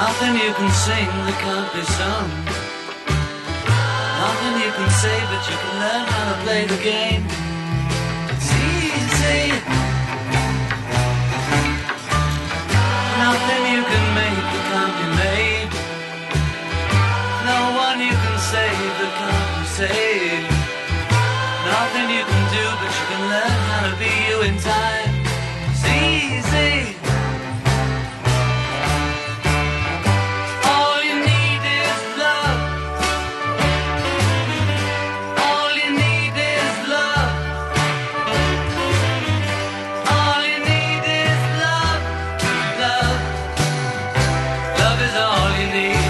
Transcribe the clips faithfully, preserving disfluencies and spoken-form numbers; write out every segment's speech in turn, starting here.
Nothing you can sing that can't be sung. Nothing you can say, but you can learn how to play the game. It's easy. Nothing you can make that can't be made. No one you can save that can't be saved. Nothing you can do, but you can learn how to be you in time. It's easy. All you need is love. All you need is love. All you need is love. Love. Love is all you need.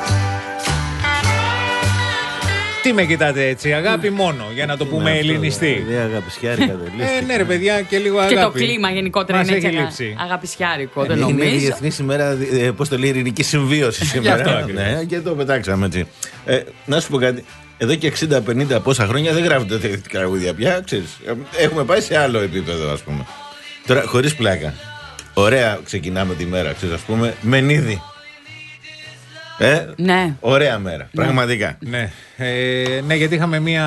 Τι με κοιτάτε έτσι, αγάπη μόνο, για να το πούμε ελληνιστή. Ναι, αγαπησιάρικα δεν Ε, ναι, ρε παιδιά, και λίγο αγάπη. Και το κλίμα γενικότερα Μας είναι έτσι έχει αγα... λείψει. αγαπησιάρικο, δεν Είναι η νομίζω. Διεθνής ημέρα, ε, πώς το λέει, ειρηνική συμβίωση σήμερα. Ναι, και το πετάξαμε έτσι. Ε, να σου πω κάτι. Εδώ και εξήντα πενήντα πόσα χρόνια δεν γράφονται τέτοια τραγούδια πια, ξέρεις. Έχουμε πάει σε άλλο επίπεδο, ας πούμε. Τώρα, χωρίς πλάκα. Ωραία, ξεκινάμε τη μέρα, ξέρεις, ας πούμε, Μενίδη. Ε, Ναι. Ωραία μέρα, πραγματικά. Ναι. Ε, ναι, γιατί είχαμε μία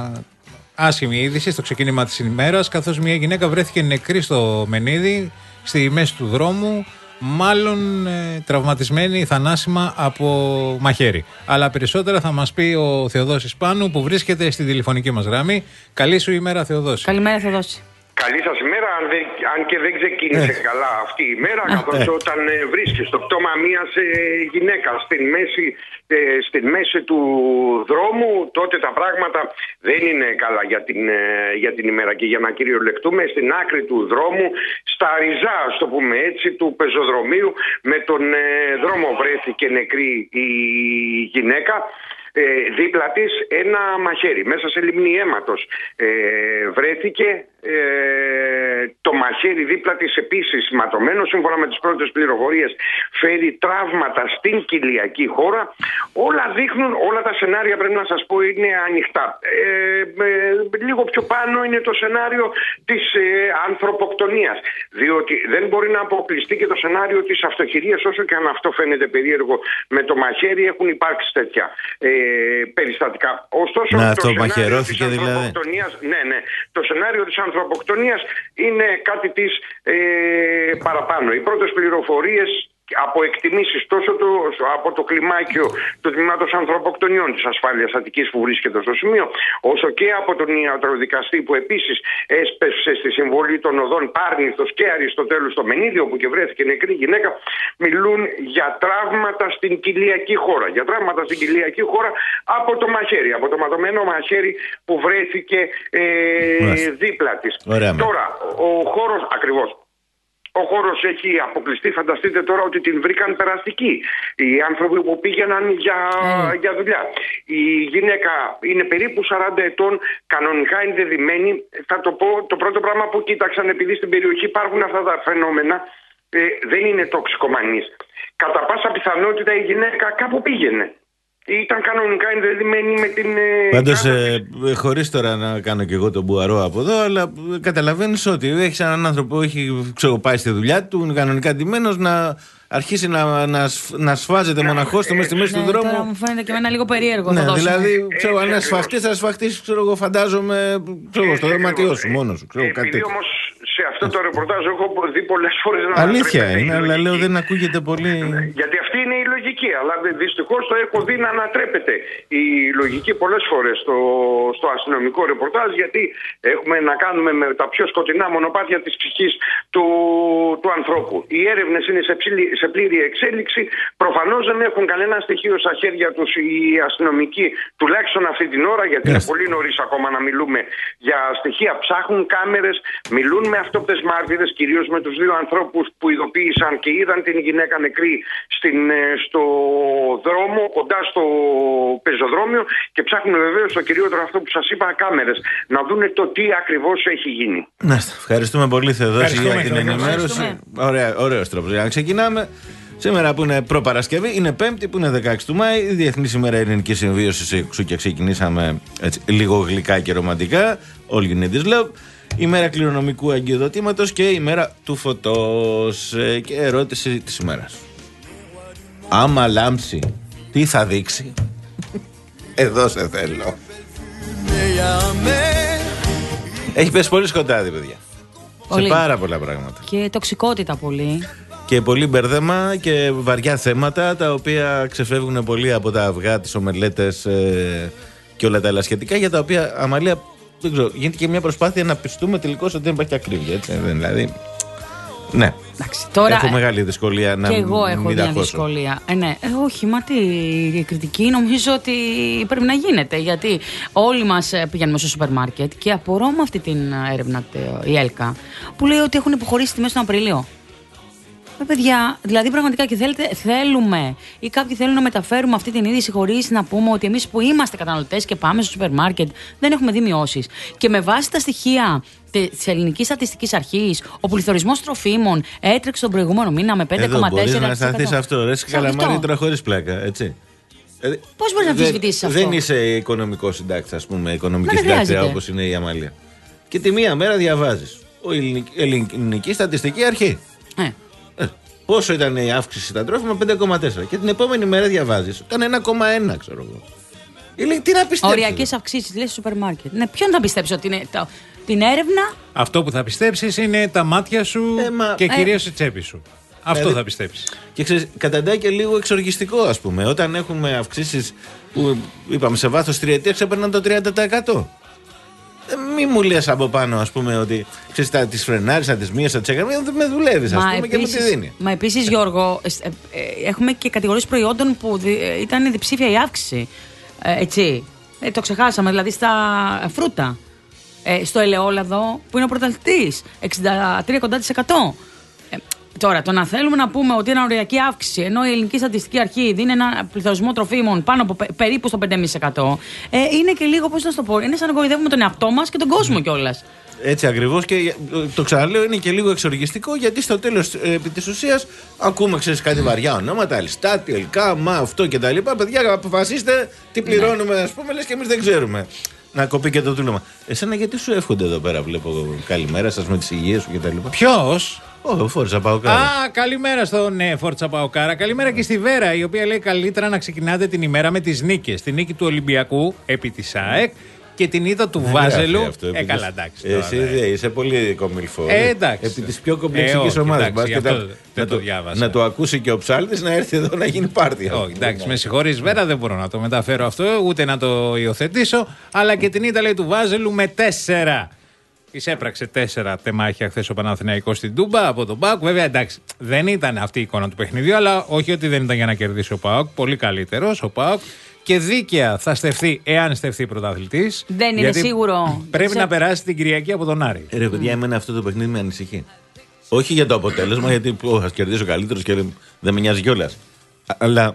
άσχημη είδηση στο ξεκίνημα της ημέρας, καθώς μια γυναίκα βρέθηκε νεκρή στο Μενίδη, στη μέση του δρόμου, μάλλον ε, τραυματισμένη θανάσιμα από μαχαίρι. Αλλά περισσότερα θα μας πει ο Θεοδόσης Πάνου, που βρίσκεται στη τηλεφωνική μας γραμμή. Καλή σου ημέρα, Θεοδόση. Καλημέρα, Θεοδόση. Καλή σας ημέρα, αν, δεν, αν και δεν ξεκίνησε Ε. καλά αυτή η μέρα, Ε. καθώς όταν ε, βρίσκεις το πτώμα μιας ε, γυναίκας στην μέση, ε, στην μέση του δρόμου, τότε τα πράγματα δεν είναι καλά για την, ε, για την ημέρα. Και για να κυριολεκτούμε, στην άκρη του δρόμου, στα ριζά, ας το πούμε έτσι, του πεζοδρομίου, με τον ε, δρόμο βρέθηκε νεκρή η γυναίκα. Ε, δίπλα της ένα μαχαίρι, μέσα σε λιμνή αίματος ε, βρέθηκε. Ε, το μαχαίρι δίπλα της επίσης ματωμένο, σύμφωνα με τις πρώτες πληροφορίες φέρει τραύματα στην κοιλιακή χώρα. Όλα δείχνουν, όλα τα σενάρια, πρέπει να σας πω, είναι ανοιχτά. Ε, ε, λίγο πιο πάνω είναι το σενάριο της ε, ανθρωποκτονίας, διότι δεν μπορεί να αποκλειστεί και το σενάριο της αυτοχειρίας, όσο και αν αυτό φαίνεται περίεργο. Με το μαχαίρι έχουν υπάρξει τέτοια ε, περιστατικά. Ωστόσο, Να, το αυτό σενάριο μαχαιρώθηκε της δηλαδή. ανθρωποκτονίας, ναι, ναι, το σενάριο της ανθρωποκτονίας είναι κάτι της ε, παραπάνω. Οι πρώτες πληροφορίες από εκτιμήσεις τόσο το, από το κλιμάκιο του τμήματος ανθρωποκτονιών της ασφάλειας Αττικής που βρίσκεται στο σημείο, όσο και από τον ιατροδικαστή που επίσης έσπευσε στη συμβολή των οδών Πάρνηθος και Αριστοτέλου στο Μενίδη, όπου και βρέθηκε νεκρή γυναίκα, μιλούν για τραύματα στην κοιλιακή χώρα. Για τραύματα στην κοιλιακή χώρα από το μαχαίρι, από το ματωμένο μαχαίρι που βρέθηκε ε, δίπλα της. Τώρα, ο χώρος ακριβώς. Ο χώρος έχει αποκλειστεί. Φανταστείτε τώρα ότι την βρήκαν περαστική οι άνθρωποι που πήγαιναν για, mm. για δουλειά. Η γυναίκα είναι περίπου σαράντα ετών, κανονικά είναι δεδομένη. Θα το πω, το πρώτο πράγμα που κοίταξαν, επειδή στην περιοχή υπάρχουν αυτά τα φαινόμενα, ε, δεν είναι τοξικομανής. Κατά πάσα πιθανότητα η γυναίκα κάπου πήγαινε. Ήταν κανονικά ενδεδειμένη με την... Πάντως, ε, χωρίς τώρα να κάνω και εγώ τον μπουαρό από εδώ, αλλά καταλαβαίνεις ότι έχεις έναν άνθρωπο που έχει πάει στη δουλειά του, είναι κανονικά ντυμένος, να αρχίσει να, να, να σφάζεται μοναχός στο μέσα στη μέση του δρόμου. Τώρα μου φαίνεται και εμένα λίγο περίεργο. Ναι, θα δηλαδή, ξέρω, αν ασφαχτείς, θα ασφαχτείς, ξέρω εγώ, φαντάζομαι, ξέρω, στο δωματιό σου μόνος σου. Ξέρω, κάτι τέτοιο. Σε αυτό το ρεπορτάζ έχω δει πολλές φορές να αλήθεια είναι, αλλά λέω δεν ακούγεται πολύ. Γιατί αυτή είναι η λογική, αλλά δυστυχώς το έχω δει να ανατρέπεται η λογική πολλές φορές στο, στο αστυνομικό ρεπορτάζ, γιατί έχουμε να κάνουμε με τα πιο σκοτεινά μονοπάτια της ψυχής του, του ανθρώπου. Οι έρευνες είναι σε, ψηλή, σε πλήρη εξέλιξη. Προφανώς δεν έχουν κανένα στοιχείο στα χέρια τους οι αστυνομικοί, τουλάχιστον αυτή την ώρα, γιατί yes. είναι πολύ νωρίς ακόμα να μιλούμε για στοιχεία. Ψάχνουν κάμερες, μιλούν με αυτόπτες μάρτυρες, κυρίως με τους δύο ανθρώπους που ειδοποίησαν και είδαν την γυναίκα νεκρή στην, στο δρόμο, κοντά στο πεζοδρόμιο, και ψάχνουν βεβαίως το κυριότερο αυτό που σας είπα, κάμερες, να δούνε το τι ακριβώς έχει γίνει. Να, ευχαριστούμε πολύ, Θεοδόση, για την ενημέρωση. Ωραία, ωραίος τρόπος για να ξεκινάμε. Σήμερα που είναι προπαρασκευή, είναι Πέμπτη που είναι δεκαέξι του Μάη, η Διεθνής ημέρα ειρηνικής συμβίωσης εξού και ξεκινήσαμε έτσι, λίγο γλυκά και ρομαντικά. All you need is love. Ημέρα κληρονομικού εγκυοδοτήματος και ημέρα του φωτός. Και ερώτηση της ημέρας. Άμα λάμψει, τι θα δείξει? Εδώ σε θέλω. Έχει πέσει πολύ σκοτάδι, παιδιά. Πολύ. Σε πάρα πολλά πράγματα. Και τοξικότητα πολύ. Και πολύ μπέρδεμα και βαριά θέματα, τα οποία ξεφεύγουν πολύ από τα αυγά, τις ομελέτες ε, και όλα τα άλλα σχετικά, για τα οποία, Αμαλία, δεν ξέρω, γίνεται και μια προσπάθεια να πιστούμε τελικώς ότι δεν υπάρχει ακρίβεια. Έτσι, δηλαδή. Ναι. Εντάξει, τώρα, έχω μεγάλη δυσκολία να μην. Και εγώ έχω μια δυσκολία. Ε, ναι. ε, όχι, μα τι, η κριτική νομίζω ότι πρέπει να γίνεται. Γιατί όλοι μας πηγαίνουμε στο σούπερ μάρκετ και απορώ με αυτή την έρευνα, η ΕΛΚΑ, που λέει ότι έχουν υποχωρήσει τιμές τον Απριλίο. Ε, παιδιά, δηλαδή πραγματικά και θέλετε, θέλουμε ή κάποιοι θέλουν να μεταφέρουμε αυτή την είδηση χωρίς να πούμε ότι εμείς που είμαστε καταναλωτές και πάμε στο σούπερ μάρκετ δεν έχουμε δει μειώσεις. Και με βάση τα στοιχεία της Ελληνικής Στατιστικής Αρχής, ο πληθωρισμός τροφίμων έτρεξε τον προηγούμενο μήνα με πέντε κόμμα τέσσερα τοις εκατό. Μπορείς να σταθείς αυτό, ρε Καλαμάρη, τώρα χωρίς πλάκα, έτσι. Πώς μπορείς να αμφισβητήσεις αυτό? Δεν είσαι οικονομικό συντάκτης, ας πούμε, οικονομική συντάκτρια όπως είναι η Αμαλία. Και τη μία μέρα διαβάζεις. Η Ελληνική Στατιστική Αρχή. Ε. Πόσο ήταν η αύξηση στα τρόφιμα? πέντε κόμμα τέσσερα. Και την επόμενη μέρα διαβάζεις. Ήταν ένα κόμμα ένα, ξέρω εγώ. Λέει, τι να πιστέψεις? Οριακές αυξήσεις, λέει, στο σούπερ μάρκετ. Ναι, ποιον θα πιστέψει ότι είναι το, την έρευνα? Αυτό που θα πιστέψεις είναι τα μάτια σου ε, μα... και κυρίως ε... η τσέπη σου. Αυτό δηλαδή, θα πιστέψεις. Και ξέρεις, καταντάει και λίγο εξοργιστικό, ας πούμε. Όταν έχουμε αυξήσεις που είπαμε σε βάθος τριετίας ξεπερνάνε το τριάντα τοις εκατό. Μη μου λες από πάνω, ας πούμε, ότι ξέρεις, θα τις φρενάρεις, θα τις μείωσες, θα τις έκανες, με δουλεύεις, ας πούμε, επίσης, και μου τη δίνει. Μα επίσης, Γιώργο, ε, ε, έχουμε και κατηγορίες προϊόντων που δι, ε, ήταν διψήφια η αύξηση. Ε, έτσι. Ε, το ξεχάσαμε, δηλαδή στα φρούτα. Ε, στο ελαιόλαδο, που είναι ο πρωταθλητής, εξήντα τρία κοντά τοις εκατό. Ε, τώρα, το να θέλουμε να πούμε ότι είναι οριακή αύξηση, ενώ η Ελληνική Στατιστική Αρχή δίνει ένα πληθωρισμό τροφίμων πάνω από περίπου στο πέντε κόμμα πέντε τοις εκατό, ε, είναι και λίγο, πώς να το πω, είναι σαν να κοροϊδεύουμε τον εαυτό μας και τον κόσμο mm. κιόλας. Έτσι ακριβώς, και το ξαναλέω, είναι και λίγο εξοργιστικό, γιατί στο τέλος, επί της ουσίας, ακούμε, ξέρεις, κάτι βαριά ονόματα, Αλιστάτη, Ελκά, μα αυτό κτλ. Παιδιά, αποφασίστε τι πληρώνουμε, ας πούμε, λες και εμείς δεν ξέρουμε. Να κοπεί και το τούλεμα. Εσένα γιατί σου εύχονται εδώ πέρα, βλέπω, καλημέρα σας με τις υγείες σου κτλ. Ποιος? Ο Φόρτσα Παοκάρα. Α, καλημέρα στον ναι, Φόρτσα Παοκάρα. Καλημέρα και στη Βέρα, η οποία λέει καλύτερα να ξεκινάτε την ημέρα με τις νίκες. Τη νίκη του Ολυμπιακού επί της ΑΕΚ και την ήττα του Βάζελου. Ε, καλά, εντάξει. Εσύ ναι. είσαι πολύ κομιλφό. Ε, εντάξει. Επί της πιο κομπλεξικής ε, ομάδας. Να το, να το ακούσει και ο ψάλτης να έρθει εδώ να γίνει πάρτι. Όχι, εντάξει, με συγχωρείς Βέρα, δεν μπορώ να το μεταφέρω αυτό, ούτε να το υιοθετήσω. Αλλά και την ήττα λέει του Βάζελου με τέσσερα. Της έπραξε τέσσερα τεμάχια χθες ο Παναθηναϊκός στην Τούμπα από τον ΠΑΟΚ. Βέβαια, εντάξει, δεν ήταν αυτή η εικόνα του παιχνιδιού, αλλά όχι ότι δεν ήταν για να κερδίσει ο ΠΑΟΚ. Πολύ καλύτερος ο ΠΑΟΚ. Και δίκαια θα στεφθεί, εάν στεφθεί πρωταθλητής. Δεν είναι σίγουρο. Πρέπει σε... να περάσει την Κυριακή από τον Άρη. Ε, ρε παιδιά, εμένα αυτό το παιχνίδι με ανησυχεί. Όχι για το αποτέλεσμα, γιατί θα κερδίσει ο καλύτερος και δεν με νοιάζει κιόλας. Αλλά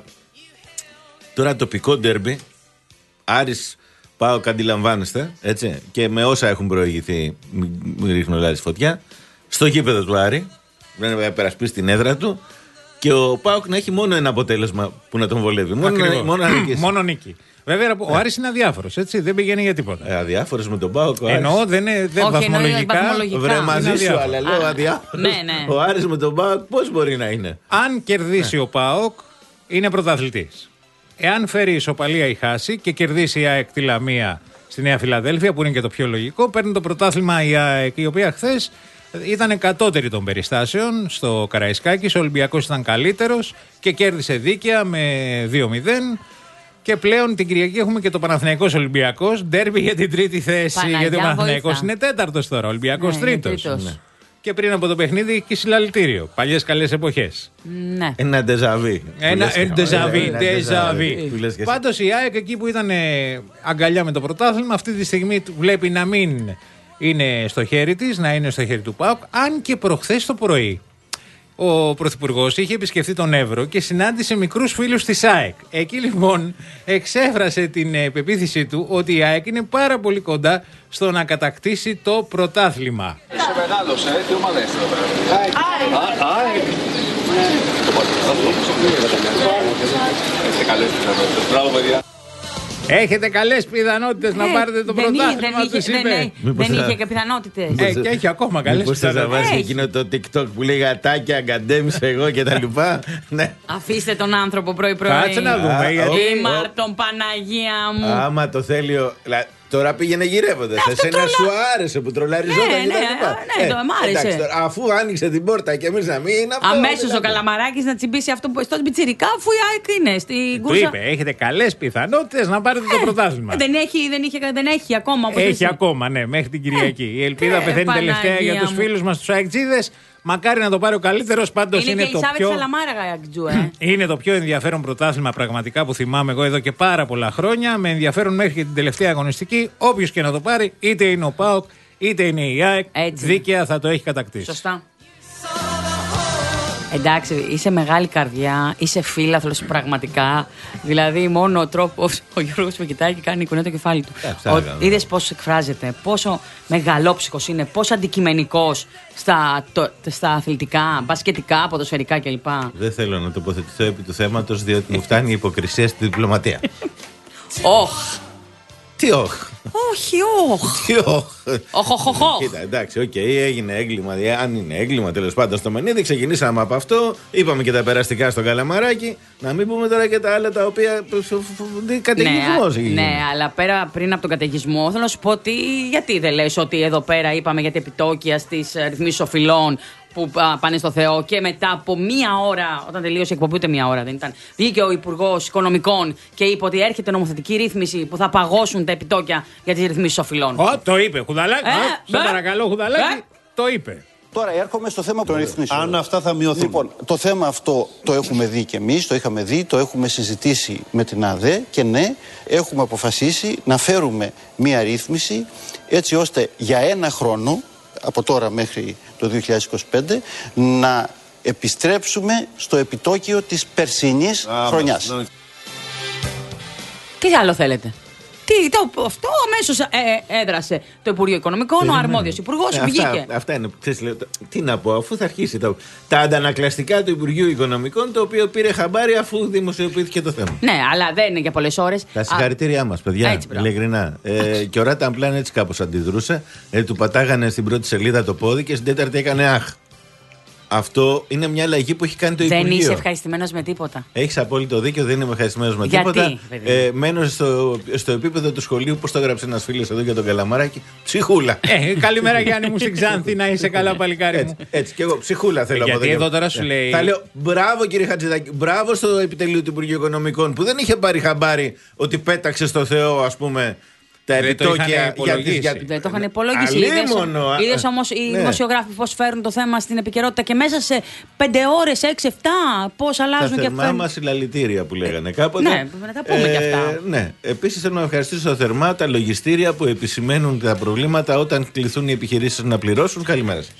τώρα τοπικό ντέρμπι, Άρης ΠΑΟΚ, αντιλαμβάνεστε, έτσι, και με όσα έχουν προηγηθεί, μην ρίχνω λάδι φωτιά, στο γήπεδο του Άρη, να περασπίσει την έδρα του, και ο ΠΑΟΚ να έχει μόνο ένα αποτέλεσμα που να τον βολεύει. Μόνο, μόνο, μόνο νίκη. Βέβαια, ο Άρης είναι αδιάφορος, έτσι, δεν πηγαίνει για τίποτα. Ε, αδιάφορος με τον ΠΑΟΚ. Εννοώ, δεν είναι δεν βαθμολογικά. Βρε μαζί σου, αλλά λέω αδιάφορος. Ναι, ναι. Ο Άρης με τον ΠΑΟΚ πώς μπορεί να είναι? Αν κερδίσει ναι. ο ΠΑΟΚ, είναι πρωταθλητής. Εάν φέρει ισοπαλία ή χάσει και κερδίσει η ΑΕΚ τη Λαμία στη Νέα Φιλαδέλφια, που είναι και το πιο λογικό, παίρνει το πρωτάθλημα η ΑΕΚ, η οποία χθες ήταν κατώτερη των περιστάσεων στο Καραϊσκάκης. Ο Ολυμπιακός ήταν καλύτερος και κέρδισε δίκαια με δύο μηδέν. Και πλέον την Κυριακή έχουμε και το Παναθηναϊκός Ολυμπιακός. Ντέρμπι για την τρίτη θέση. Παναγιά, γιατί ο Παναθηναϊκός είναι τέταρτος τώρα. Ο Ολυμπιακός ναι, τρίτος. Ναι. Και πριν από το παιχνίδι και συλλαλητήριο. Παλιές καλές εποχές. Ναι. Ένα ντεζαβί. Ένα ντεζαβί. Πάντως η ΑΕΚ εκεί που ήταν αγκαλιά με το πρωτάθλημα, αυτή τη στιγμή βλέπει να μην είναι στο χέρι της, να είναι στο χέρι του ΠΑΟΚ. Αν και προχθές το πρωί ο Πρωθυπουργός είχε επισκεφθεί τον Εύρο και συνάντησε μικρούς φίλους της ΑΕΚ. Εκεί λοιπόν εξέφρασε την πεποίθησή του ότι η ΑΕΚ είναι πάρα πολύ κοντά στο να κατακτήσει το πρωτάθλημα. Είσαι μεγάλος, ε, τι ομάδα είσαι εδώ πέρα? ΑΕΚ. Είστε καλές τις μπράβο παιδιά. Έχετε καλές πιθανότητες να πάρετε το πρωτάθλημα, τους είπε. Δεν είχε και πιθανότητες. Ε, και έχει ακόμα καλές πιθανότητες. Πώς θα βάζει εκείνο το TikTok που λέει γατάκια, γκαντέμισε εγώ και τα λοιπά. Αφήστε τον άνθρωπο πρωί-πρωί. Κάτσε να δούμε. Ή Μάρτον, Παναγία μου. Άμα το θέλει ο... Τώρα πήγαινε γυρεύοντας. Εσένα σου άρεσε που τρολαριζόταν ναι, και τα λοιπά. Ναι, ναι, το μ' άρεσε. Εντάξει, αφού άνοιξε την πόρτα και εμείς να μην. Αμέσως ο Καλαμαράκης να τσιμπήσει αυτό που στον πιτσιρικά, αφού η ΑΕΚ είναι στην Κούρσα. Του είπε: έχετε καλές πιθανότητες να πάρετε το πρωτάθλημα. Δεν έχει, δεν είχε, δεν έχει ακόμα. Έχει ακόμα, ναι, μέχρι την Κυριακή. Η ελπίδα πεθαίνει τελευταία για τους φίλους μας τους αεκτζίδες. Μακάρι να το πάρει ο καλύτερος. Πάντως είναι, είναι το πιο. Ε. Είναι το πιο ενδιαφέρον πρωτάθλημα πραγματικά που θυμάμαι εγώ εδώ και πάρα πολλά χρόνια. Με ενδιαφέρον μέχρι και την τελευταία αγωνιστική. Όποιος και να το πάρει, είτε είναι ο ΠΑΟΚ είτε είναι η ΑΕΚ, έτσι, δίκαια θα το έχει κατακτήσει. Σωστά. Εντάξει, είσαι μεγάλη καρδιά, είσαι φίλαθλος πραγματικά. Δηλαδή, μόνο ο τρόπος ο Γιώργος με κοιτάει και κάνει κουνέ το κεφάλι του. Είδες πόσο εκφράζεται, πόσο μεγαλόψυχος είναι, πόσο αντικειμενικός στα, το, στα αθλητικά, μπασκετικά, ποδοσφαιρικά κλπ. Δεν θέλω να τοποθετηθώ επί του θέματος, διότι μου φτάνει η υποκρισία στη διπλωματία. Όχ. Τι όχ. Όχι, όχ. Τι όχ. Όχ, όχ, όχ. Κοίτα, εντάξει, οκ, okay, έγινε έγκλημα. Αν είναι έγκλημα, τέλος πάντων στο Μενίδη, ξεκινήσαμε από αυτό. Είπαμε και τα περαστικά στο Καλαμαράκι. Να μην πούμε τώρα και τα άλλα τα οποία. Καταιγισμός. Ναι, ναι, αλλά πέρα πριν από τον καταιγισμό, θέλω να σου πω ότι. Γιατί δεν λες ότι εδώ πέρα είπαμε για τα επιτόκια στις ρυθμίσεις οφειλών που πάνε στο Θεό και μετά από μία ώρα, όταν τελείωσε η εκπομπή, ούτε μία ώρα δεν ήταν, βγήκε ο Υπουργός Οικονομικών και είπε ότι έρχεται νομοθετική ρύθμιση που θα παγώσουν τα επιτόκια για τις ρυθμίσεις οφειλών. Ω, το είπε, Χουδαλάκη. Ε, σε παρακαλώ, Χουδαλάκη, ε. το είπε. Τώρα έρχομαι στο θέμα των ρυθμίσεων. Αν αυτά θα μειωθούν. Λοιπόν, το θέμα αυτό το έχουμε δει και εμείς, το είχαμε δει, το έχουμε συζητήσει με την ΑΔΕ και ναι, έχουμε αποφασίσει να φέρουμε μία ρύθμιση έτσι ώστε για ένα χρόνο, από τώρα μέχρι το δύο χιλιάδες είκοσι πέντε, να επιστρέψουμε στο επιτόκιο της περσινής Α, χρονιάς. Ναι. Τι άλλο θέλετε? Τι, το, αυτό αμέσως ε, έδρασε το Υπουργείο Οικονομικών, ο αρμόδιος υπουργός ε, που βγήκε. Αυτά, αυτά είναι. Ξέρεις, λέω, τι να πω, αφού θα αρχίσει το, τα αντανακλαστικά του Υπουργείου Οικονομικών, το οποίο πήρε χαμπάρι αφού δημοσιοποιήθηκε το θέμα. Ναι, αλλά δεν είναι για πολλές ώρες. Τα συγχαρητήριά μας, παιδιά. Ειλικρινά. Ε, και ο Ράτα Πλάν έτσι κάπως αντιδρούσε. Ε, του πατάγανε στην πρώτη σελίδα το πόδι και στην τέταρτη έκανε αχ. Αυτό είναι μια αλλαγή που έχει κάνει το Υπουργείο. Δεν είσαι ευχαριστημένος με τίποτα. Έχεις απόλυτο δίκιο, δεν είμαι ευχαριστημένος με Γιατί, τίποτα. Ε, μένω στο, στο επίπεδο του σχολείου, πώς το έγραψε ένας φίλος εδώ για τον Καλαμαράκι. Ψυχούλα. Ε, καλημέρα Γιάννη μου στην Ξάνθη, να είσαι καλά, παλικάρι μου. Έτσι, έτσι και εγώ ψυχούλα θέλω ε, από γιατί εδώ τώρα σου λέει. Θα λέω μπράβο κύριε Χατζηδάκη, μπράβο στο επιτελείο του Υπουργείου Οικονομικών που δεν είχε πάρει χαμπάρι ότι πέταξε στο Θεό, ας πούμε. Τα επιτόκια για τις. Για... Δεν το είχαν υπολογίσει. Είδες όμως οι ναι. δημοσιογράφοι πώς φέρουν το θέμα στην επικαιρότητα και μέσα σε πέντε ώρες, έξι εφτά, πώς αλλάζουν τα και φέρνουν. Τα θερμά μας συλλαλητήρια που λέγανε κάποτε. Ναι, να τα πούμε ε, και αυτά. Ναι. Επίσης θέλω να ευχαριστήσω θερμά τα λογιστήρια που επισημαίνουν τα προβλήματα όταν κληθούν οι επιχειρήσεις να πληρώσουν. Καλημέρα σας.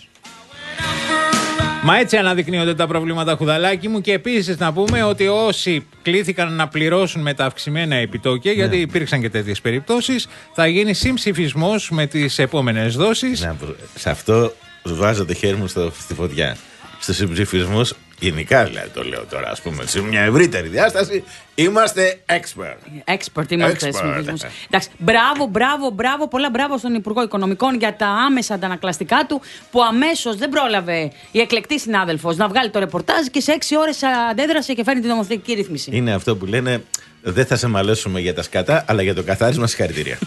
Μα έτσι αναδεικνύονται τα προβλήματα, Χουδαλάκη μου, και επίσης να πούμε ότι όσοι κλήθηκαν να πληρώσουν με τα αυξημένα επιτόκια, ναι. γιατί υπήρξαν και τέτοιες περιπτώσεις, θα γίνει συμψηφισμός με τις επόμενες δόσεις. Ναι, σε αυτό βάζω το χέρι μου στο, στη φωτιά. Στους συμψηφισμούς, γενικά δηλαδή το λέω τώρα, ας πούμε, σε μια ευρύτερη διάσταση, είμαστε expert. Expert είμαστε συμψηφισμούς. Εντάξει, μπράβο, μπράβο, μπράβο, πολλά μπράβο στον Υπουργό Οικονομικών για τα άμεσα αντανακλαστικά του, που αμέσως δεν πρόλαβε η εκλεκτή συνάδελφος να βγάλει το ρεπορτάζ και σε έξι ώρες αντέδρασε και φέρνει την νομοθετική ρύθμιση. Είναι αυτό που λένε, δεν θα σε μαλώσουμε για τα σκατά, αλλά για το καθάρισμα συγχαρητήρια.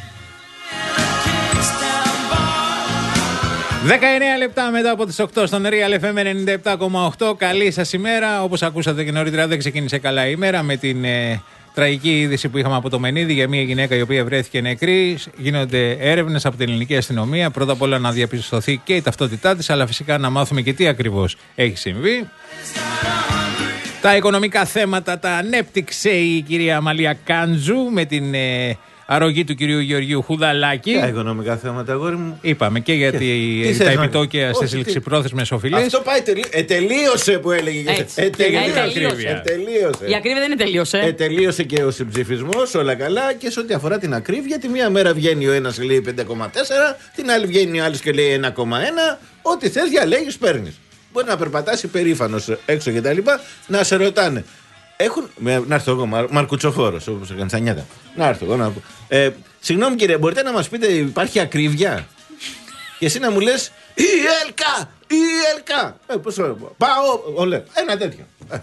δεκαεννέα λεπτά μετά από τις οκτώ στον Real εφ εμ ενενήντα επτά κόμμα οκτώ. Καλή σας ημέρα. Όπως ακούσατε και νωρίτερα, δεν ξεκίνησε καλά η ημέρα με την ε, τραγική είδηση που είχαμε από το Μενίδη για μια γυναίκα η οποία βρέθηκε νεκρή. Γίνονται έρευνες από την ελληνική αστυνομία. Πρώτα απ' όλα να διαπιστωθεί και η ταυτότητά της, αλλά φυσικά να μάθουμε και τι ακριβώς έχει συμβεί. Τα οικονομικά θέματα τα ανέπτυξε η κυρία Αμαλία Κάντζου με την ε, αρρωγή του κυρίου Γεωργίου Χουδαλάκη. Τα οικονομικά θέματα, αγόρι μου. Είπαμε και για τι τα επιτόκια στις ληξιπρόθεσμες οφειλές. Αυτό πάει τελείω. Ετελείωσε που έλεγε. Ετελείωσε. Ετελείωσε. Η ακρίβεια δεν ετελείωσε. Ετελείωσε και ο συμψηφισμός, όλα καλά. Και σε ό,τι αφορά την ακρίβεια, τη μία μέρα βγαίνει ο ένας και λέει πέντε κόμμα τέσσερα, την άλλη βγαίνει ο άλλος και λέει ένα κόμμα ένα. Ό,τι θες διαλέγεις, παίρνεις. Μπορεί να περπατάς υπερήφανος έξω και τα λοιπά, να σε ρωτάνε. Έχουν. Να έρθω εγώ, Μαρ, Μαρκουτσοφόρος, όπως έκανε στα νιάτα. Να έρθω εγώ να πω. Ε, συγγνώμη κύριε, μπορείτε να μας πείτε, υπάρχει ακρίβεια? Και εσύ να μου λες, η Έλκα! Η Έλκα! Ε, πώς πάω, όλε. Ένα τέτοιο. Ε,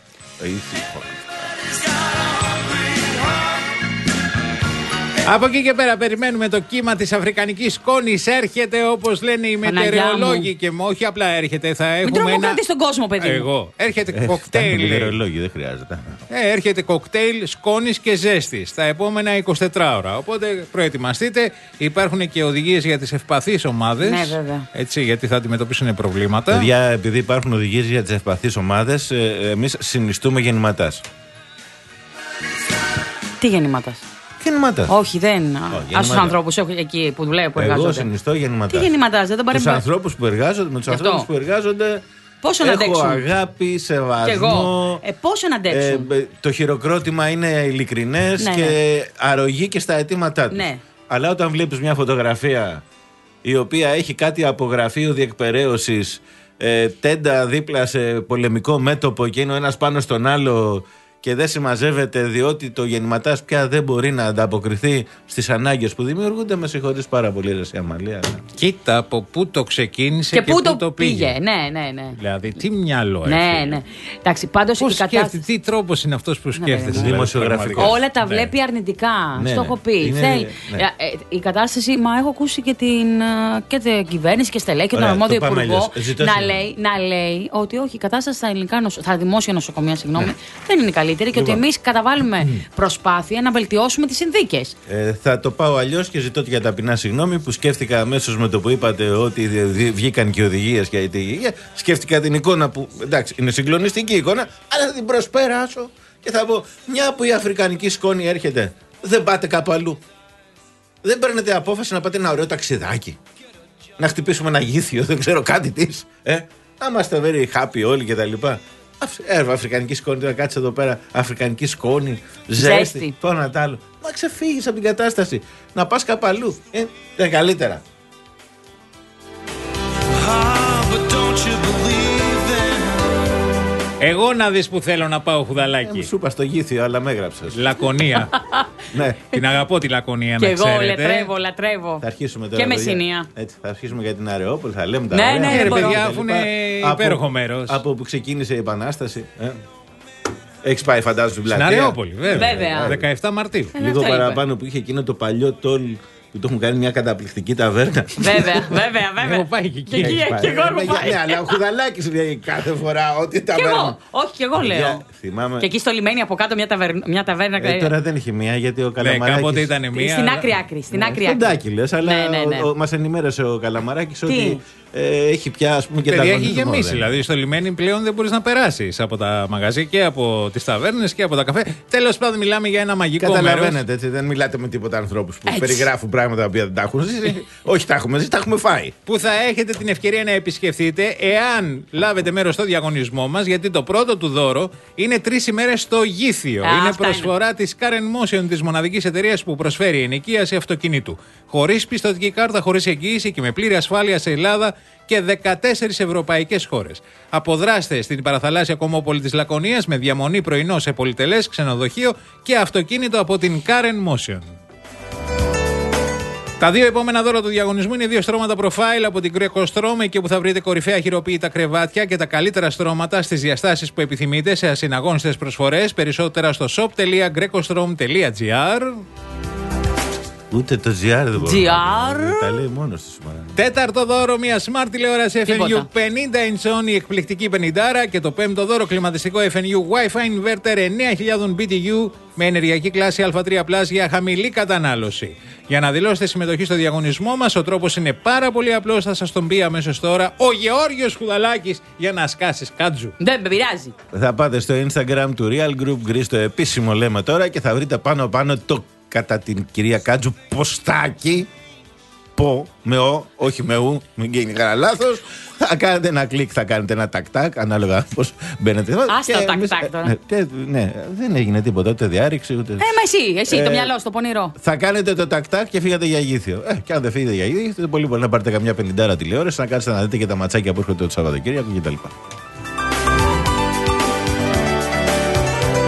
Από εκεί και πέρα περιμένουμε το κύμα της αφρικανικής σκόνης. Έρχεται, όπως λένε οι μετεωρολόγοι, και όχι απλά έρχεται, θα έχουμε. Μην τρομοκρατείς τον κόσμο, παιδί. Εγώ. Έρχεται ε, κοκτέιλ. Οι μετεωρολόγοι δεν χρειάζεται. Ε, έρχεται κοκτέιλ σκόνης και ζέστης τα επόμενα εικοσιτέσσερις ώρα. Οπότε προετοιμαστείτε. Υπάρχουν και οδηγίες για τις ευπαθείς ομάδες. Ναι, βέβαια. Έτσι, γιατί θα αντιμετωπίσουν προβλήματα. Παιδιά, επειδή υπάρχουν οδηγίες για τις ευπαθείς ομάδες, εμείς συνιστούμε γεννηματάς. Τι γεννηματάς? Γεννηματάς. Όχι, δεν. Α τους ανθρώπους εκεί που δουλεύουν, που εργάζονται. Εγώ συνιστώ γεννηματάς. Τι γεννηματάς, δεν τον Τους ανθρώπους που εργάζονται, με τους ανθρώπους που εργάζονται. Πόσο να έχω αντέξουν? αγάπη, σεβασμό. Κι εγώ. Ε, πόσο να αντέξουν? Ε, το χειροκρότημα είναι ειλικρινές, ναι, και ναι. αρρωγή και στα αιτήματά τους. Ναι. Αλλά όταν βλέπεις μια φωτογραφία η οποία έχει κάτι από γραφείο διεκπεραίωσης, ε, τέντα δίπλα σε πολεμικό μέτωπο και είναι ο ένας πάνω στον άλλο και δεν συμμαζεύεται διότι το γεννηματάς πια δεν μπορεί να ανταποκριθεί στις ανάγκες που δημιουργούνται, με συγχωρείς πάρα πολύ, ρε εσύ Αμαλία. Κοίτα από πού το ξεκίνησε και, και, πού πού το, το πήγε. πήγε. Ναι, ναι, ναι. Δηλαδή, τι μυαλό έχει. Ναι, ναι. Εντάξει, πάντως Πώς η κατάσταση... σκέφτεται, τι τρόπος είναι αυτός που σκέφτεσαι. ναι. Δημοσιογραφικό. Όλα τα Ναι. βλέπει αρνητικά. Ναι, Στο ναι. έχω πει. Είναι, Θέλει. ναι. Ε, ε, η κατάσταση, μα έχω ακούσει και την, και την κυβέρνηση και στελέχη και τον Ωραία, αρμόδιο το πάμε υπουργό αλλιώς. Ζητώ να συγγνώμη. λέει, να λέει ότι όχι, η κατάσταση στα, ελληνικά νοσο... στα δημόσια νοσοκομεία συγγνώμη, δεν είναι καλύτερη και ότι Λοιπόν. εμείς καταβάλουμε προσπάθεια να βελτιώσουμε τις συνθήκες. Ε, θα το πάω αλλιώς και ζητώ για ταπεινά συγγνώμη που σκέφτηκα αμέσως με το που είπατε ότι δι- δι- βγήκαν και οδηγίες για τη υγεία. Σκέφτηκα την εικόνα που, εντάξει, είναι συγκλονιστική εικόνα, αλλά θα την προσπεράσω και θα πω, μια που η αφρικανική σκόνη έρχεται, δεν πάτε κάπου αλλού? Δεν παίρνετε απόφαση να πάτε ένα ωραίο ταξιδάκι? Να χτυπήσουμε ένα γήθιο, δεν ξέρω κάτι της, ε? Να είμαστε very happy όλοι και τα λοιπά. Ε, αφρικανική σκόνη, τώρα κάτσε εδώ πέρα. Αφρικανική σκόνη, ζέστη, Ζέστη. το ένα τ' άλλο. Μα ξεφύγεις από την κατάσταση. Να πας κάπου αλλού. Ε, δεν είναι καλύτερα. Εγώ να δεις που θέλω να πάω, Χουδαλάκι. Ε, σου είπα στο γήθιο, αλλά με έγραψες. Λακωνία. Ναι. Την αγαπώ τη Λακωνία, Και να εγώ ξέρετε. λατρεύω, λατρεύω. Θα αρχίσουμε τώρα. Και παιδιά. Μεσσηνία. Έτσι, θα αρχίσουμε για την Αρεόπολη, θα λέμε τα Ναι, ωραία. ναι, Ε, ρε μπορώ. παιδιά, Τα αφού λοιπά. είναι Από- υπέροχο μέρος. Από που ξεκίνησε η Επανάσταση. Ε. Έχεις πάει, φαντάζομαι, στην Στην πλατεία. Αρεόπολη, βέβαια. Βέβαια. δεκαεφτά Μαρτίου. Ε, Λίγο αυτό είπε. παραπάνω που είχε εκείνο το παλιό τόλ που το έχουν κάνει μια καταπληκτική ταβέρνα. Βέβαια, βέβαια, βέβαια. Έχω πάει και εκεί. Και εκεί, Έχεις και εγώ έχω Ναι, πάει. ναι, αλλά ο Χουδαλάκης λέει κάθε φορά ότι Κι ταβέρνα. εγώ. Όχι, κι εγώ λέω. Για- θυμάμαι. Και εκεί στο λιμένι από κάτω μια ταβέρνα. Μια ταβέρνα Ε, τώρα δεν έχει μία γιατί ο Καλαμαράκης. κάποτε ήταν μία. Στην αλλά- άκρη άκρη. Στην Ναι, άκρη στον άκρη. Τάκη λες, αλλά Ναι, ναι, ναι. ο- ο- μας ενημέρωσε ο Καλαμαράκης ότι ε, έχει πια, ας πούμε, και Παιδιά, τα έχει αγωνισμό, γεμίσει. δεν. Δηλαδή, στο λιμένι πλέον δεν μπορεί να περάσει από τα μαγαζί και από τι ταβέρνες και από τα καφέ. Τέλος πάντων, μιλάμε για ένα μαγικό μέρος. Καταλαβαίνετε, έτσι, δεν μιλάτε με τίποτα ανθρώπους που Έτσι. περιγράφουν πράγματα που δεν τα έχουν ζήσει. Όχι, τα έχουμε ζήσει, τα έχουμε φάει. Που θα έχετε την ευκαιρία να επισκεφτείτε εάν λάβετε μέρος στο διαγωνισμό μας, γιατί το πρώτο του δώρο είναι τρεις ημέρες στο Γήθιο. Α, είναι αυτά προσφορά της Karen Motion, της μοναδικής εταιρείας που προσφέρει ενοικίαση αυτοκινήτου. Χωρίς πιστωτική κάρτα, χωρίς εγγύηση και με πλήρη ασφάλεια σε Ελλάδα και δεκατέσσερις ευρωπαϊκές χώρες. Αποδράστε στην παραθαλάσσια κομμόπολη της Λακωνίας με διαμονή πρωινό σε πολυτελές ξενοδοχείο και αυτοκίνητο από την Karen Motion. Τα δύο επόμενα δώρα του διαγωνισμού είναι δύο στρώματα profile από την Greco Strom, εκεί που θα βρείτε κορυφαία χειροποίητα κρεβάτια και τα καλύτερα στρώματα στις διαστάσεις που επιθυμείτε σε ασυναγώνιστες προσφορές. Περισσότερα στο shop τελεία grecostrom τελεία gr. Ούτε το τζι αρ δεν μπορεί. τζι να αρ. το πει. Τα λέει μόνος του σήμερα. Τέταρτο δώρο, μια smart τηλεόραση εφ εν γιου Τίποτα. πενήντα inch Sony, εκπληκτική πενηντάρα. Και το πέμπτο δώρο, κλιματιστικό εφ εν γιου Wi-Fi inverter εννέα χιλιάδες μπι τι γιου με ενεργειακή κλάση α τρία πλας για χαμηλή κατανάλωση. Για να δηλώσετε συμμετοχή στο διαγωνισμό μας, ο τρόπος είναι πάρα πολύ απλός. Θα σας τον πει αμέσως τώρα ο Γεώργιος Χουδαλάκης για να σκάσεις κάτζου. Δεν με πειράζει. Θα πάτε στο Instagram του Real Group Greece, το επίσημο λέμε τώρα, και θα βρείτε πάνω πάνω το κατά την κυρία Κάτζου ποστάκι. Πο, με ο, όχι με ου, μην γίνει κανένα λάθος. Θα κάνετε ένα κλικ, θα κάνετε ένα τακ-τακ, ανάλογα πώς μπαίνετε. Άστα Και τακ-τακ εμείς- τώρα. Ναι, και- ναι, δεν έγινε τίποτα, ούτε διάρρηξη, ούτε. Ε, μα εσύ, εσύ, Ε, το μυαλό στο πονηρό. Θα κάνετε το τακ-τακ και φύγατε για γήθιο. Ε, και αν δεν φύγετε για γήθιο, πολύ μπορεί να πάρετε καμιά πενηντάρα τηλεόραση, να κάτσετε να δείτε και τα ματσάκια που έρχονται το Σαββατοκύριακο κτλ.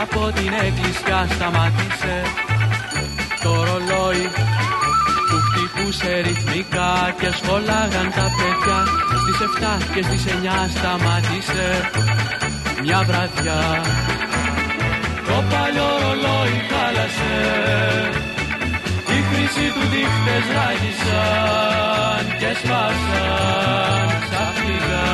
από την εκκλησιά σταμάτησε το ρολόι που χτυπούσε ρυθμικά και σχολάγαν τα παιδιά. Στις εφτά και στις εννιά σταμάτησε μια βραδιά. Το παλιό ρολόι χάλασε, οι χρυσοί του δείχτες ράγισαν και σπάσαν ξαφνικά.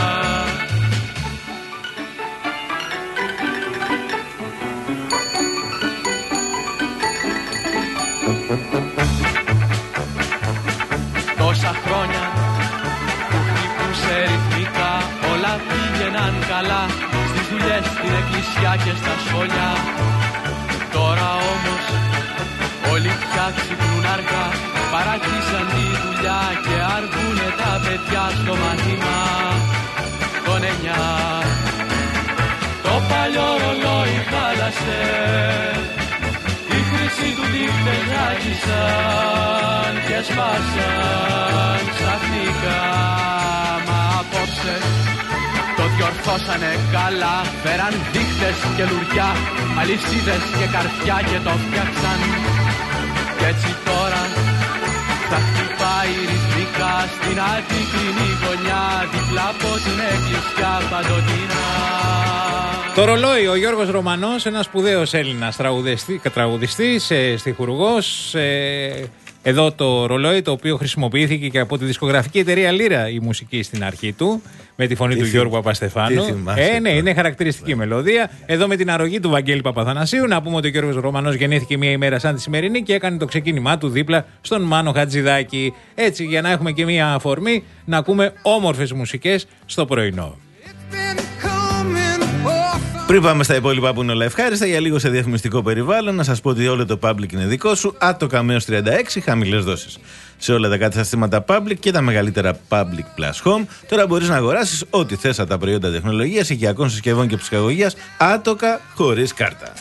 Τόσα χρόνια που χτυπούσε ρυθμικά, όλα πήγαιναν καλά στις δουλειές, στην εκκλησιά και στα σχολιά. Τώρα όμως όλοι πια ξυπνούν αργά, παρατήσαν τη δουλειά και αργούνε τα παιδιά στο μάθημα των εννιά. Το παλιό ρολόι χάλασε, οι χρυσοί του δείχτες ράγισαν και σπάσαν ξαφνικά. Μα απόψε το διορθώσανε καλά, φέραν δείχτες και λουριά, αλυσίδες και καρφιά και το φτιάξαν. Κι έτσι τώρα θα χτυπάει ρυθμικά στην αντικρινή γωνιά, δίπλα από την εκκλησιά παντοτινά. Το ρολόι, ο Γιώργος Ρωμανός, ένας σπουδαίος Έλληνας τραγουδιστής, ε, στιχουργός. Ε, εδώ το ρολόι, το οποίο χρησιμοποιήθηκε και από τη δισκογραφική εταιρεία Λύρα η μουσική στην αρχή του, με τη φωνή τι του θυ... Γιώργου Παπαστεφάνου. Ε, ναι, είναι χαρακτηριστική μελωδία. Εδώ με την αρρωγή του Βαγγέλη Παπαθανασίου. Να πούμε ότι ο Γιώργος Ρωμανός γεννήθηκε μία ημέρα σαν τη σημερινή και έκανε το ξεκίνημά του δίπλα στον Μάνο Χατζηδάκη. Έτσι, για να έχουμε και μία αφορμή να ακούμε όμορφες μουσικές στο πρωινό. Πριν πάμε στα υπόλοιπα που είναι όλα ευχάριστα, για λίγο σε διαφημιστικό περιβάλλον, να σας πω ότι όλο το Public είναι δικό σου. Άτοκα έως τριάντα έξι, χαμηλές δόσεις. Σε όλα τα καταστήματα Public και τα μεγαλύτερα Public Plus Home. Τώρα μπορείς να αγοράσεις ό,τι θες από τα προϊόντα τεχνολογίας, οικιακών συσκευών και ψυχαγωγίας, άτοκα χωρίς κάρτα.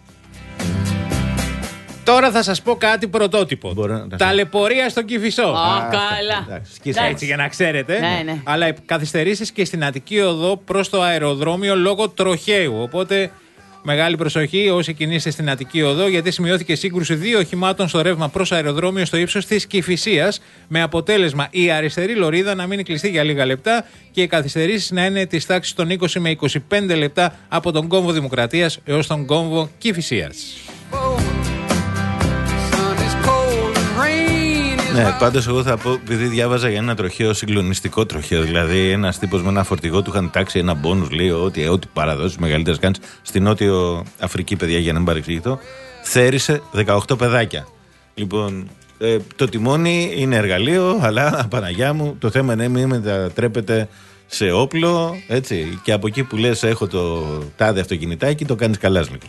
Τώρα θα σας πω κάτι πρωτότυπο. Να... Ταλαιπωρία στον Κηφισό. Ω, καλά. Εντάξει, έτσι για να ξέρετε. Ναι, ναι. Αλλά καθυστερήσεις και στην Αττική Οδό προς το αεροδρόμιο λόγω τροχαίου. Οπότε μεγάλη προσοχή όσοι κινείστε στην Αττική Οδό, γιατί σημειώθηκε σύγκρουση δύο οχημάτων στο ρεύμα προς αεροδρόμιο στο ύψος της Κηφισίας, με αποτέλεσμα η αριστερή λωρίδα να μείνει κλειστή για λίγα λεπτά και οι καθυστερήσεις να είναι της τάξης των είκοσι με είκοσι πέντε λεπτά από τον κόμβο Δημοκρατίας έως τον κόμβο Κηφισίας. Ναι, πάντως εγώ θα πω, επειδή διάβαζα για ένα τροχαίο, συγκλονιστικό τροχαίο. Δηλαδή, ένας τύπος με ένα φορτηγό του είχαν τάξει ένα μπόνους, λέει, ότι ό,τι παραδόσεις μεγαλύτερες κάνεις. Στην Νότιο Αφρική, παιδιά, για να μην παρεξηγηθώ, θέρισε δεκαοκτώ παιδάκια. Λοιπόν, ε, το τιμόνι είναι εργαλείο, αλλά Παναγιά μου, το θέμα είναι μην μετατρέπεται σε όπλο, έτσι. Και από εκεί που λες, έχω το τάδε αυτοκινητάκι, το κάνεις καλάσνικο.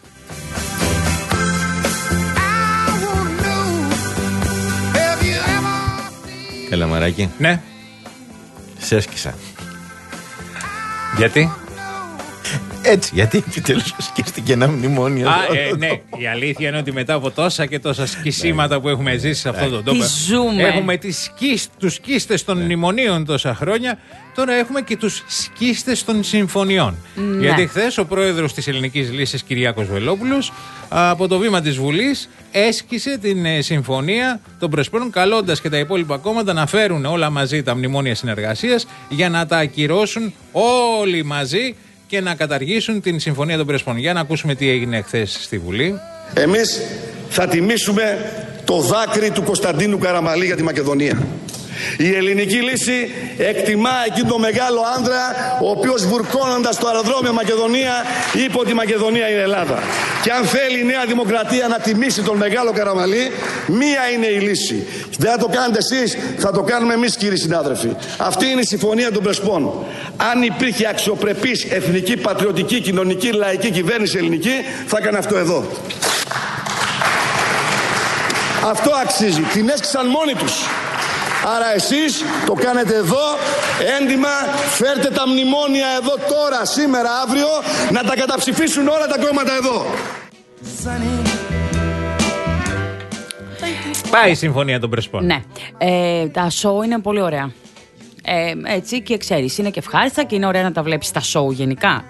Έλα, μαράκι. Ναι. Σε έσκησα. Γιατί? Έτσι, γιατί επιτέλους σκέφτηκε ένα μνημόνιο. Α, ε, ναι, η αλήθεια είναι ότι μετά από τόσα και τόσα σκισίματα που έχουμε ζήσει σε αυτόν τον τόπο, έχουμε τις σκίσ, τους σκίστες των μνημονίων τόσα χρόνια, τώρα έχουμε και τους σκίστες των συμφωνιών. Ναι. Γιατί χθες ο πρόεδρος της Ελληνικής Λύσης, Κυριάκος Βελόπουλος, από το βήμα της Βουλής έσκησε την ε, συμφωνία των Πρεσπών, καλώντας και τα υπόλοιπα κόμματα να φέρουν όλα μαζί τα μνημόνια συνεργασίας για να τα ακυρώσουν όλοι μαζί και να καταργήσουν την Συμφωνία των Πρεσπών. Για να ακούσουμε τι έγινε χθες στη Βουλή. Εμείς θα τιμήσουμε το δάκρυ του Κωνσταντίνου Καραμαλή για τη Μακεδονία. Η Ελληνική Λύση εκτιμά εκείνο το μεγάλο άνδρα, ο οποίος βουρκώνοντας το αεροδρόμιο Μακεδονία είπε ότι η Μακεδονία είναι Ελλάδα. Και αν θέλει η Νέα Δημοκρατία να τιμήσει τον μεγάλο Καραμαλή, μία είναι η λύση. Δεν θα το κάνετε εσείς, θα το κάνουμε εμείς, κύριοι συνάδελφοι. Αυτή είναι η Συμφωνία των Πρεσπών. Αν υπήρχε αξιοπρεπής εθνική, πατριωτική, κοινωνική, λαϊκή κυβέρνηση ελληνική, θα έκανε αυτό εδώ. Αυτό αξίζει. Την έσκησαν μόνοι τους. Άρα εσείς το κάνετε εδώ, έντιμα, φέρτε τα μνημόνια εδώ τώρα, σήμερα, αύριο, να τα καταψηφίσουν όλα τα κόμματα εδώ. Πάει η Συμφωνία των Πρεσπών. Ναι, ε, τα σοου είναι πολύ ωραία. Ε, έτσι και ξέρεις, είναι και ευχάριστα και είναι ωραία να τα βλέπεις τα σοου γενικά.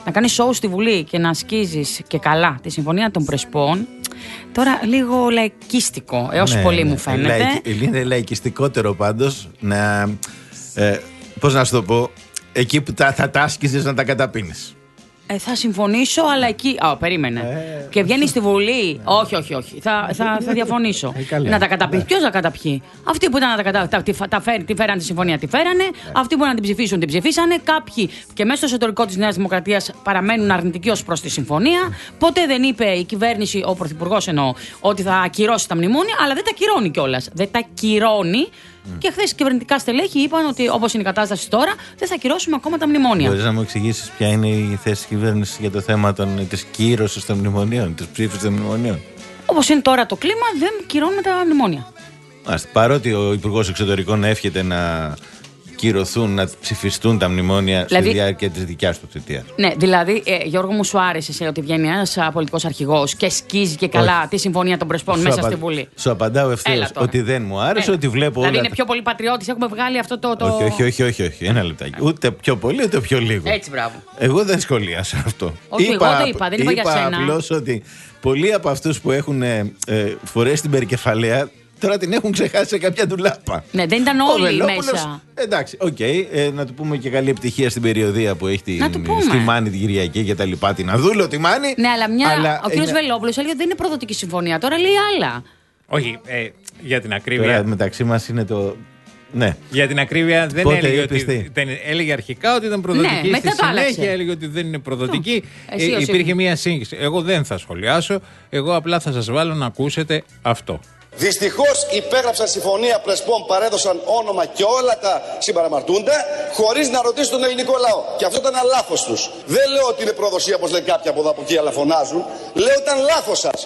να κάνεις σοου στη Βουλή και να ασκίζεις και καλά τη Συμφωνία των Πρεσπών, τώρα λίγο λαϊκίστικο, έως ναι, πολύ ναι, μου φαίνεται. Λαϊκ, είναι λαϊκιστικότερο πάντως να. Ε, πώς να σου το πω, εκεί που τα, θα τα άσκησες να τα καταπίνεις. Ε, θα συμφωνήσω, αλλά εκεί. Α, περίμενε. Ε, και βγαίνει στη Βουλή. όχι, όχι, όχι. Θα, θα, θα διαφωνήσω. Ε, να τα καταπιεί. Ποιος θα καταπιεί? Αυτοί που ήταν να τα καταπιεί. Τα, τα, τα, τη φέραν τη συμφωνία, τη φέρανε. Ε. Αυτοί που να την ψηφίσουν, την ψηφίσανε. Κάποιοι και μέσα στο εσωτερικό της Νέας Δημοκρατίας παραμένουν αρνητικοί ως προς τη συμφωνία. Ποτέ δεν είπε η κυβέρνηση, ο Πρωθυπουργός εννοώ, ότι θα ακυρώσει τα μνημόνια, αλλά δεν τα κυρώνει κιόλας. Δεν τα κυρώνει. Mm. Και χθες κυβερνητικά στελέχη είπαν ότι όπως είναι η κατάσταση τώρα, δεν θα κυρώσουμε ακόμα τα μνημόνια. Μπορείς να μου εξηγήσεις ποια είναι η θέση της κυβέρνησης για το θέμα των, της κύρωσης των μνημονίων, της ψήφισης των μνημονίων? Όπως είναι τώρα το κλίμα, δεν κυρώνουμε τα μνημόνια. Άστε, παρότι ο Υπουργός Εξωτερικών εύχεται να κυρωθούν, να ψηφιστούν τα μνημόνια δηλαδή, στη διάρκεια της δικιάς του θητείας. Ναι, δηλαδή, ε, Γιώργο, μου σου άρεσε σε ότι βγαίνει ένας πολιτικός αρχηγός και σκίζει και καλά Όχι. τη Συμφωνία των Πρεσπών μέσα απα... στη Βουλή. Σου απαντάω ευθέως ότι δεν μου άρεσε, Έλα. ότι βλέπω δηλαδή όλα. είναι πιο πολύ πατριώτης, έχουμε βγάλει αυτό το. το... Όχι, όχι, όχι, όχι, όχι, ένα λεπτάκι. Ούτε πιο πολύ, ούτε πιο λίγο. Έτσι, μπράβο. Εγώ δεν σχολίασα αυτό. Όχι, είπα, εγώ το είπα, δεν είπα, είπα για σένα. Απλώς ότι πολλοί από αυτούς που έχουν ε, ε, φορέσει την περικεφαλαία. Τώρα την έχουν ξεχάσει σε κάποια ντουλάπα. Ναι, δεν ήταν όλοι μέσα. Εντάξει, οκ. Okay, ε, να του πούμε και καλή επιτυχία στην περιοδία που έχει την, στη Μάνη την Κυριακή και τα λοιπά. Την Αδούλο, τη Μάνη. Ναι, αλλά, μια, αλλά ο κ. Είναι... Βελόπουλος έλεγε ότι δεν είναι προδοτική συμφωνία. Τώρα λέει άλλα. Όχι, ε, για την ακρίβεια. Τώρα, μεταξύ μας είναι το. Ναι. Για την ακρίβεια δεν Πότε έλεγε ότι. Δεν, έλεγε αρχικά ότι ήταν προδοτική. Ναι, στη συνέχεια έλεγε ότι δεν είναι προδοτική. Ε, υπήρχε μια σύγχυση. Εγώ δεν θα σχολιάσω. Εγώ απλά θα σας βάλω να ακούσετε αυτό. Δυστυχώς υπέγραψαν συμφωνία Πρεσπών, παρέδωσαν όνομα και όλα τα συμπαραμαρτούντα χωρίς να ρωτήσουν τον ελληνικό λαό. Και αυτό ήταν ένα λάθος τους. Δεν λέω ότι είναι προδοσία όπως λένε κάποιοι από εδώ από εκεί αλλά φωνάζουν. Λέω ότι ήταν λάθος σας.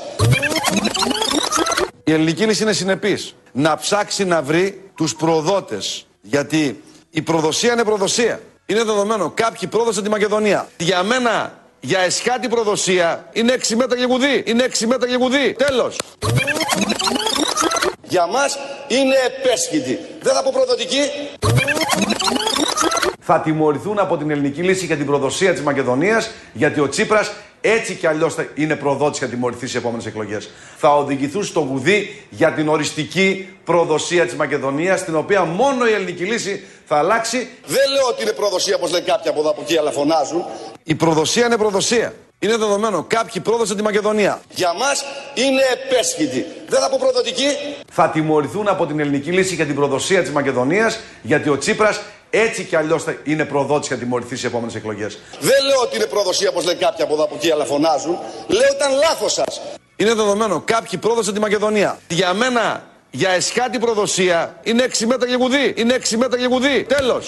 Η ελληνική λύση είναι συνεπής. Να ψάξει να βρει τους προδότες. Γιατί η προδοσία είναι προδοσία. Είναι δεδομένο. Κάποιοι πρόδωσαν τη Μακεδονία. Για μένα, για εσχάτη προδοσία είναι έξι μέτρα και γουδί. Είναι έξι μέτρα και γουδί. Τέλος. Για μας είναι επέσχυτη. Δεν θα πω προδοτική. Θα τιμωρηθούν από την ελληνική λύση για την προδοσία της Μακεδονίας, γιατί ο Τσίπρας έτσι κι αλλιώς θα είναι προδότης και θα τιμωρηθεί στις επόμενες εκλογές. Θα οδηγηθούν στο γουδί για την οριστική προδοσία της Μακεδονίας, την οποία μόνο η ελληνική λύση θα αλλάξει. Δεν λέω ότι είναι προδοσία όπως λένε κάποιοι από εδώ από εκεί, αλλά φωνάζουν. Η προδοσία είναι προδοσία. Είναι δεδομένο. Κάποιοι πρόδωσαν τη Μακεδονία. Για μας είναι επέσχυτη. Δεν θα πω προδοτική. Θα τιμωρηθούν από την ελληνική λύση για την προδοσία της Μακεδονίας, γιατί ο Τσίπρας έτσι κι αλλιώς θα είναι προδότης και θα τιμωρηθεί στις επόμενες εκλογές. Δεν λέω ότι είναι προδοσία όπως λένε κάποιοι από εδώ από εκεί, αλλά φωνάζουν. Λέω ότι ήταν λάθος σας. Είναι δεδομένο. Κάποιοι πρόδωσαν τη Μακεδονία. Για μένα, για εσχάτη προδοσία είναι έξι μέτρα και γουδί. Είναι έξι μέτρα και γουδί. Τέλος.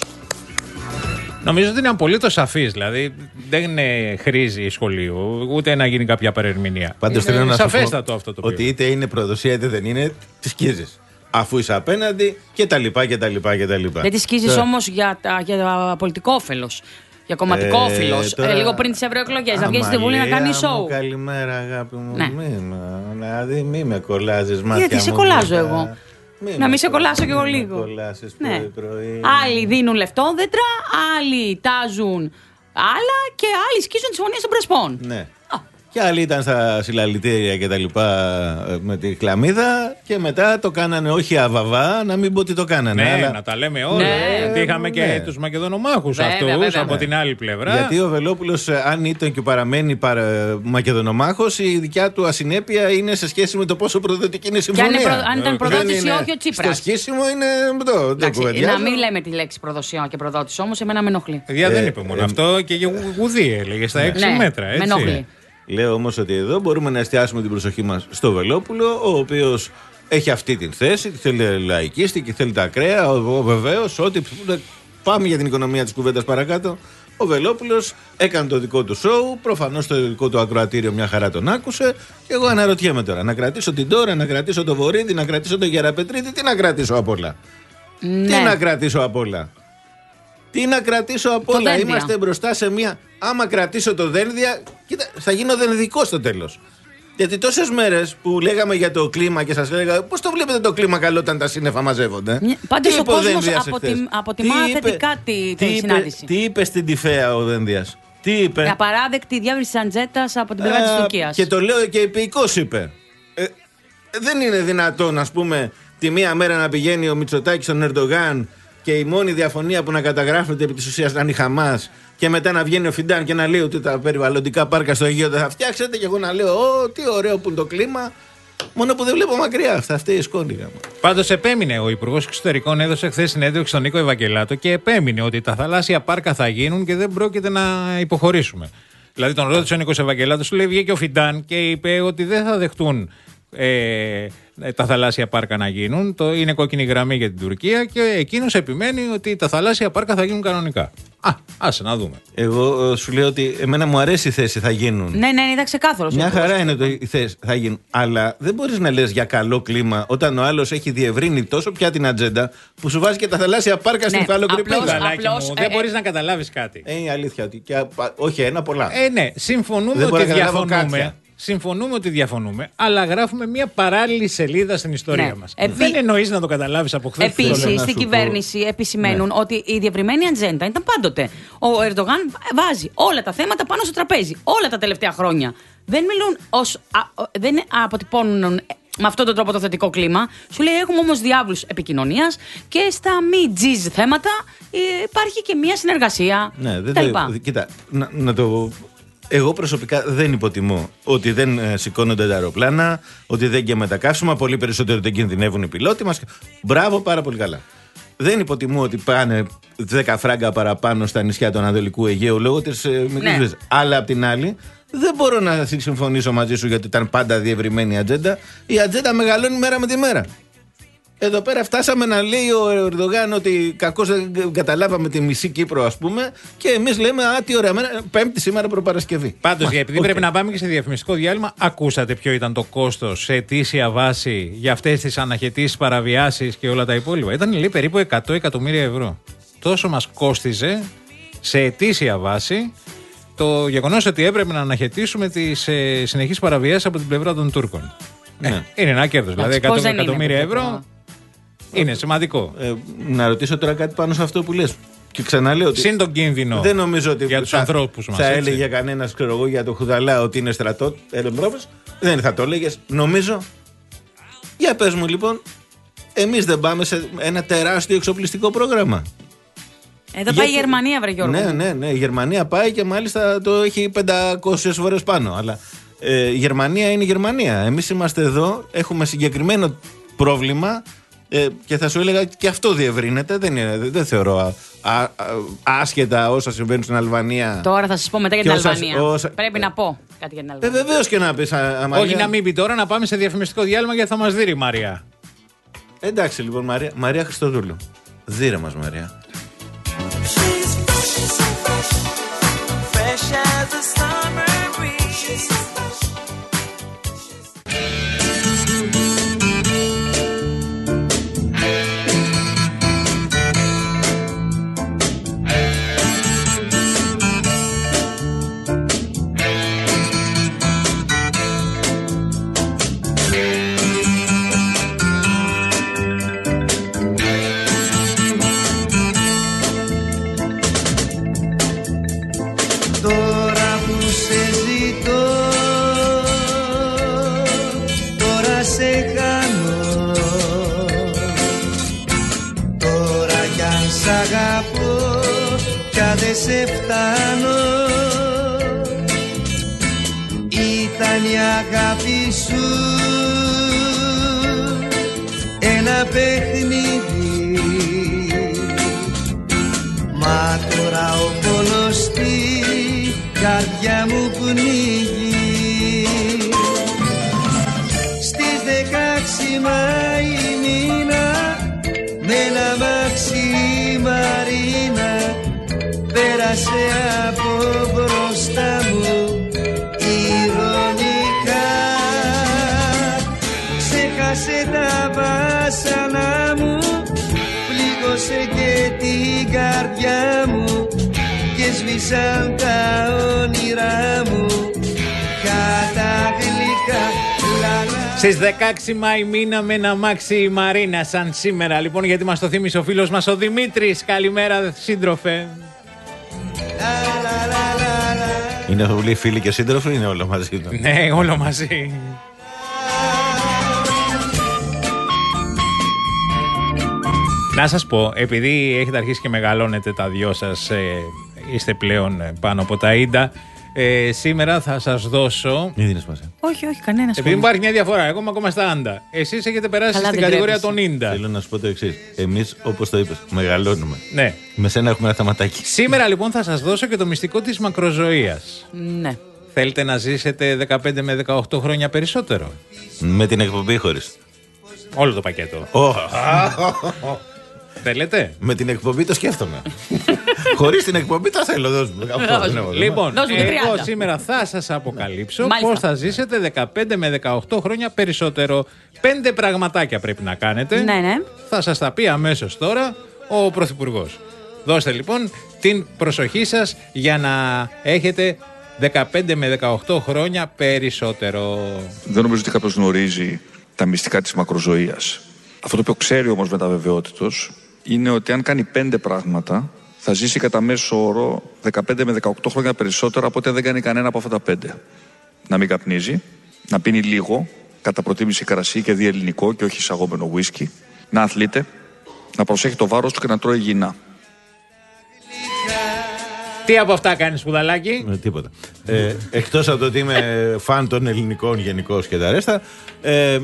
Νομίζω ότι είναι απολύτως σαφής. Δηλαδή δεν χρήζει σχολείου, ούτε να γίνει κάποια παρερμηνία. Πάντως θέλω να σαφέστατο αυτό το ότι οποίο. Είτε είναι προδοσία είτε δεν είναι, τη σκίζεις. Αφού είσαι απέναντι και τα λοιπά και τα λοιπά και τα λοιπά. Δεν τη σκίζεις όμως για, για πολιτικό όφελος. Για κομματικό ε, όφελος. Τώρα... Ε, λίγο πριν τις ευρωεκλογές. Να βγει στη Βουλή να κάνει σοου. Καλημέρα, αγάπη μου. Ναι. Μη, δηλαδή, μη με κολλάζεις μάτια. Γιατί σε κολλάζω εγώ. Μη να μην σε κολλάσω κι εγώ λίγο. Ναι. Πρωί, πρωί. Άλλοι δίνουν λεφτόδετρα, άλλοι τάζουν άλλα και άλλοι σκίζουν τις συμφωνίες των Πρεσπών. Ναι. Και άλλοι ήταν στα συλλαλητήρια και τα λοιπά με τη χλαμίδα και μετά το κάνανε όχι αβαβά, να μην πω ότι το κάνανε. Ναι, αλλά... να τα λέμε όλα. Ναι, γιατί είχαμε και ναι. τους Μακεδονομάχους αυτούς από την άλλη πλευρά. Γιατί ο Βελόπουλος, αν ήταν και παραμένει παρα... Μακεδονομάχος, η δικιά του ασυνέπεια είναι σε σχέση με το πόσο προδοτική είναι η συμφωνία. Και αν, προ... αν ήταν προδότης ή όχι ο Τσίπρας. Στο σχίσιμο είναι το, το να μην λέμε τη λέξη προδοσία και προδότης όμως, εμένα με ενοχλεί. Ε, δεν είπε μόνο ε, αυτό και για γουδί έλεγε στα έξι μέτρα. Με ενοχλεί. Λέω όμως ότι εδώ μπορούμε να εστιάσουμε την προσοχή μας στο Βελόπουλο, ο οποίος έχει αυτή την θέση, θέλει λαϊκίστικη, θέλει τα ακραία. Βεβαίως, ότι πάμε για την οικονομία της κουβέντας παρακάτω. Ο Βελόπουλος έκανε το δικό του σοου, προφανώς το δικό του ακροατήριο μια χαρά τον άκουσε. Και εγώ αναρωτιέμαι τώρα, να κρατήσω την Τώρα, να κρατήσω το Βορύδη, να κρατήσω το Γεραπετρίτη, τι να κρατήσω απ' όλα. Ναι. Τι να κρατήσω απ' όλα. Τι να κρατήσω απ' όλα. Είμαστε μπροστά σε μια. Άμα κρατήσω το Δένδια, κοίτα, θα γίνω δενδικό στο τέλος. Γιατί τόσες μέρες που λέγαμε για το κλίμα και σας έλεγα πώς το βλέπετε το κλίμα καλό όταν τα σύννεφα μαζεύονται. Πάντως ο κόσμος αποτιμά θετικά τη, τη τι συνάντηση. Είπε, τι είπε στην Τυφαία ο Δένδιας. Τι είπε? Απαράδεκτη διάβριση της ατζέντας από την πλευρά της Τουρκίας. Και το λέω και επεϊκώς είπε. Ε, δεν είναι δυνατόν, ας πούμε, τη μία μέρα να πηγαίνει ο Μητσοτάκης στον Ερντογάν και η μόνη διαφωνία που να καταγράφεται επί της ουσίας να είναι η Χαμάς, και μετά να βγαίνει ο Φιντάν και να λέει ότι τα περιβαλλοντικά πάρκα στο Αιγαίο δεν θα φτιάξετε, και εγώ να λέω: Ω, τι ωραίο που είναι το κλίμα. Μόνο που δεν βλέπω μακριά. Αυτά αυτή η σκόνη. Πάντως επέμεινε ο Υπουργός Εξωτερικών, έδωσε χθες συνέντευξη στον Νίκο Ευαγγελάτο και επέμεινε ότι τα θαλάσσια πάρκα θα γίνουν και δεν πρόκειται να υποχωρήσουμε. Δηλαδή τον ρώτησε ο Νίκος Ευαγγελάτος, του λέει: βγήκε ο Φιντάν και είπε ότι δεν θα δεχτούν ε, τα θαλάσσια πάρκα να γίνουν. Το είναι κόκκινη γραμμή για την Τουρκία και εκείνος επιμένει ότι τα θαλάσσια πάρκα θα γίνουν κανονικά. Α, άσε να δούμε. Εγώ ε, σου λέω ότι εμένα μου αρέσει η θέση θα γίνουν. Ναι, ναι, ήταν ξεκάθαρο. Μια χαρά είναι το, η θέση θα γίνουν. Αλλά δεν μπορείς να λες για καλό κλίμα όταν ο άλλος έχει διευρύνει τόσο πια την ατζέντα που σου βάζει και τα θαλάσσια πάρκα στην υφαλοκρηπίδα. Δεν μπορείς να καταλάβεις κάτι. Ε, είναι η αλήθεια. Ότι και, όχι ένα, πολλά. Ε, ναι, συμφωνούμε ότι διαφωνούμε. Συμφωνούμε ότι διαφωνούμε, αλλά γράφουμε μια παράλληλη σελίδα στην ιστορία ναι. μας. Επί... Δεν εννοείς να το καταλάβεις από χθες. Επίσης, στην κυβέρνηση πω... επισημαίνουν ναι. ότι η διευρυμένη ατζέντα ήταν πάντοτε. Ο Ερντογάν βάζει όλα τα θέματα πάνω στο τραπέζι, όλα τα τελευταία χρόνια. Δεν μιλούν ως, α, δεν αποτυπώνουν με αυτόν τον τρόπο το θετικό κλίμα. Σου λέει: έχουμε όμως διάβλους επικοινωνίας και στα μη τζιζ θέματα υπάρχει και μια συνεργασία. Ναι, δεν το, κοίτα, να, να το. Εγώ προσωπικά δεν υποτιμώ ότι δεν ε, σηκώνονται τα αεροπλάνα, ότι δεν και μετακαύσιμα, πολύ περισσότερο δεν κινδυνεύουν οι πιλότοι μας. Μπράβο, πάρα πολύ καλά. Δεν υποτιμώ ότι πάνε δέκα φράγκα παραπάνω στα νησιά του Ανατολικού Αιγαίου λόγω της ε, μικρής ναι. Αλλά απ' την άλλη, δεν μπορώ να συμφωνήσω μαζί σου γιατί ήταν πάντα διευρυμένη η ατζέντα. Η ατζέντα μεγαλώνει μέρα με τη μέρα. Εδώ πέρα φτάσαμε να λέει ο Ερντογάν ότι κακώς δεν καταλάβαμε τη μισή Κύπρο, ας πούμε, και εμείς λέμε: α, τι ωραία, Πέμπτη σήμερα προπαρασκευή. Πάντως, επειδή okay. πρέπει να πάμε και σε διαφημιστικό διάλειμμα, ακούσατε ποιο ήταν το κόστος σε ετήσια βάση για αυτές τις αναχαιτήσεις, παραβιάσεις και όλα τα υπόλοιπα. Ήταν, λέει, περίπου εκατό εκατομμύρια ευρώ. Τόσο μας κόστιζε σε ετήσια βάση το γεγονός ότι έπρεπε να αναχαιτήσουμε τις ε, συνεχείς παραβιάσεις από την πλευρά των Τούρκων. Ναι. Ε, είναι ένα κέρδος. Δηλαδή, εκατό εκατομμύρια ευρώ. Είναι σημαντικό. Ε, να ρωτήσω τώρα κάτι πάνω σε αυτό που λες. Και ξαναλέω ότι. Συν τον κίνδυνο. Δεν νομίζω ότι για τους ανθρώπους μας. Θα έλεγε κανένας, ξέρω εγώ, για το Χουδαλά ότι είναι στρατό. Δεν θα το έλεγες. Νομίζω. Για πες μου λοιπόν, εμείς δεν πάμε σε ένα τεράστιο εξοπλιστικό πρόγραμμα. Εδώ πάει η Γερμανία, βρε Γιώργο. Ναι, ναι, ναι. Η Γερμανία πάει και μάλιστα το έχει πεντακόσιες φορές πάνω. Αλλά ε, η Γερμανία είναι η Γερμανία. Εμείς είμαστε εδώ, έχουμε συγκεκριμένο πρόβλημα. Ε, και θα σου έλεγα και αυτό διευρύνεται. Δεν, είναι, δεν θεωρώ α, α, α, άσχετα όσα συμβαίνουν στην Αλβανία. Τώρα θα σας πω μετά για την όσα, Αλβανία. Όσα... Πρέπει να πω κάτι για την Αλβανία. Ε, βεβαίως και να πεις. Αμαρία. Όχι να μην πει τώρα, να πάμε σε διαφημιστικό διάλειμμα γιατί θα μας δει η Μαρία. Εντάξει λοιπόν, Μαρία, Μαρία Χριστοδούλου. Δείρε μας, Μαρία. Σε φτάνω, ήταν η αγάπη σου ένα παιχνίδι, μα τώρα ο πόνος στην καρδιά μου πνίγει. Στις δεκαέξι Μάη μήνα με ένα μαξί Μαρίνα πέρασε από μπροστά μου ηρωνικά, ξέχασε τα βάσανα μου, πλήγωσε και την καρδιά μου και σβήσαν τα όνειρά μου καταγλυκά. Στις δεκαέξι Μάη μήνα με ένα μάξι η Μαρίνα σαν σήμερα. Λοιπόν, γιατί μας το θύμισε ο φίλος μας ο Δημήτρης. Καλημέρα, σύντροφε. La, la, la, la, la. Είναι αυτό που λέει φίλοι και σύντροφοι ή είναι όλο μαζί? Ναι, όλο μαζί. Να σας πω, επειδή έχετε αρχίσει και μεγαλώνετε τα δυο σας, ε, είστε πλέον πάνω από τα ίντα, ε, σήμερα θα σας δώσω... Μην δίνεις μας. Όχι, όχι, κανένας. Επειδή υπάρχει μια διαφορά, εγώ είμαι ακόμα στα άντα. Εσείς έχετε περάσει Καλά, στην δεν κατηγορία τρέπεσαι. των ίντα. Θέλω να σου πω το εξής. Εμείς, όπως το είπες, μεγαλώνουμε. Ναι. Με σένα έχουμε ένα θεματάκι. Σήμερα λοιπόν θα σας δώσω και το μυστικό της μακροζωίας. Ναι. Θέλετε να ζήσετε δεκαπέντε με δεκαοκτώ χρόνια περισσότερο? Με την εκπομπή χωρίς. Όλο το πακέτο. Oh. Θέλετε? Με την εκπομπή το σκέφτομαι. Χωρίς την εκπομπή τα θέλω. Δώσουμε. Αυτό είναι όλο. Λοιπόν, Δώσ' μου εγώ τριάντα. σήμερα θα σας αποκαλύψω Μάλιστα. πώς θα ζήσετε δεκαπέντε με δεκαοκτώ χρόνια περισσότερο. Πέντε πραγματάκια πρέπει να κάνετε. Ναι, ναι. Θα σας τα πει αμέσως τώρα ο Πρωθυπουργός. Δώστε λοιπόν την προσοχή σας για να έχετε δεκαπέντε με δεκαοκτώ χρόνια περισσότερο. Δεν νομίζω ότι κάποιος γνωρίζει τα μυστικά της μακροζωίας. Αυτό το οποίο ξέρει όμως με τα βεβαιότητος είναι ότι αν κάνει πέντε πράγματα θα ζήσει κατά μέσο όρο δεκαπέντε με δεκαοκτώ χρόνια περισσότερα από ό,τι δεν κάνει κανένα από αυτά τα πέντε. Να μην καπνίζει, να πίνει λίγο, κατά προτίμηση κρασί και διελληνικό και όχι εισαγόμενο ουίσκι, να αθλείται, να προσέχει το βάρος του και να τρώει υγιεινά. Τι από αυτά κάνεις, σπουδαλάκι? Ε, τίποτα. Ε, εκτός από το ότι είμαι φαν των ελληνικών γενικώς και τα ρέστα, ε,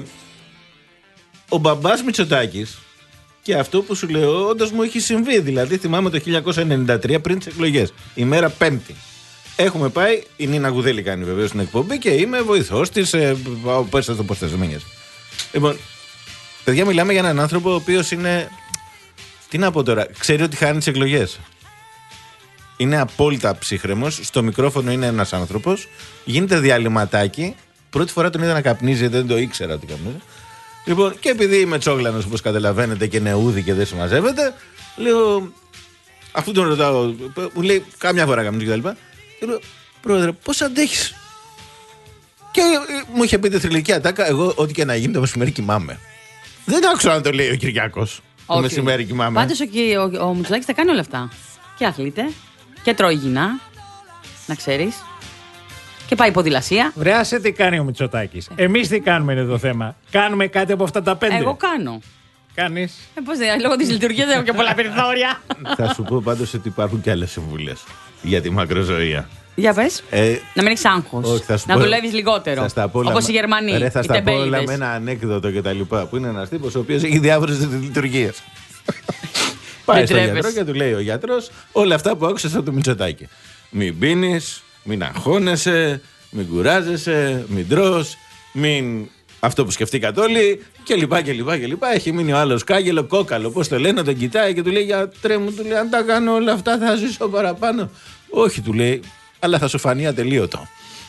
ο μπαμπάς Μητσοτάκης και αυτό που σου λέω όντως μου έχει συμβεί. Δηλαδή θυμάμαι το χίλια εννιακόσια ενενήντα τρία πριν τις εκλογές, ημέρα Πέμπτη. Έχουμε πάει, η Νίνα Γουδέλη κάνει βεβαίως την εκπομπή και είμαι βοηθός της. Ε, πες το πώς θες, μην. Λοιπόν, παιδιά, μιλάμε για έναν άνθρωπο ο οποίος είναι. Τι να πω τώρα, ξέρει ότι χάνει τις εκλογές. Είναι απόλυτα ψύχρεμος. Στο μικρόφωνο είναι ένας άνθρωπος. Γίνεται διαλυματάκι. Πρώτη φορά τον είδα να καπνίζει, δεν το ήξερα ότι καπνίζει. Λοιπόν, και επειδή είμαι τσόγλανος όπως καταλαβαίνετε και νεούδη και δεν συμμαζεύεται, λέω. Αφού τον ρωτάω, μου λέει κάμια φορά καπνίζει και τα λοιπά. Και λέω, πρόεδρε, πώς αντέχεις? Και μου είχε πει τη θρυλική ατάκα, εγώ ό,τι και να γίνει το μεσημέρι κοιμάμαι. Δεν άκουσα να το λέει ο Κυριάκος. Το μεσημέρι κοιμάμαι. Πάντως ο, ο, ο Μητσοτάκης τα κάνει όλα αυτά. Και αθλείται και τρώει υγιεινά, να ξέρεις. Και πάει ποδηλασία. Βρεάσε τι κάνει ο Μητσοτάκης. Εμείς τι κάνουμε είναι το θέμα. Κάνουμε κάτι από αυτά τα πέντε? Εγώ κάνω. Κάνεις? Ε, πώς δεν, λόγω της λειτουργίας δεν έχω και πολλά περιθώρια. Θα σου πω πάντως ότι υπάρχουν και άλλες συμβουλές για τη μακροζωία. Για πες. Ε, να μην έχεις άγχος. όχι, θα σου να πω- δουλεύεις λιγότερο. Όπως οι Γερμανοί. Ρε, θα οι στα πω όλα τεμπέληδες. με ένα ανέκδοτο και τα λοιπά. Που είναι ένας τύπος ο οποίος έχει διάφορες λειτουργίες. Πάει στον τρέπεσαι. γιατρό και του λέει ο γιατρός όλα αυτά που άκουσες από το Μητσοτάκη. Μην πίνεις, μην αγχώνεσαι, μην κουράζεσαι, μην τρως, μην. Αυτό που σκεφτήκατε όλοι και λοιπά και λοιπά και λοιπά. Έχει μείνει ο άλλος κάγκελο, κόκαλο, πώς το λένε, τον κοιτάει και του λέει γιατρέ μου, του λέει αν τα κάνω όλα αυτά θα ζήσω παραπάνω. Όχι, του λέει, αλλά θα σου φανεί ατελείωτο.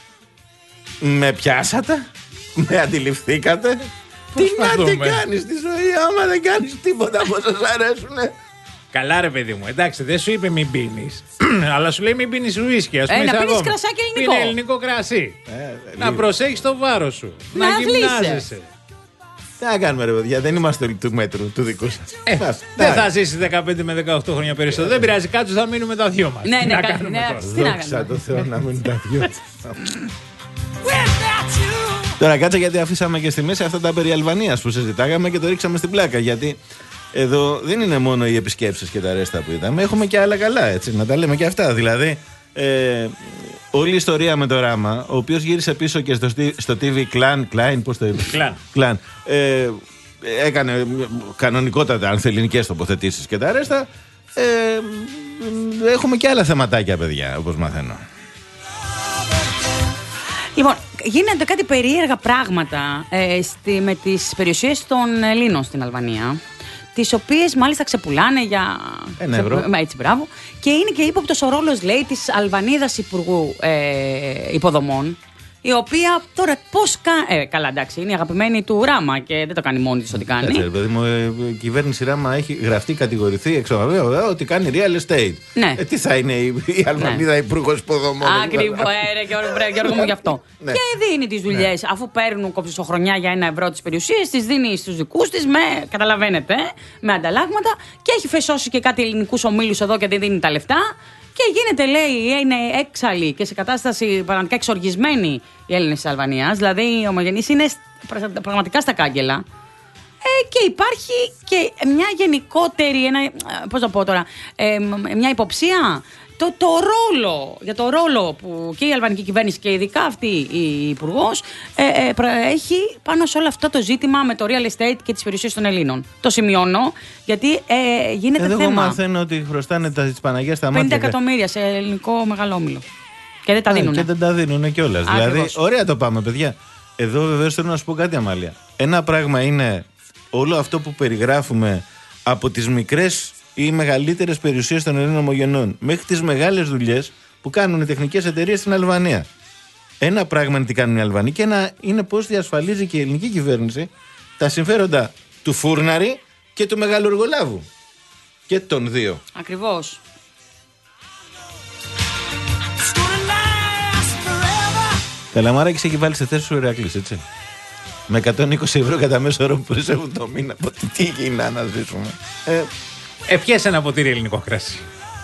Με πιάσατε, με αντιληφθήκατε. Τι να τι Προσπαθούμε. κάνεις στη ζωή άμα δεν κάνεις τίποτα που σας αρέσουνε. Καλά, ρε παιδί μου, εντάξει, δεν σου είπε μην πίνεις. Αλλά σου λέει μην πίνεις ουίσκι, ας Ε, πούμε. να πίνεις εισαγόμενο. κρασάκι ελληνικό. Πίνε ελληνικό κρασί. Ε, Να λίγο. προσέχεις το βάρος σου. Να Να αθλείσαι. γυμνάζεσαι. Τι να κάνουμε ρε παιδιά, δεν είμαστε του μέτρου του δικού σας. Ε, Μας, δεν τα- θα ζήσεις δεκαπέντε με δεκαοκτώ χρόνια περισσότερο. Δεν πειράζει, κάτω θα μείνουμε τα δυο μας. Ναι, Τι ναι, να κα- κάνουμε ναι, τώρα. τι να Δόξα κάνουμε. τω Θεώ να μείνουν τα δυο. Τώρα κάτσε γιατί αφήσαμε και στη μέση αυτά τα περί Αλβανίας που συζητάγαμε και το ρίξαμε στην πλάκα. Γιατί εδώ δεν είναι μόνο οι επισκέψεις και τα ρέστα που είδαμε, έχουμε και άλλα καλά, έτσι, να τα λέμε και αυτά. Δηλαδή, ε, όλη η ιστορία με το Ράμα, ο οποίος γύρισε πίσω και στο, στο τι βι Clan, Klein, πώς το είπε. Clan. Clan. Ε, έκανε κανονικότατα ανθεληνικές τοποθετήσεις και τα ρέστα. Ε, έχουμε και άλλα θεματάκια, παιδιά, όπως μαθαίνω. Λοιπόν, γίνονται κάτι περίεργα πράγματα ε, στη, με τις περιουσίες των Ελλήνων στην Αλβανία, τις οποίες μάλιστα ξεπουλάνε για. Ένα ευρώ. Μα, έτσι, μπράβο. Και είναι και ύποπτος ο ρόλος, λέει, της Αλβανίδας Υπουργού ε, Υποδομών, η οποία τώρα πώς κάνει. Ε, καλά, εντάξει, είναι η αγαπημένη του Ράμα και δεν το κάνει μόνη της ό,τι κάνει. Κάτσε, ρε παιδί μου, ε, η κυβέρνηση Ράμα έχει γραφτεί, κατηγορηθεί εξωβεβαίω ότι κάνει real estate. Ναι. Ε, τι θα είναι η, η Αλβανίδα υπουργός υποδομών. Ακριβώς, ε, ρε, Γιώργο, ρε, Γιώργο μου, γι' αυτό. Ναι. Και δίνει τις δουλειές. Αφού παίρνουν κοψισοχρονιά για ένα ευρώ τις περιουσίες, τις δίνει στους δικούς της με, καταλαβαίνετε, με ανταλλάγματα. Και έχει φεσώσει και κάτι ελληνικούς ομίλους εδώ και δεν δίνει τα λεφτά. Και Και γίνεται, λέει, είναι έξαλλοι και σε κατάσταση πραγματικά εξοργισμένη οι Έλληνες της Αλβανίας. Δηλαδή, οι ομογενείς είναι πραγματικά στα κάγκελα. Ε, και υπάρχει και μια γενικότερη, ένα, πώς να πω τώρα, ε, μια υποψία το, το ρόλο, για το ρόλο που και η αλβανική κυβέρνηση και ειδικά αυτή η υπουργός ε, ε, έχει πάνω σε όλο αυτό το ζήτημα με το real estate και τις περιουσίες των Ελλήνων. Το σημειώνω, γιατί ε, γίνεται Εδώ θέμα. Εγώ μαθαίνω ότι χρωστάνε τα της Παναγίας στα μάτια. πενήντα εκατομμύρια σε ελληνικό μεγαλόμιλο. Και δεν τα δίνουν. Και δεν τα δίνουν κιόλας. Δηλαδή, ωραία το πάμε, παιδιά. Εδώ βεβαίως θέλω να σου πω κάτι, Αμάλια. Ένα πράγμα είναι όλο αυτό που περιγράφουμε από τις μικρές ή μεγαλύτερες περιουσίες των Ελλήνων ομογενών μέχρι τις μεγάλες δουλειές που κάνουν οι τεχνικές εταιρείες στην Αλβανία. Ένα πράγμα είναι τι κάνουν οι Αλβανοί και ένα είναι πώς διασφαλίζει και η ελληνική κυβέρνηση τα συμφέροντα του φούρναρη και του μεγαλουργολάβου. Και των δύο. Ακριβώς. Τα Λαμάρακης έχει βάλει σε θέση σου Ηρακλής, έτσι. Με εκατόν είκοσι ευρώ κατά μέσο όρο που περισσεύουν το μήνα. Τι γίνεται να ζήσουμε. Ε, ε, πιέσε ένα ποτήρι ελληνικό κράσι.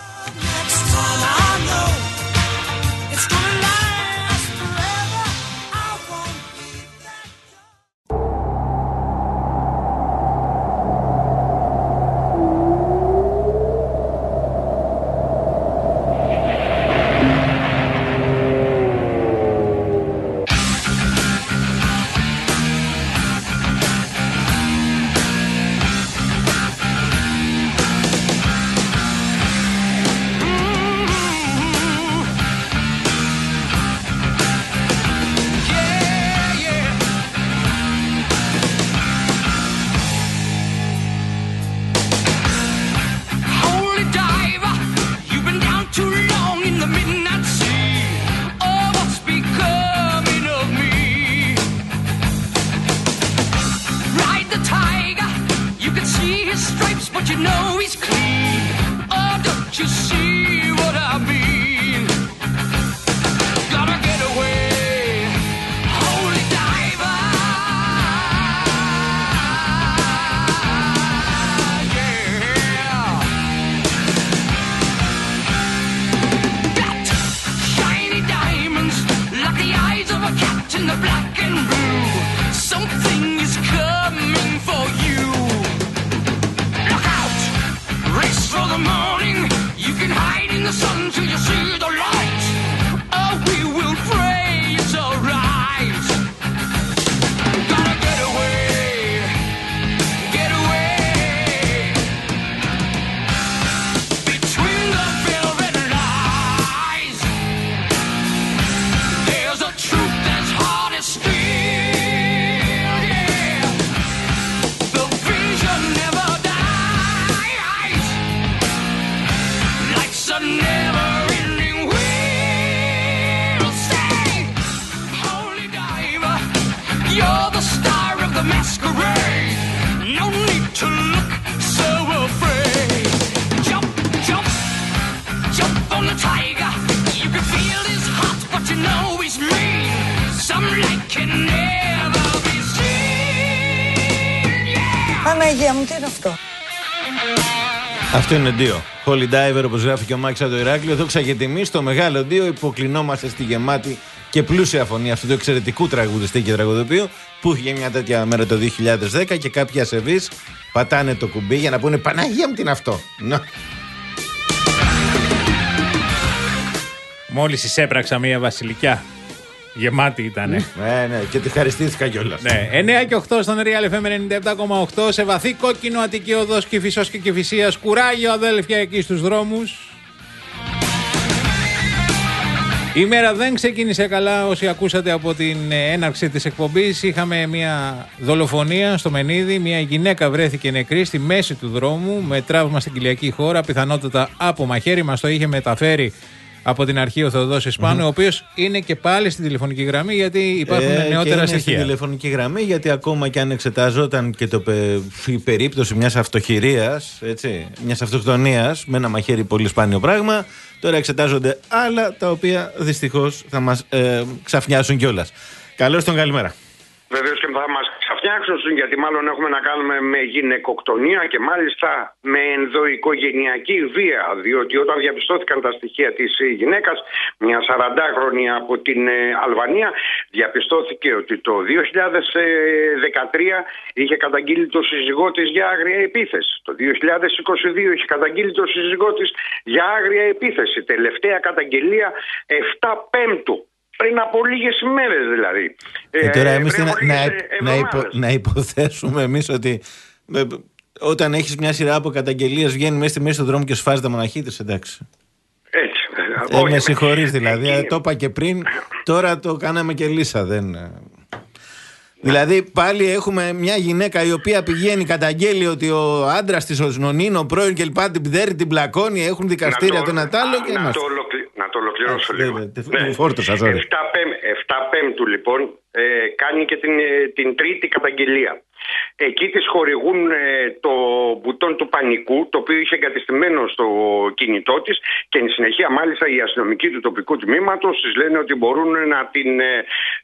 Παναγία μου, τι είναι αυτό? Αυτό είναι δύο. Holy Diver, όπως γράφει και ο Μάκης από το Ηράκλειο. Δόξα και τιμή στο μεγάλο δύο. Υποκλεινόμαστε στη γεμάτη και πλούσια φωνή αυτού του εξαιρετικού τραγουδιστή και τραγουδοποιού που είχε μια τέτοια μέρα το δύο χιλιάδες δέκα και κάποιοι ασεβείς πατάνε το κουμπί για να πούνε Παναγία μου, τι είναι αυτό. Να. Μόλις εισέπραξα μια βασιλικιά. Γεμάτη ήτανε. Ναι, ναι, και τη ευχαριστήθηκα κιόλας. Ναι, εννιά και οκτώ στον Real εφ εμ ενενήντα επτά κόμμα οκτώ. Σε βαθύ κόκκινο Αττική Οδός, Κηφισός και Κηφισίας. Κουράγιο, αδέλφια, εκεί στους δρόμους. Η μέρα δεν ξεκίνησε καλά. Όσοι ακούσατε από την έναρξη της εκπομπής, είχαμε μια δολοφονία στο Μενίδη. Μια γυναίκα βρέθηκε νεκρή στη μέση του δρόμου με τραύμα στην κοιλιακή χώρα, πιθανότατα από μαχαίρι. Μας το είχε μεταφέρει από την αρχή ο Θεοδόσης Σπάνου, mm-hmm. ο οποίος είναι και πάλι στην τηλεφωνική γραμμή, γιατί υπάρχουν ε, νεότερα και είναι στοιχεία. Στην τηλεφωνική γραμμή, γιατί ακόμα και αν εξεταζόταν και το, η περίπτωση μιας αυτοχειρίας, μιας αυτοκτονίας, με ένα μαχαίρι πολύ σπάνιο πράγμα, τώρα εξετάζονται άλλα τα οποία δυστυχώς θα μας ε, ξαφνιάσουν κιόλας. Καλώς τον, καλημέρα. Βεβαίως και θα μας ξαφνιάσουν. φτιάξουν, γιατί μάλλον έχουμε να κάνουμε με γυναικοκτονία και μάλιστα με ενδοοικογενειακή βία. Διότι όταν διαπιστώθηκαν τα στοιχεία της γυναίκας, μια σαραντάχρονη από την Αλβανία, διαπιστώθηκε ότι το δύο χιλιάδες δεκατρία είχε καταγγείλει το σύζυγό της για άγρια επίθεση. Το δύο χιλιάδες είκοσι δύο είχε καταγγείλει το σύζυγό της για άγρια επίθεση. Τελευταία καταγγελία επτά Πέμπτου. Πριν από λίγες ημέρες δηλαδή. Ε, τώρα εμείς να, να, να, υπο, να υποθέσουμε εμείς ότι ε, όταν έχεις μια σειρά από καταγγελίες βγαίνει μέσα στη μέση του δρόμου και σφάζει τα μοναχίτες, εντάξει. Έτσι. Ε, με συγχωρείς δηλαδή, ε, το είπα και πριν, τώρα το κάναμε και λύσα, δεν... Δηλαδή πάλι έχουμε μια γυναίκα η οποία πηγαίνει, καταγγέλει ότι ο άντρας της, ο Νονίνο, ο πρώην και λοιπά, την πδέρει, την πλακώνει, έχουν δικαστήρια το ένα τ' άλλο και να, το ολοκλη... να το ολοκληρώσω λίγο. Ναι, φόρτωσα, επτά Πέμπτου λοιπόν ε, κάνει και την, την τρίτη καταγγελία. Εκεί της χορηγούν ε, το μπουτόν του πανικού, το οποίο είχε εγκατεστημένο στο κινητό της, και εν συνεχεία μάλιστα οι αστυνομικοί του τοπικού τμήματος της λένε ότι μπορούν να την, ε,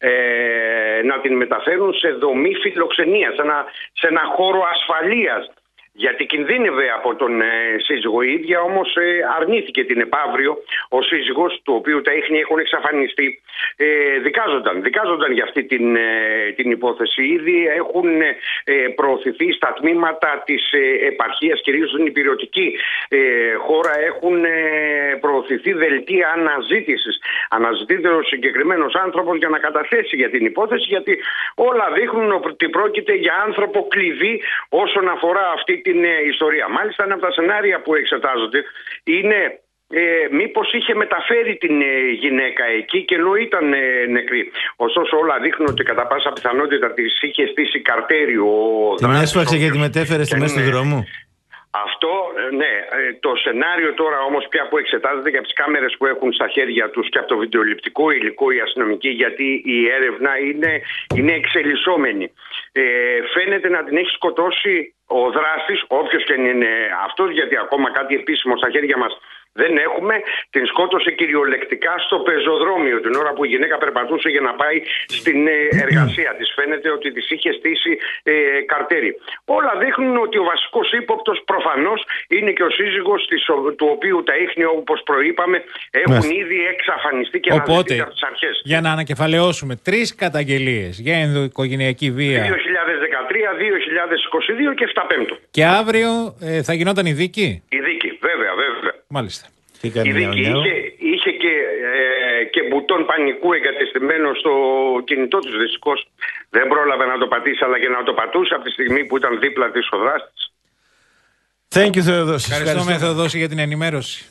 ε, να την μεταφέρουν σε δομή φιλοξενίας, σε ένα, σε ένα χώρο ασφαλείας. Γιατί κινδύνευε από τον ε, σύζυγο. Η ίδια όμως ε, αρνήθηκε την επαύριο. Ο σύζυγος, του οποίου τα ίχνη έχουν εξαφανιστεί, ε, δικάζονταν. Δικάζονταν για αυτή την, ε, την υπόθεση. Ήδη έχουν ε, προωθηθεί στα τμήματα της ε, επαρχίας, κυρίως στην υπηρετική ε, χώρα, έχουν ε, προωθηθεί δελτία αναζήτησης. Αναζητείται ο συγκεκριμένος άνθρωπος για να καταθέσει για την υπόθεση, γιατί όλα δείχνουν ότι πρόκειται για άνθρωπο κλειδί όσον αφορά αυτή την ε, ιστορία. Μάλιστα, ένα από τα σενάρια που εξετάζονται είναι ε, μήπως είχε μεταφέρει την ε, γυναίκα εκεί και ενώ ήταν ε, νεκρή. Ωστόσο, όλα δείχνουν ότι κατά πάσα πιθανότητα της είχε στήσει καρτέριο. Την έσφαξε και τη μετέφερε στη μέση του δρόμου. Αυτό, ναι. Το σενάριο τώρα όμως πια που εξετάζεται και από τις κάμερες που έχουν στα χέρια τους και από το βιντεοληπτικό υλικό οι αστυνομικοί, γιατί η έρευνα είναι, είναι εξελισσόμενη. Ε, φαίνεται να την έχει σκοτώσει ο δράστης, όποιος και είναι αυτός, γιατί ακόμα κάτι επίσημο στα χέρια μας δεν έχουμε. Την σκότωσε κυριολεκτικά στο πεζοδρόμιο την ώρα που η γυναίκα περπατούσε για να πάει στην εργασία της. Φαίνεται ότι της είχε στήσει ε, καρτέρι. Όλα δείχνουν ότι ο βασικός ύποπτος προφανώς είναι και ο σύζυγος της, του οποίου τα ίχνη, όπως προείπαμε, έχουν Μες. ήδη εξαφανιστεί και αναζητηθεί από τις αρχές. Για να ανακεφαλαιώσουμε, τρεις καταγγελίες για ενδοοικογενειακή βία. δύο χιλιάδες δεκατρία, δύο χιλιάδες είκοσι δύο και επτά Πέμπτου. Και αύριο ε, θα γινόταν η δίκη. Η δίκη, βέβαια, βέβαια. Μάλιστα. Η δίκη είχε, είχε και, ε, και μπουτόν πανικού εγκατεστημένο στο κινητό τους. Δυστυχώς δεν πρόλαβε να το πατήσει, αλλά και να το πατούσε από τη στιγμή που ήταν δίπλα της ο δράστης. Thank you, Θεοδόση. Ευχαριστούμε, Θεοδόση, για την ενημέρωση.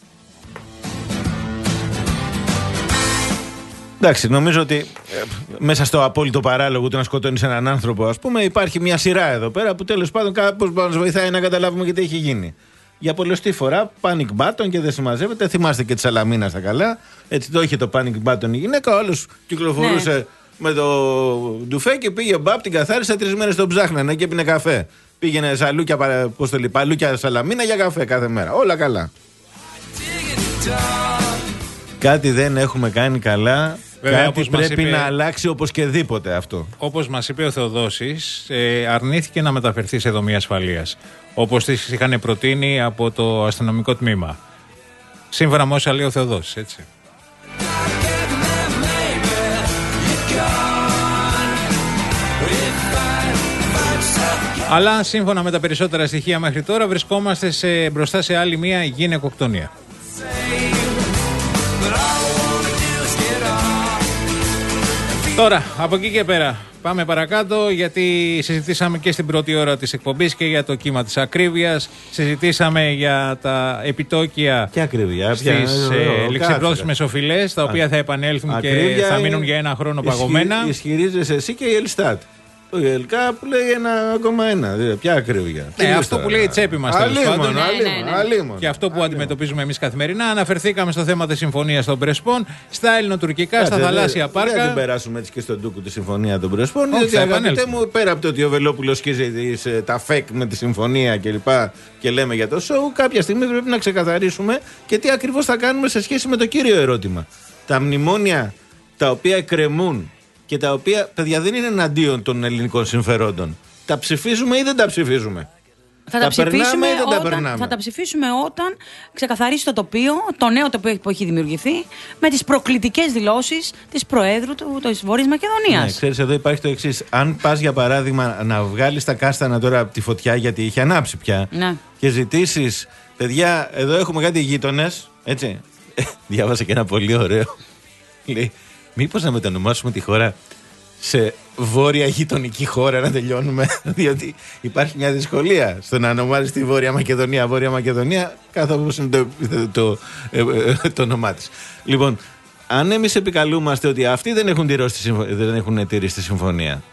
Εντάξει, νομίζω ότι ε, μέσα στο απόλυτο παράλογο του να σκοτώνεις έναν άνθρωπο, ας πούμε, υπάρχει μια σειρά εδώ πέρα που τέλος πάντων κάπως μας βοηθάει να καταλάβουμε και τι έχει γίνει. Για πολλωστή φορά, panic button και δεν συμμαζεύεται. Θυμάστε και τη Σαλαμίνα στα καλά. Έτσι το είχε το panic button η γυναίκα. Ο άλλος κυκλοφορούσε ναι. με το ντουφέ και πήγε μπαπ, την καθάρισε, τρεις μέρες τον ψάχνανε και έπινε καφέ. Πήγαινε σαλούκια, πώς το λέει, παλούκια Σαλαμίνα για καφέ κάθε μέρα. Όλα καλά. Κάτι δεν έχουμε κάνει καλά. Βέβαια, κάτι πρέπει είπε, να αλλάξει οπωσδήποτε αυτό. Όπως μας είπε ο Θεοδόσης, ε, αρνήθηκε να μεταφερθεί σε δομή ασφαλείας, όπως τις είχαν προτείνει από το αστυνομικό τμήμα. Σύμφωνα με όσα λέει ο Θεοδόσης, έτσι. Αλλά σύμφωνα με τα περισσότερα στοιχεία μέχρι τώρα βρισκόμαστε σε, μπροστά σε άλλη μία γυναικοκτονία. Τώρα, από εκεί και πέρα, πάμε παρακάτω, γιατί συζητήσαμε και στην πρώτη ώρα της εκπομπής και για το κύμα της ακρίβειας. Συζητήσαμε για τα επιτόκια και ακρίβεια, στις ε, ληξιπρόθεσμες οφειλές, τα οποία θα επανέλθουν ακρίβεια και θα μείνουν για ένα χρόνο παγωμένα. Ισχυρίζεσαι εσύ και η Ελστάτ. Το ΕΛΚΑ που λέει ένα κόμμα ένα. Δηλαδή, ποια ακρίβεια. Ναι, αυτό που λέει η τσέπη μας, τέλος πάντων. Ναι, ναι, ναι. Και αυτό που αντιμετωπίζουμε εμείς καθημερινά. Αναφερθήκαμε στο θέμα της συμφωνίας των Πρεσπών, στα ελληνοτουρκικά, στα θαλάσσια πάρκα. Δεν την περάσουμε έτσι και στον Τούκου τη συμφωνία των Πρεσπών. Γιατί αγαπητέ μου, πέρα από το ότι ο Βελόπουλος σκίζει τα φεκ με τη συμφωνία κλπ. Και, και λέμε για το σοου, κάποια στιγμή πρέπει να ξεκαθαρίσουμε και τι ακριβώς θα κάνουμε σε σχέση με το κύριο ερώτημα. Τα μνημόνια τα οποία εκκρεμούν και τα οποία, παιδιά, δεν είναι εναντίον των ελληνικών συμφερόντων. Τα ψηφίζουμε ή δεν τα ψηφίζουμε. Θα τα, τα ψηφίσουμε ή δεν όταν, τα θα τα ψηφίσουμε όταν ξεκαθαρίσει το τοπίο, το νέο τοπίο που έχει δημιουργηθεί, με τις προκλητικές δηλώσεις της Προέδρου του, της Βόρειας Μακεδονίας. Ναι, ξέρεις, εδώ υπάρχει το εξής. Αν πας για παράδειγμα να βγάλεις τα κάστανα τώρα από τη φωτιά, γιατί είχε ανάψει πια, ναι. και ζητήσεις, παιδιά, εδώ έχουμε κάτι γείτονες, έτσι. Διάβασα και ένα πολύ ωραίο. Λέει, μήπως να μετανομάσουμε τη χώρα σε βόρεια γειτονική χώρα, να τελειώνουμε, διότι υπάρχει μια δυσκολία στο να ονομάζεις τη Βόρεια Μακεδονία Βόρεια Μακεδονία, κάθε όπως είναι το, το, το, το, το όνομά της. Λοιπόν, αν εμείς επικαλούμαστε ότι αυτοί δεν έχουν τηρήσει, δεν έχουν τηρήσει τη συμφωνία,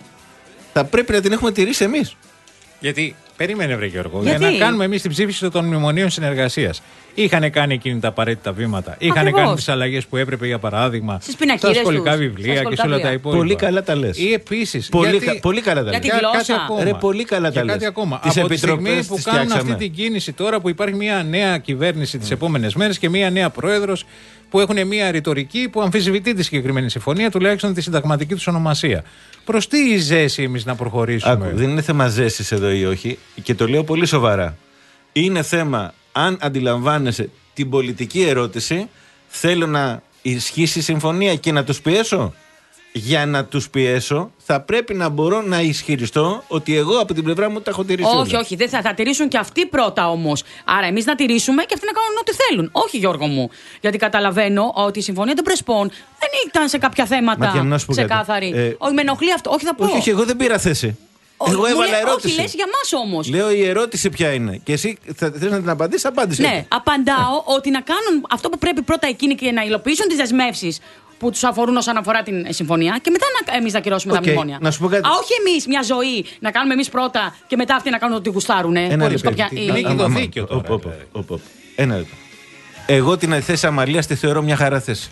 θα πρέπει να την έχουμε τηρήσει εμείς. Γιατί, περίμενε βρε Γιώργο, Γιατί? για να κάνουμε εμείς την ψήφιση των μνημονίων συνεργασίας. Είχαν κάνει εκείνη τα απαραίτητα βήματα. Είχαν κάνει τις αλλαγές που έπρεπε, για παράδειγμα, στα σχολικά βιβλία και σε όλα τα υπόλοιπα. Πολύ καλά τα λες. Ή επίσης. Πολύ, γιατί, κα, πολύ καλά τα λες. Για τη γλώσσα. Κάτι ακόμα. Ρε, πολύ καλά τα λες. Κάτι ακόμα. Τις Από τη στιγμή επιτροπές που τις κάνουν φτιάξαμε. αυτή την κίνηση τώρα που υπάρχει μια νέα κυβέρνηση τις επόμενες μέρες και μια νέα πρόεδρος που έχουν μια ρητορική που αμφισβητεί τη συγκεκριμένη συμφωνία, τουλάχιστον τη συνταγματική του ονομασία. Προς τι η ζέση εμείς να προχωρήσουμε? Άκου, δεν είναι θέμα ζέσης εδώ ή όχι, και το λέω πολύ σοβαρά. Είναι θέμα, αν αντιλαμβάνεσαι την πολιτική ερώτηση, θέλω να ισχύσει η συμφωνία και να τους πιέσω. Για να τους πιέσω, θα πρέπει να μπορώ να ισχυριστώ ότι εγώ από την πλευρά μου τα έχω τηρήσει. Όχι, όχι, δεν θα, θα τηρήσουν και αυτοί πρώτα όμως. Άρα εμείς να τηρήσουμε και αυτοί να κάνουν ό,τι θέλουν. Όχι, Γιώργο μου. Γιατί καταλαβαίνω ότι η συμφωνία των Πρεσπών δεν ήταν σε κάποια θέματα ξεκάθαρη. Ε, όχι, με ενοχλεί αυτό. Όχι, θα πω. Όχι, όχι, εγώ δεν πήρα θέση. Όχι, εγώ έβαλα λέει, ερώτηση. Όχι, λες για μας όμως. Λέω η ερώτηση ποια είναι. Και εσύ θα θες να την απαντήσεις, απάντησε. Ναι, απαντάω ότι να κάνουν αυτό που πρέπει πρώτα εκείνοι και να υλοποιήσουν τις δεσμεύσεις που τους αφορούν όσον αφορά την συμφωνία και μετά να, εμείς να κυρώσουμε okay, τα μνημόνια. Να σου πω κάτι. Α, όχι εμείς μια ζωή να κάνουμε εμείς πρώτα και μετά αυτοί να κάνουν ό,τι γουστάρουν. Ένα λεπτό. Είναι το δίκαιο τώρα. Ένα λεπτό. Εγώ την θέση Αμαλίας τη θεωρώ μια χαρά θέση.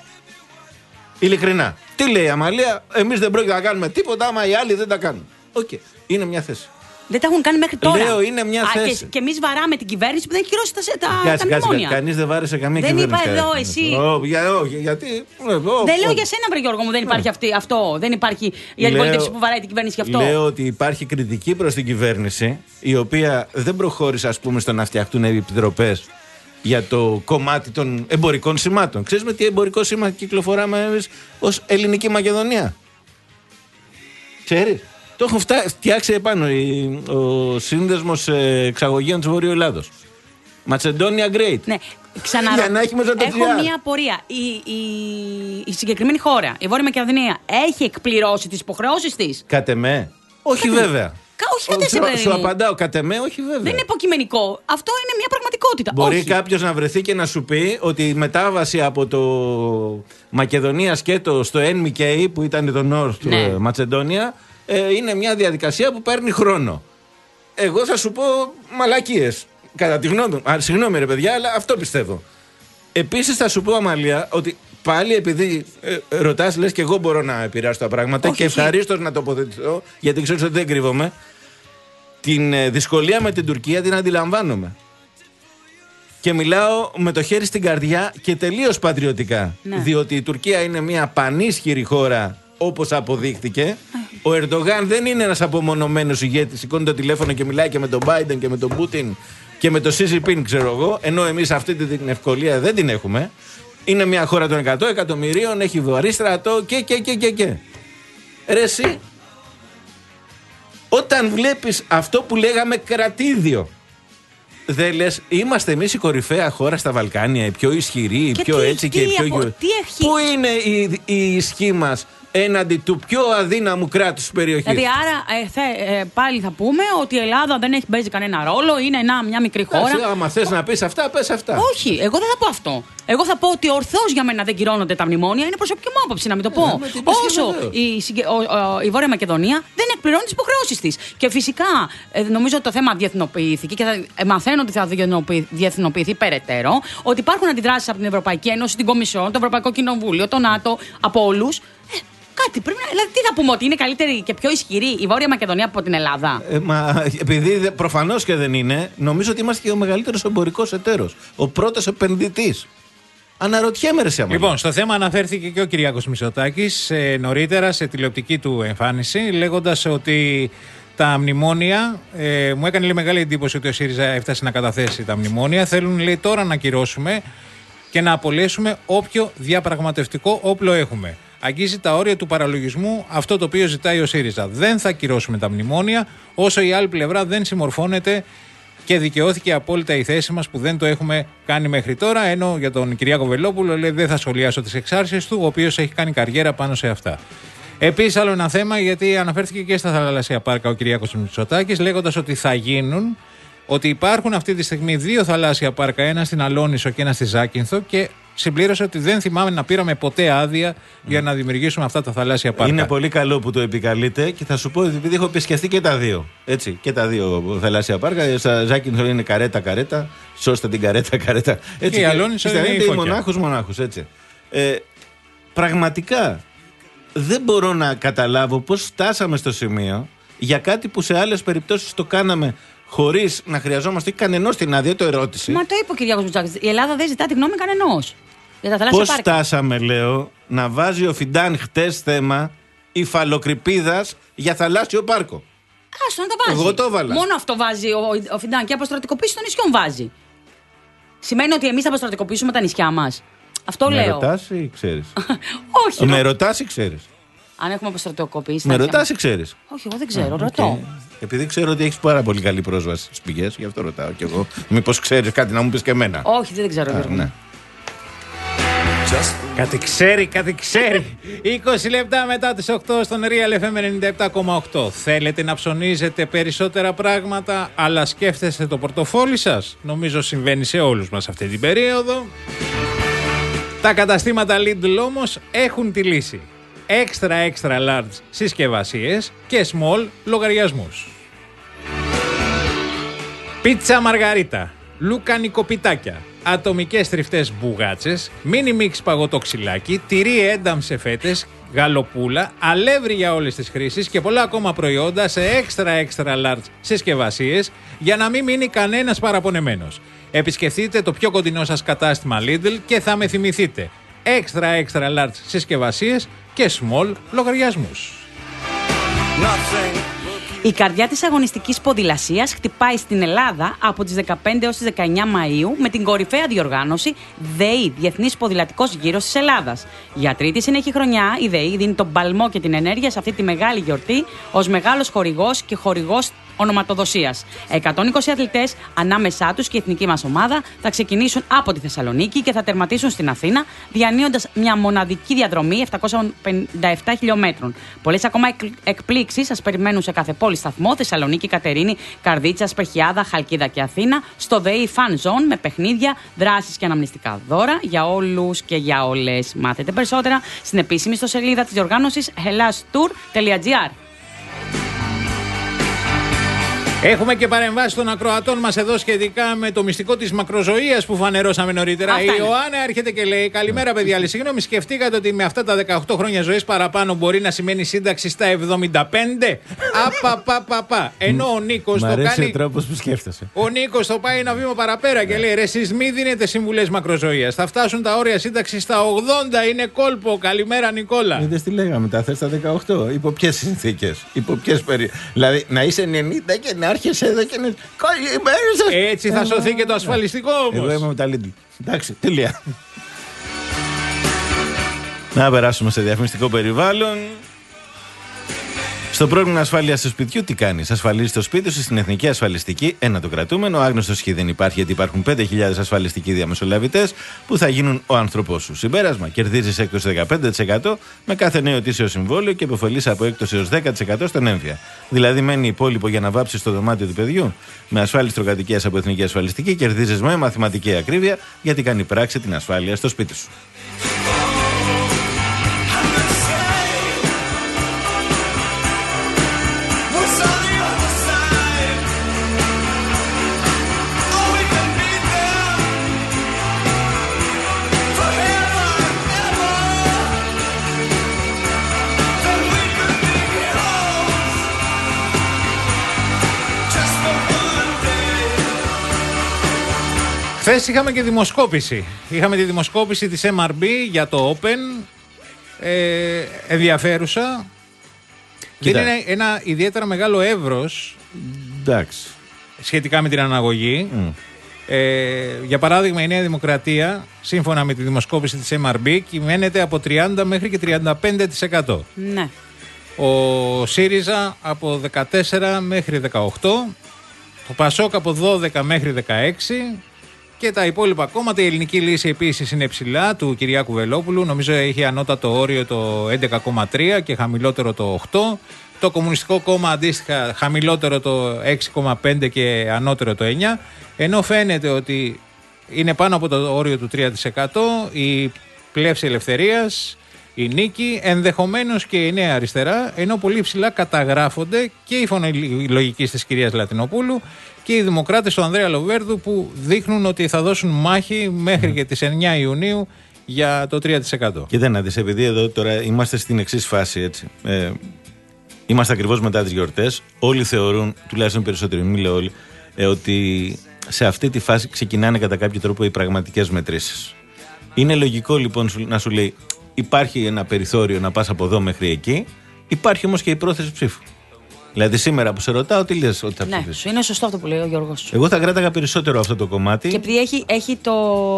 Ειλικρινά. Τι λέει η Αμαλία, εμείς δεν πρόκειται να κάνουμε τίποτα άμα οι άλλοι δεν τα κάνουν. Οκ. Okay. Είναι μια θέση. Δεν τα έχουν κάνει μέχρι τώρα. Λέω, είναι μια Α, θέση. Και, και εμείς βαράμε την κυβέρνηση που δεν έχει κυρώσει τα, τα, κάτσε, τα μνημόνια. Κανείς δεν βάρεσε καμία δεν κυβέρνηση. Δεν είπα εδώ εσύ. Oh, για, oh, γιατί. Oh, oh, δεν λέω oh. για σένα, βρε Γιώργο μου, δεν υπάρχει αυτή, αυτό. Δεν υπάρχει η αντιπολίτευση που βαράει την κυβέρνηση γι' αυτό. Λέω ότι υπάρχει κριτική προς την κυβέρνηση, η οποία δεν προχώρησε, ας πούμε, στο να φτιαχτούν επιτροπές για το κομμάτι των εμπορικών σημάτων. Ξέρεις με τι εμπορικό σήμα κυκλοφοράμε εμείς ως Ελληνική Μακεδονία? Ξέρεις? Το έχουν φτιάξει επάνω ο Σύνδεσμος Εξαγωγείων της Βορείου Ελλάδος. Μακεδόνια Great. Ναι, ξαναρώ. Για να έχει μέσα το Έχω μία απορία. Η, η, η συγκεκριμένη χώρα, η Βόρεια Μακεδονία, έχει εκπληρώσει τις υποχρεώσεις της? Κατ' εμέ. Όχι κατ' βέβαια. Κα, όχι κατ' εσέ, παιδί σου, μου. σου απαντάω, κατ' εμέ, όχι βέβαια. Δεν είναι υποκειμενικό. Αυτό είναι μια πραγματικότητα. Μπορεί κάποιος να βρεθεί και να σου πει ότι η μετάβαση από το Μακεδονία σκέτο στο εν εμ κέι που ήταν το North ναι. Μακεδόνια ε, είναι μια διαδικασία που παίρνει χρόνο. Εγώ θα σου πω μαλακίες. Κατά τη γνώμη μου. Συγγνώμη ρε παιδιά, αλλά αυτό πιστεύω. Επίσης θα σου πω, Αμαλία, ότι πάλι επειδή ε, ρωτάς, λες και εγώ μπορώ να επηρεάσω τα πράγματα. Όχι, και ευχαρίστως να τοποθετηθώ, γιατί ξέρω ότι δεν κρύβομαι. Την ε, δυσκολία με την Τουρκία την αντιλαμβάνομαι. Και μιλάω με το χέρι στην καρδιά και τελείως πατριωτικά. Ναι. Διότι η Τουρκία είναι μια πανίσχυρη χώρα, όπως αποδείχτηκε. Ο Ερντογάν δεν είναι ένας απομονωμένος ηγέτης. Σηκώνει το τηλέφωνο και μιλάει και με τον Biden και με τον Πούτιν και με το Σι Τζινπίνγκ, ξέρω εγώ. Ενώ εμείς αυτή την ευκολία δεν την έχουμε. Είναι μια χώρα των εκατό εκατομμυρίων, έχει βαρύ στρατό και και και και και. Ρε εσύ, όταν βλέπεις αυτό που λέγαμε κρατήδιο, δεν λες, είμαστε εμείς η κορυφαία χώρα στα Βαλκάνια, η πιο ισχυρή, η πιο τι, έτσι τι, και η πιο... Από, τι έχει... Πού είναι η, η ισχύ μας έναντι του πιο αδύναμου κράτους της περιοχής? Δηλαδή, άρα ε, θε, ε, πάλι θα πούμε ότι η Ελλάδα δεν έχει παίζει κανένα ρόλο, είναι ένα, μια μικρή χώρα. Άς, άμα θες να πεις αυτά, πες αυτά. Όχι, εγώ δεν θα πω αυτό. Εγώ θα πω ότι ορθώς για μένα δεν κυρώνονται τα μνημόνια, είναι προσωπική μου άποψη να μην το πω. Ε, Όσο η, ο, ο, η Βόρεια Μακεδονία δεν εκπληρώνει τις υποχρεώσεις της. Και φυσικά ε, νομίζω ότι το θέμα διεθνοποιήθηκε και θα, ε, μαθαίνω ότι θα διεθνοποιηθεί περαιτέρω, ότι υπάρχουν αντιδράσεις από την Ευρωπαϊκή Ένωση, την Κομισιόν, το Ευρωπαϊκό Κοινοβούλιο, το ΝΑΤΟ, από όλους. Ε, Κάτι πρέπει να. Δηλαδή, τι θα πούμε, ότι είναι καλύτερη και πιο ισχυρή η Βόρεια Μακεδονία από την Ελλάδα? Ε, μα επειδή προφανώς και δεν είναι, νομίζω ότι είμαστε και ο μεγαλύτερος εμπορικός εταίρος. Ο πρώτος επενδυτής. Αναρωτιέμαι, ρε Σιαμαλή. Λοιπόν, στο θέμα αναφέρθηκε και ο Κυριάκος Μητσοτάκης ε, νωρίτερα σε τηλεοπτική του εμφάνιση, λέγοντας ότι τα μνημόνια, ε, μου έκανε λέει, μεγάλη εντύπωση ότι ο ΣΥΡΙΖΑ έφτασε να καταθέσει τα μνημόνια. Θέλουν λέει, τώρα να ακυρώσουμε και να απολέσουμε όποιο διαπραγματευτικό όπλο έχουμε. Αγγίζει τα όρια του παραλογισμού αυτό το οποίο ζητάει ο ΣΥΡΙΖΑ. Δεν θα ακυρώσουμε τα μνημόνια όσο η άλλη πλευρά δεν συμμορφώνεται και δικαιώθηκε απόλυτα η θέση μας που δεν το έχουμε κάνει μέχρι τώρα. Ενώ για τον Κυριάκο Βελόπουλο λέει δεν θα σχολιάσω τις εξάρσεις του, ο οποίος έχει κάνει καριέρα πάνω σε αυτά. Επίσης, άλλο ένα θέμα, γιατί αναφέρθηκε και στα θαλασσία πάρκα ο Κυριάκος Μητσοτάκης, λέγοντας ότι θα γίνουν, ότι υπάρχουν αυτή τη στιγμή δύο θαλάσσια πάρκα, ένα στην Αλόνισο και ένα στη Ζάκυνθο, και συμπλήρωσε ότι δεν θυμάμαι να πήραμε ποτέ άδεια mm. για να δημιουργήσουμε αυτά τα θαλάσσια πάρκα. Είναι πολύ καλό που το επικαλείτε και θα σου πω, επειδή έχω επισκεφθεί και τα δύο. Έτσι, και τα δύο θαλάσσια πάρκα. Στα Ζάκυνθο είναι καρέτα-καρέτα, σώστε την καρέτα-καρέτα. Και η Αλόνισο είναι η φώκια. Μονάχους-μονάχους, έτσι. Ε, πραγματικά δεν μπορώ να καταλάβω πώς φτάσαμε στο σημείο για κάτι που σε άλλες περιπτώσεις το κάναμε χωρίς να χρειαζόμαστε κανενός την άδεια, το ερώτηση. Μα το είπε ο Κυριάκος Μητσοτάκης. Η Ελλάδα δεν ζητά τη γνώμη κανενός. Πώς φτάσαμε, λέω, να βάζει ο Φιντάν χτες θέμα υφαλοκρηπίδας για θαλάσσιο πάρκο. Άστο να τα βάζει. Εγώ το έβαλα. Μόνο αυτό βάζει ο, ο Φιντάν, και αποστρατικοποίηση των νησιών βάζει. Σημαίνει ότι εμείς θα αποστρατικοποιήσουμε τα νησιά μας. Αυτό με λέω. Με ρωτάς ή ξέρεις? Όχι. Με ρωτάς ή ξέρεις? Αν έχουμε αποστρατικοποιήσει. Με ρωτάς ή ξέρεις? Όχι, εγώ δεν ξέρω, ah, ρωτώ. Okay. Επειδή ξέρω ότι έχεις πάρα πολύ καλή πρόσβαση στις πηγές, γι' αυτό ρωτάω κι εγώ. Μήπως ξέρεις κάτι να μου πεις και εμένα? Όχι, δεν ξέρω. Ah, ναι. Κάτι ξέρει, κάτι ξέρει. είκοσι λεπτά μετά τις οκτώ στον Real εφ εμ ενενήντα επτά κόμμα οκτώ. Θέλετε να ψωνίζετε περισσότερα πράγματα, αλλά σκέφτεστε το πορτοφόλι σας? Νομίζω συμβαίνει σε όλους μας αυτή την περίοδο. Τα καταστήματα Lidl όμως έχουν τη λύση. Extra extra large συσκευασίες και small λογαριασμούς. Πίτσα μαργαρίτα, λουκανικοπιτάκια, ατομικές τριφτές μπουγάτσες, μίνι μίξ παγωτό ξυλάκι, τυρί ένταμ σε φέτες, γαλοπούλα, αλεύρι για όλες τις χρήσεις και πολλά ακόμα προϊόντα σε extra extra large συσκευασίες για να μην μείνει κανένας παραπονεμένος. Επισκεφτείτε το πιο κοντινό σας κατάστημα Lidl και θα με θυμηθείτε. Extra extra large συσκευασίες και small λογαριασμούς. Η καρδιά της αγωνιστικής ποδηλασίας χτυπάει στην Ελλάδα από τις δεκαπέντε έως τις δεκαεννιά Μαΐου με την κορυφαία διοργάνωση ΔΕΗ, Διεθνής Ποδηλατικός Γύρος της Ελλάδας. Για τρίτη συνεχή χρονιά η ΔΕΗ δίνει τον παλμό και την ενέργεια σε αυτή τη μεγάλη γιορτή ως μεγάλος χορηγός και χορηγός ονοματοδοσίας. εκατόν είκοσι αθλητές, ανάμεσά τους και η εθνική μας ομάδα, θα ξεκινήσουν από τη Θεσσαλονίκη και θα τερματίσουν στην Αθήνα, διανύοντας μια μοναδική διαδρομή επτακόσια πενήντα επτά χιλιομέτρων. Πολλές ακόμα εκπλήξεις σας περιμένουν σε κάθε πόλη σταθμό: Θεσσαλονίκη, Κατερίνη, Καρδίτσα, Σπεχιάδα, Χαλκίδα και Αθήνα, στο ΔΕΗ Fan Zone με παιχνίδια, δράσεις και αναμνηστικά δώρα για όλους και για όλες. Μάθετε περισσότερα στην επίσημη ιστοσελίδα της διοργάνωσης hellas tour τελεία gr. Έχουμε και παρεμβάσεις των ακροατών μας εδώ σχετικά με το μυστικό της μακροζωίας που φανερώσαμε νωρίτερα. Η Ιωάννα έρχεται και λέει: καλημέρα, παιδιά. Λέει, συγγνώμη, σκεφτήκατε ότι με αυτά τα δεκαοκτώ χρόνια ζωής παραπάνω μπορεί να σημαίνει σύνταξη στα εβδομήντα πέντε? Απαπαπαπα. Ενώ ο Νίκος το κάνει. Μ' αρέσει ο τρόπος που σκέφτεσαι. Ο Νίκος το πάει ένα βήμα παραπέρα και λέει: ρε, εσείς μη δίνετε συμβουλές μακροζωίας. Θα φτάσουν τα όρια σύνταξη στα ογδόντα. Είναι κόλπο. Καλημέρα, Νικόλα. Είδες τι λέγαμε, τα θες στα δεκαοκτώ. Υπό ποιες συνθήκες, υπό ποιες περίοδους. Δηλαδή να είσαι ενενήντα και να άρχεσαι εδώ και είναι καλημέρα. Έτσι θα σωθεί και το ασφαλιστικό όμως. Εγώ είμαι με τα Lidl. Εντάξει, τελεία. Να περάσουμε σε διαφημιστικό περιβάλλον. Στο πρόγραμμα ασφάλειας του σπιτιού, τι κάνεις? Ασφαλίζεις το σπίτι σου στην Εθνική Ασφαλιστική, ένα το κρατούμενο. Άγνωστος χ δεν υπάρχει, γιατί υπάρχουν πέντε χιλιάδες ασφαλιστικοί διαμεσολαβητές που θα γίνουν ο άνθρωπός σου. Συμπέρασμα: κερδίζεις έκπτωση δεκαπέντε τοις εκατό με κάθε νέο ετήσιο συμβόλαιο και υποφελείς από έκπτωση έως δέκα τοις εκατό στον έμφυα. Δηλαδή, μένει υπόλοιπο για να βάψεις το δωμάτιο του παιδιού. Με ασφάλιση τροκατοικίας από Εθνική Ασφαλιστική κερδίζεις με μαθηματική ακρίβεια, γιατί κάνει πράξη την ασφάλεια στο σπίτι σου. Χθες είχαμε και δημοσκόπηση. Είχαμε τη δημοσκόπηση της εμ αρ μπι για το Open. Ε, ενδιαφέρουσα. Κοίτα. Δεν είναι ένα ιδιαίτερα μεγάλο εύρος. Εντάξει. Σχετικά με την αναγωγή. Mm. Ε, για παράδειγμα, η Νέα Δημοκρατία, σύμφωνα με τη δημοσκόπηση της εμ αρ μπι, κυμαίνεται από τριάντα μέχρι και τριάντα πέντε τοις εκατό. Ναι. Ο ΣΥΡΙΖΑ από δεκατέσσερα μέχρι δεκαοκτώ. Το ΠΑΣΟΚ από δώδεκα μέχρι δεκαέξι. Και τα υπόλοιπα κόμματα. Η Ελληνική Λύση επίσης είναι ψηλά, του Κυριάκου Βελόπουλου. Νομίζω έχει ανώτατο όριο το έντεκα κόμμα τρία και χαμηλότερο το οκτώ. Το Κομμουνιστικό Κόμμα αντίστοιχα χαμηλότερο το έξι κόμμα πέντε και ανώτερο το εννιά. Ενώ φαίνεται ότι είναι πάνω από το όριο του τρία τοις εκατό η Πλεύση Ελευθερίας, η Νίκη, ενδεχομένως και η Νέα Αριστερά, ενώ πολύ ψηλά καταγράφονται και η φωνολογική της κυρίας Λατινοπούλου και οι δημοκράτες του Ανδρέα Λοβέρδου, που δείχνουν ότι θα δώσουν μάχη μέχρι mm. και τις εννιά Ιουνίου για το τρία τοις εκατό. Κοίτα να δεις, επειδή εδώ τώρα είμαστε στην εξής φάση, έτσι. Ε, είμαστε ακριβώς μετά τις γιορτές. Όλοι θεωρούν, τουλάχιστον περισσότεροι, μην λέω όλοι, ε, ότι σε αυτή τη φάση ξεκινάνε κατά κάποιο τρόπο οι πραγματικές μετρήσεις. Είναι λογικό λοιπόν να σου λέει υπάρχει ένα περιθώριο να πας από εδώ μέχρι εκεί, υπάρχει όμως και η πρόθεση ψήφου. Δηλαδή σήμερα που σε ρωτάω, τι λες ότι θα ψηφίσεις? Ναι, είναι σωστό αυτό που λέει ο Γιώργος. Εγώ θα κράταγα περισσότερο αυτό το κομμάτι. Και επειδή έχει, έχει το,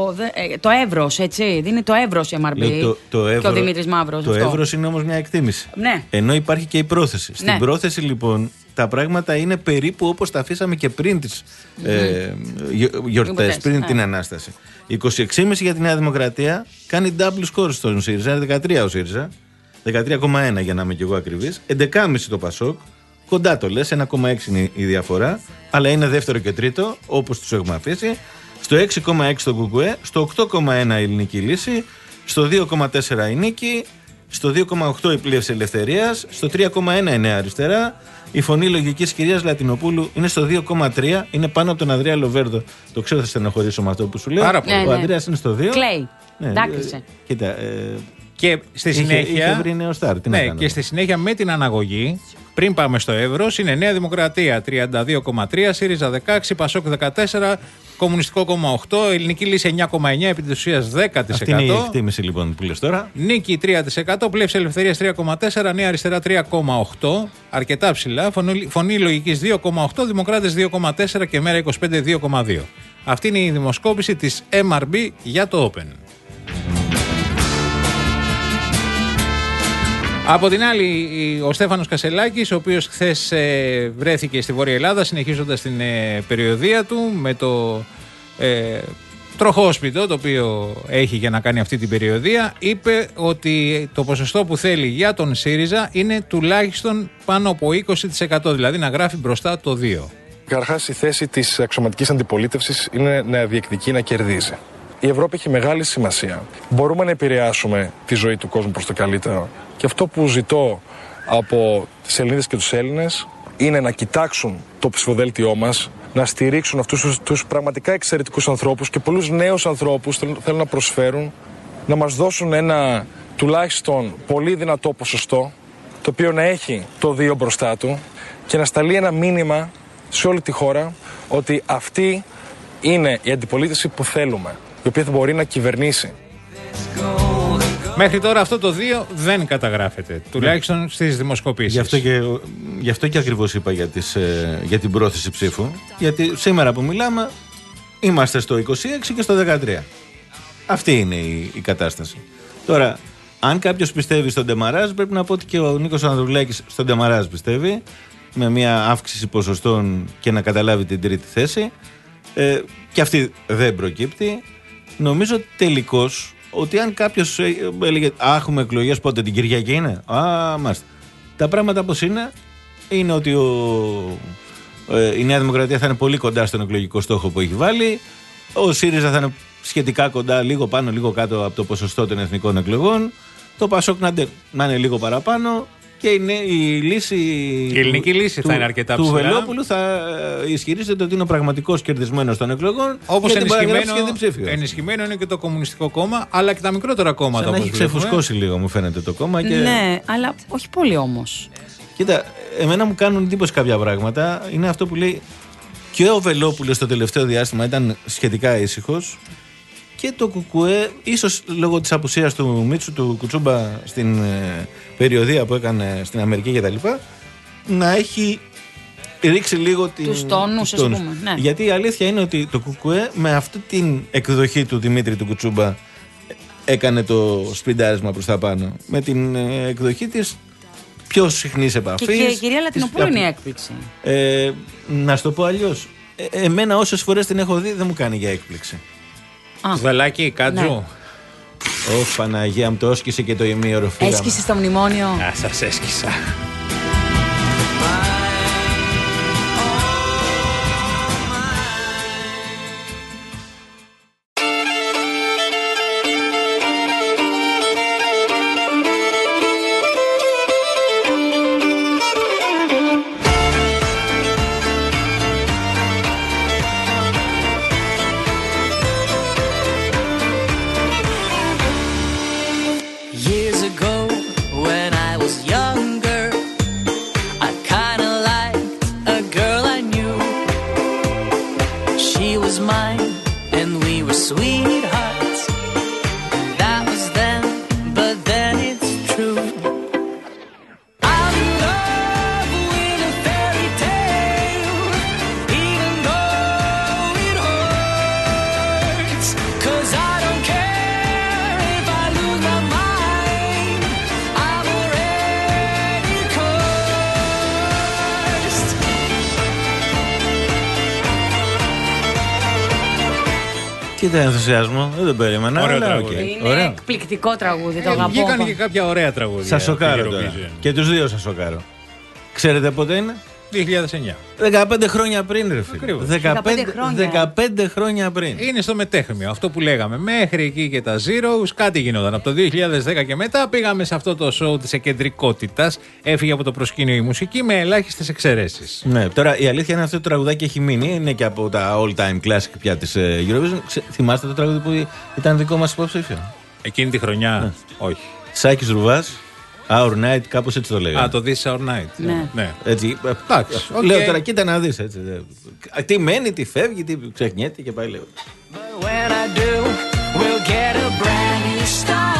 το εύρος, έτσι. Δίνει το εύρος η εμ αρ μπι. Το, το εύρος, και ο Δημήτρης Μαύρος. Το εύρος είναι όμως μια εκτίμηση. Ναι. Ενώ υπάρχει και η πρόθεση. Στην ναι. πρόθεση λοιπόν τα πράγματα είναι περίπου όπως τα αφήσαμε και πριν τις mm-hmm. ε, γιορτές, πριν ναι. την Ανάσταση. είκοσι έξι κόμμα πέντε για τη Νέα Δημοκρατία, κάνει double score στον ΣΥΡΙΖΑ, είναι δεκατρία ο ΣΥΡΙΖΑ, δεκατρία κόμμα ένα για να είμαι και εγώ ακριβής, έντεκα κόμμα πέντε το ΠΑΣΟΚ, κοντά το λες, ένα κόμμα έξι είναι η διαφορά, αλλά είναι δεύτερο και τρίτο, όπως τους έχουμε αφήσει, στο έξι κόμμα έξι το ΚΚΕ, στο οκτώ κόμμα ένα η Ελληνική Λύση, στο δύο κόμμα τέσσερα η Νίκη, στο δύο κόμμα οκτώ η Πλεύση Ελευθερίας, στο τρία κόμμα ένα η Νέα Αριστερά, η φωνή λογικής κυρίας Λατινοπούλου είναι στο δύο κόμμα τρία, είναι πάνω από τον Ανδρέα Λοβέρδο. Το ξέρω, θα στεναχωρήσω με αυτό που σου λέω. Πάρα πολύ. Ο Ναι, ναι. Ανδρέας είναι στο δύο. Κλαίει. Ναι, Δάκρυσε. ε, κοίτα. Ε, και στη είχε, συνέχεια. Είχε βρει νέο στάρ, τι ναι, να κάνω. και στη συνέχεια με την αναγωγή, πριν πάμε στο εύρος, είναι Νέα Δημοκρατία τριάντα δύο κόμμα τρία, ΣΥΡΙΖΑ δεκαέξι, ΠΑΣΟΚ δεκατέσσερα, Κομμουνιστικό Κόμμα οκτώ, Ελληνική Λύση εννιά κόμμα εννιά, επί της ουσίας δέκα τοις εκατό. Αυτή είναι η εκτίμηση λοιπόν που λες τώρα. Νίκη τρία τοις εκατό, Πλεύση Ελευθερίας τρία κόμμα τέσσερα, Νέα Αριστερά τρία κόμμα οκτώ, αρκετά ψηλά, Φωνή, φωνή Λογικής δύο κόμμα οκτώ, Δημοκράτες δύο κόμμα τέσσερα και Μέρα είκοσι πέντε δύο κόμμα δύο. Αυτή είναι η δημοσκόπηση της εμ αρ μπι για το Open. Από την άλλη, ο Στέφανος Κασελάκης, ο οποίος χθες ε, βρέθηκε στη Βόρεια Ελλάδα συνεχίζοντας την ε, περιοδεία του με το ε, τροχόσπιτο το οποίο έχει για να κάνει αυτή την περιοδεία, είπε ότι το ποσοστό που θέλει για τον ΣΥΡΙΖΑ είναι τουλάχιστον πάνω από είκοσι τοις εκατό, δηλαδή να γράφει μπροστά το δύο. Καταρχάς, η θέση της αξιωματικής αντιπολίτευσης είναι να διεκδικεί, να κερδίζει. Η Ευρώπη έχει μεγάλη σημασία. Μπορούμε να επηρεάσουμε τη ζωή του κόσμου προς το καλύτερο. Και αυτό που ζητώ από τις Ελληνίδες και τους Έλληνες είναι να κοιτάξουν το ψηφοδέλτιό μας, να στηρίξουν αυτούς τους, τους πραγματικά εξαιρετικούς ανθρώπους και πολλούς νέους ανθρώπους που θέλουν να προσφέρουν, να μας δώσουν ένα τουλάχιστον πολύ δυνατό ποσοστό, το οποίο να έχει το δύο μπροστά του και να σταλεί ένα μήνυμα σε όλη τη χώρα ότι αυτή είναι η αντιπολίτευση που θέλουμε, η οποία θα μπορεί να κυβερνήσει. Μέχρι τώρα αυτό το δύο δεν καταγράφεται, τουλάχιστον ναι. στις δημοσκοπήσεις. Γι' αυτό και, γι' αυτό και ακριβώς είπα για, τις, για την πρόθεση ψήφου. Γιατί σήμερα που μιλάμε είμαστε στο είκοσι έξι και στο δεκατρία. Αυτή είναι η, η κατάσταση. Τώρα, αν κάποιος πιστεύει στον Ντεμαράζ, πρέπει να πω ότι και ο Νίκος Ανδρουλάκης στον Ντεμαράζ πιστεύει, με μια αύξηση ποσοστών και να καταλάβει την τρίτη θέση. Ε, και αυτή δεν προκύπτει. Νομίζω τελικώς ότι αν κάποιος έλεγε «Α, έχουμε εκλογές πότε, την Κυριακή είναι?» Α, μάλιστα. Τα πράγματα πώς είναι, είναι ότι ο, ε, η Νέα Δημοκρατία θα είναι πολύ κοντά στον εκλογικό στόχο που έχει βάλει, ο ΣΥΡΙΖΑ θα είναι σχετικά κοντά, λίγο πάνω, λίγο κάτω από το ποσοστό των εθνικών εκλογών, το ΠΑΣΟΚ να, να είναι λίγο παραπάνω και η, η λύση η ελληνική του, λύση θα είναι αρκετά του Βελόπουλου θα ισχυρίζεται ότι είναι ο πραγματικός κερδισμένος των εκλογών. Όπως ενισχυμένο, ενισχυμένο είναι και το Κομμουνιστικό Κόμμα, αλλά και τα μικρότερα κόμματα. Σαν έχει ξεφουσκώσει λίγο, μου φαίνεται το κόμμα. Και... Ναι, αλλά όχι πολύ όμως. Κοίτα, εμένα μου κάνουν εντύπωση κάποια πράγματα. Είναι αυτό που λέει Και ο Βελόπουλος το τελευταίο διάστημα ήταν σχετικά ήσυχος. Και το Κουκουέ, ίσως λόγω της απουσίας του Μίτσου του Κουτσούμπα στην ε, περιοδία που έκανε στην Αμερική κτλ., να έχει ρίξει λίγο την, τους τόνους, τους τόνους. Ας πούμε, ναι. Γιατί η αλήθεια είναι ότι το Κουκουέ με αυτή την εκδοχή του Δημήτρη του Κουτσούμπα έκανε το σπριντάρισμα προς τα πάνω. Με την ε, εκδοχή της πιο συχνής επαφής. Και η κυρία Λατινοπούλου είναι η έκπληξη. Ε, να σου το πω αλλιώς. Ε, εμένα όσες φορές την έχω δει δεν μου κάνει για έκπληξη. Βελάκι, Κάτζου. Ναι. Ω Παναγία μου, το έσκησε και το ημίωρο. Έσκησε στο μνημόνιο. Α, σας έσκησα. Κοίτα ενθουσιασμό, δεν το περίμενα. Ωραίο αλλά, τραγούδι. okay. Είναι Ωραίο. εκπληκτικό τραγούδι, το Ε, αγαπώ. βγήκαν και κάποια ωραία τραγούδια. Σας σοκάρω στη τώρα. Eurovision. Και τους δύο σας σοκάρω. Ξέρετε πότε είναι? δύο χιλιάδες εννιά. δεκαπέντε χρόνια πριν, ρε φίλε. Ακριβώς. δεκαπέντε, δεκαπέντε χρόνια. δεκαπέντε χρόνια πριν. Είναι στο μετέχμιο, αυτό που λέγαμε. Μέχρι εκεί και τα Zeros, κάτι γινόταν. Από το δύο χιλιάδες δέκα και μετά πήγαμε σε αυτό το show της εκεντρικότητας. Έφυγε από το προσκήνιο η μουσική με ελάχιστες εξαιρέσεις. Ναι, τώρα η αλήθεια είναι αυτό το τραγουδάκι έχει μείνει. Είναι και από τα all time classic πια της ε, Eurovision. Ξε, θυμάστε το τραγούδι που ήταν δικό μας υποψήφιο? Εκείνη τη χρονιά, Ναι. όχι. Σάκης Ρουβάς, Our Night, κάπως έτσι το λέγανε. Α, το This Our Night. Ναι. ναι. Έτσι, ε, Εντάξει, οκ. λέω τώρα, κοίτα να δεις. Έτσι, ε, τι μένει, τι φεύγει, τι ξεχνιέται και πάει λέγοντα. When I do, we'll get a brand new start.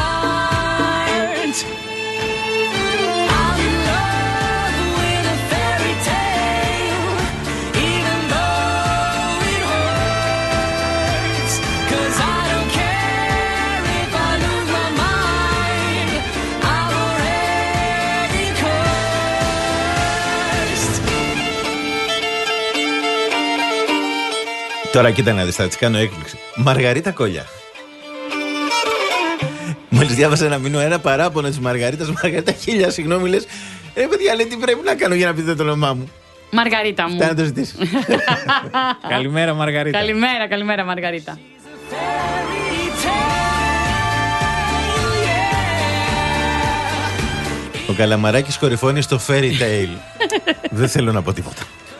I'm in love with a fairy tale, even though it hurts. 'Cause I don't care if I lose my mind, I'm already cursed. Τώρα κοίτα να δεις, θα της κάνω έκπληξη. Μαργαρίτα Κόλια. Μόλις διάβασα ένα μήνυμα, ένα παράπονο της Μαργαρίτας. Μαργαρίτα, χίλια συγγνώμη, λες. Ρε παιδιά, λέει, τι πρέπει να κάνω για να πείτε το όνομά μου? Μαργαρίτα μου. Φτάνει να το ζητήσω. Καλημέρα, Μαργαρίτα. Καλημέρα, καλημέρα, Μαργαρίτα. Ο Καλαμαράκης κορυφώνει στο fairy tale. Δεν θέλω να πω τίποτα.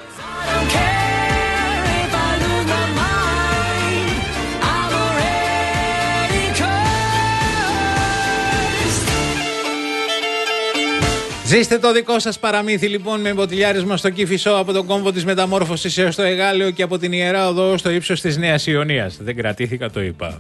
Ζήστε το δικό σας παραμύθι λοιπόν με μποτιλιάρισμα στο Κύφισό από τον κόμβο της μεταμόρφωσης έως το Εγάλεο και από την Ιερά Οδό στο ύψος της Νέας Ιωνίας. Δεν κρατήθηκα, το είπα.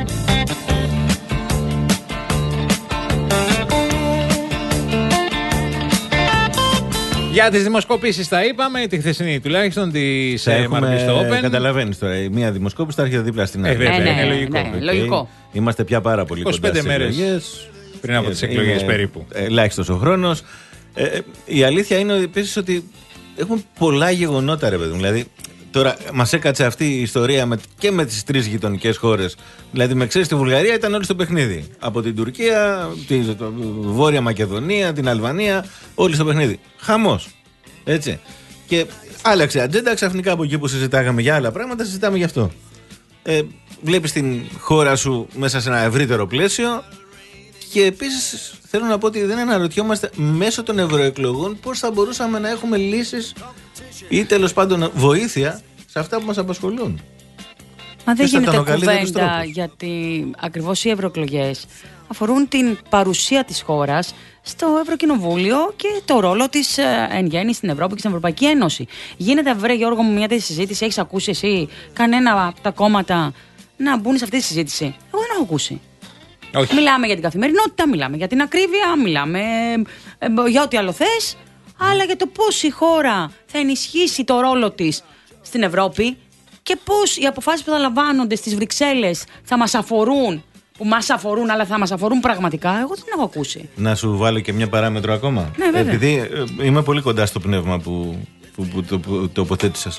Για τις δημοσκοπήσεις τα είπαμε, τη χθεσινή τουλάχιστον της Μαρκής στο Open. Καταλαβαίνεις τώρα, η μία δημοσκόπηση θα έρχεται δίπλα στην Ε, άλλη. βέβαια, ναι, είναι ναι, λογικό. ναι, λογικό. Είμαστε πια πάρα πολύ είκοσι κοντά πέντε στις μέρες εκλογές. πριν από τις Ε, εκλογές είναι περίπου. Ελάχιστος ο χρόνος. Ε, ε, η αλήθεια είναι επίσης ότι έχουμε πολλά γεγονότα, ρε παιδί μου. Δηλαδή, τώρα μας έκατσε αυτή η ιστορία με, και με τις τρεις γειτονικές χώρες. Δηλαδή, με ξέρεις, στη Βουλγαρία ήταν όλοι στο παιχνίδι. Από την Τουρκία, τη το, Βόρεια Μακεδονία, την Αλβανία, όλοι στο παιχνίδι. Χαμός. Έτσι. Και άλλαξε ατζέντα, ξαφνικά από εκεί που συζητάγαμε για άλλα πράγματα, συζητάμε γι' αυτό. Ε, βλέπεις την χώρα σου μέσα σε ένα ευρύτερο πλαίσιο. Και επίσης θέλω να πω ότι δεν αναρωτιόμαστε μέσω των ευρωεκλογών πώς θα μπορούσαμε να έχουμε λύσεις ή τέλος πάντων βοήθεια σε αυτά που μας απασχολούν. Μα δεν γίνεται κουβέντα, γιατί ακριβώς οι ευρωεκλογές αφορούν την παρουσία της χώρας στο Ευρωκοινοβούλιο και το ρόλο της ε, εν γέννη στην Ευρώπη και στην Ευρωπαϊκή Ένωση. Γίνεται, βρε Γιώργο μου, μια τέτοια συζήτηση? Έχεις ακούσει εσύ κανένα από τα κόμματα να μπουν σε αυτή τη συζήτηση? Εγώ δεν έχω ακούσει. Όχι. Μιλάμε για την καθημερινότητα, μιλάμε για την ακρίβεια, μιλάμε ε, ε, για ό,τι άλλο θες, αλλά για το πώς η χώρα θα ενισχύσει το ρόλο της στην Ευρώπη και πώς οι αποφάσεις που θα λαμβάνονται στις Βρυξέλλες θα μας αφορούν, που μας αφορούν, αλλά θα μας αφορούν πραγματικά. Εγώ δεν έχω ακούσει. Να σου βάλω και μια παράμετρο ακόμα. Ναι, βέβαια. Επειδή ε, είμαι πολύ κοντά στο πνεύμα που, που, που, που, που τοποθέτησες.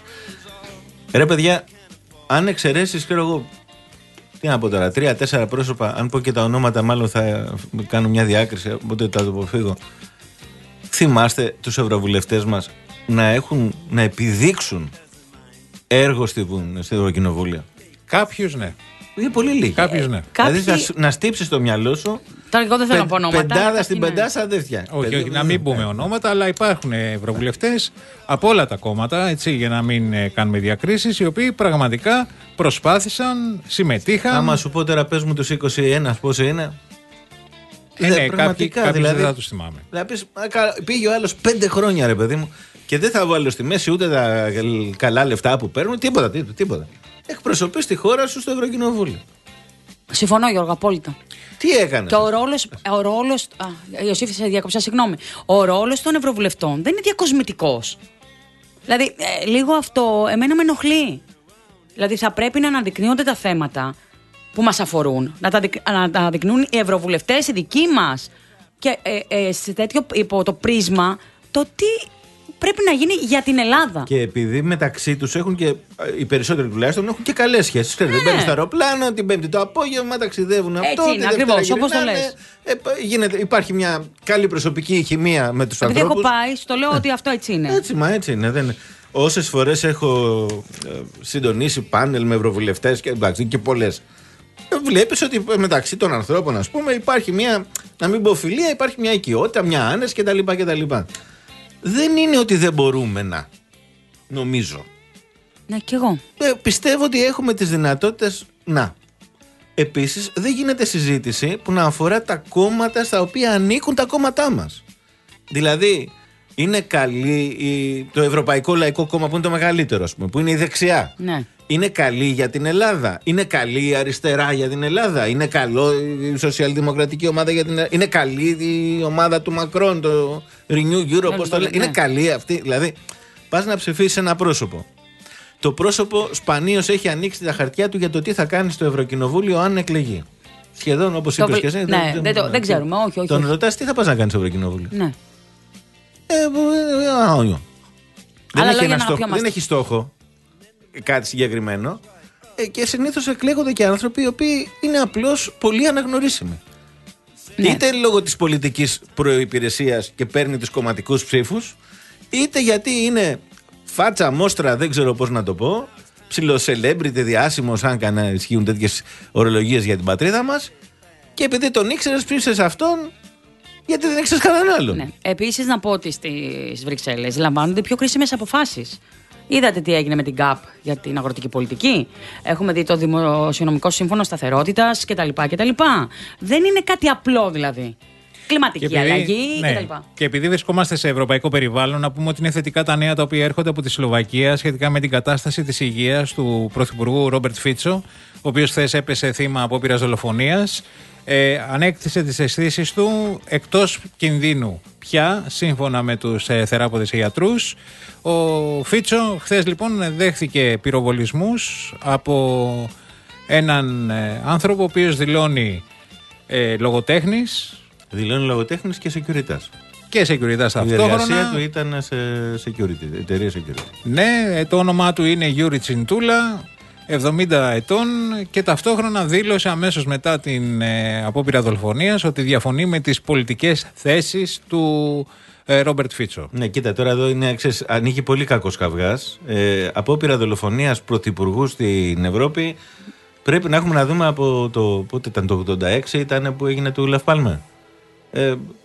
Ρε παιδιά, αν εξαιρέσεις, ξέρω εγώ, τι να πω τώρα, τρία-τέσσερα πρόσωπα, αν πω και τα ονόματα, μάλλον θα κάνω μια διάκριση, οπότε θα το αποφύγω. Θυμάστε τους ευρωβουλευτές μας να έχουν, να επιδείξουν έργο στο Ευρωκοινοβούλιο? Κάποιους ναι. Είναι πολύ λίγοι. Κάποιους ναι. Δηλαδή Κάποιοι... να στύψεις το μυαλό σου. Τώρα εγώ δεν θέλω να πω ονόματα. Πεντάδα στην πεντάσα δεν φτιάχνει. Όχι, όχι, να μην πούμε ονόματα, αλλά υπάρχουν ευρωβουλευτές από όλα τα κόμματα, έτσι, για να μην κάνουμε διακρίσεις, οι οποίοι πραγματικά προσπάθησαν, συμμετείχαν. Άμα σου πω τώρα, πες μου τους είκοσι ένα πόσο είναι. Ε, ναι, πραγματικά κάποιοι, δηλαδή, δεν θα τους θυμάμαι. Δηλαδή, πήγε ο άλλος πέντε χρόνια, ρε παιδί μου, και δεν θα βάλω στη μέση ούτε τα καλά λεφτά που παίρνουν, τίποτα, τίποτα. τίποτα. Εκπροσωπείς τη χώρα σου στο Ευρωκοινοβούλιο. Συμφωνώ, Γιώργο, απόλυτα. Τι έκανε? Και ο ρόλος. Ο ρόλος α, Ιωσήφη, σε διακόψα, συγγνώμη. Ο ρόλος των ευρωβουλευτών δεν είναι διακοσμητικός. Δηλαδή, ε, λίγο αυτό εμένα με ενοχλεί. Δηλαδή, θα πρέπει να αναδεικνύονται τα θέματα που μας αφορούν. Να τα, να τα αναδεικνύουν οι ευρωβουλευτές, οι δικοί μας. Και ε, ε, σε τέτοιο υπό το πρίσμα, το τι πρέπει να γίνει για την Ελλάδα. Και επειδή μεταξύ τους έχουν και οι περισσότεροι τουλάχιστον έχουν και καλές σχέσεις. Ναι. Δεν μπαίνουν στο αεροπλάνο, την Πέμπτη το απόγευμα ταξιδεύουν. Έτσι αυτό. Είναι, ακριβώς, όπως το λες. Ε, γίνεται, υπάρχει μια καλή προσωπική χημεία με τους Επειδή ανθρώπους. Επειδή έχω πάει, στο λέω ε. ότι αυτό έτσι είναι. Έτσι, μα έτσι είναι. Δεν... Όσες φορές έχω ε, συντονίσει πάνελ με ευρωβουλευτές και, εντάξει, και πολλές. Βλέπεις ότι μεταξύ των ανθρώπων, ας πούμε, υπάρχει μια, να μην πω φιλία, υπάρχει μια οικειότητα, μια άνεση κτλ. κτλ. Δεν είναι ότι δεν μπορούμε να. Νομίζω. Ναι, κι εγώ. Ε, πιστεύω ότι έχουμε τις δυνατότητες να. Επίσης, δεν γίνεται συζήτηση που να αφορά τα κόμματα στα οποία ανήκουν τα κόμματά μας. Δηλαδή, είναι καλή η, το Ευρωπαϊκό Λαϊκό Κόμμα που είναι το μεγαλύτερο, ας πούμε, που είναι η δεξιά. Ναι. Είναι καλή για την Ελλάδα. Είναι καλή η αριστερά για την Ελλάδα. Είναι καλό η σοσιαλδημοκρατική ομάδα για την Ελλάδα. Είναι καλή η ομάδα του Μακρόν, το Renew Europe, πώς το λέει. Είναι καλή αυτή. Δηλαδή, πας να ψηφίσεις ένα πρόσωπο. Το πρόσωπο σπανίως έχει ανοίξει τα χαρτιά του για το τι θα κάνει στο Ευρωκοινοβούλιο αν εκλεγεί. Σχεδόν όπως είπες και εσύ. Ναι, δεν, δεν, το, δεν ξέρουμε. Όχι, όχι. Τον όχι. ρωτάς τι θα πας να κάνεις στο Ευρωκοινοβούλιο. Ναι. Ε, ε, ε, δεν, έχει ένα στόχο, δεν έχει στόχο κάτι συγκεκριμένο ε, και συνήθως εκλέγονται και άνθρωποι οι οποίοι είναι απλώς πολύ αναγνωρίσιμοι. Ναι. Είτε λόγω της πολιτικής προϋπηρεσίας και παίρνει τους κομματικούς ψήφους, είτε γιατί είναι φάτσα, μόστρα, δεν ξέρω πώς να το πω, ψιλοσελέμπριτε, διάσημος, αν κανένα ισχύουν τέτοιες ορολογίες για την πατρίδα μας, και επειδή τον ήξερες ψήφισες αυτόν, γιατί δεν ήξερες κανέναν άλλο. Ναι. Επίσης, να πω ότι στις Βρυξέλλες λαμβάνονται πιο κρίσιμες αποφάσεις. Είδατε τι έγινε με την ΚΑΠ για την αγροτική πολιτική. Έχουμε δει το Δημοσιονομικό Σύμφωνο Σταθερότητας κτλ. κτλ. Δεν είναι κάτι απλό δηλαδή. Κλιματική και επειδή, αλλαγή ναι, κτλ. Και επειδή βρισκόμαστε σε ευρωπαϊκό περιβάλλον, να πούμε ότι είναι θετικά τα νέα τα οποία έρχονται από τη Σλοβακία σχετικά με την κατάσταση της υγείας του Πρωθυπουργού Ρόμπερτ Φίτσο, ο οποίος χθες έπεσε θύμα απόπειρας δολοφονίας. Ε, ανέκτησε τις αισθήσεις του εκτός κινδύνου πια, σύμφωνα με τους ε, θεράποδες γιατρούς. Ο Φίτσο χθες λοιπόν δέχθηκε πυροβολισμούς από έναν ε, άνθρωπο ο οποίος δηλώνει ε, λογοτέχνης. Δηλώνει λογοτέχνης και securitas. Και securitas ταυτόχρονα. Η εργασία του ήταν σε security, εταιρεία security. Ναι, το όνομά του είναι Γιούρι Τσιντούλα, εβδομήντα ετών, και ταυτόχρονα δήλωσε αμέσως μετά την ε, απόπειρα δολοφονίας ότι διαφωνεί με τις πολιτικές θέσεις του ε, Ρόμπερτ Φίτσο. Ναι, κοίτα, τώρα εδώ είναι, ξέρεις, ανοίγει πολύ κακός καυγάς. Ε, απόπειρα δολοφονίας πρωθυπουργού στην Ευρώπη πρέπει να έχουμε να δούμε από το, πότε ήταν, το ογδόντα έξι ήταν που έγινε του Λαφ Πάλμε. Ε,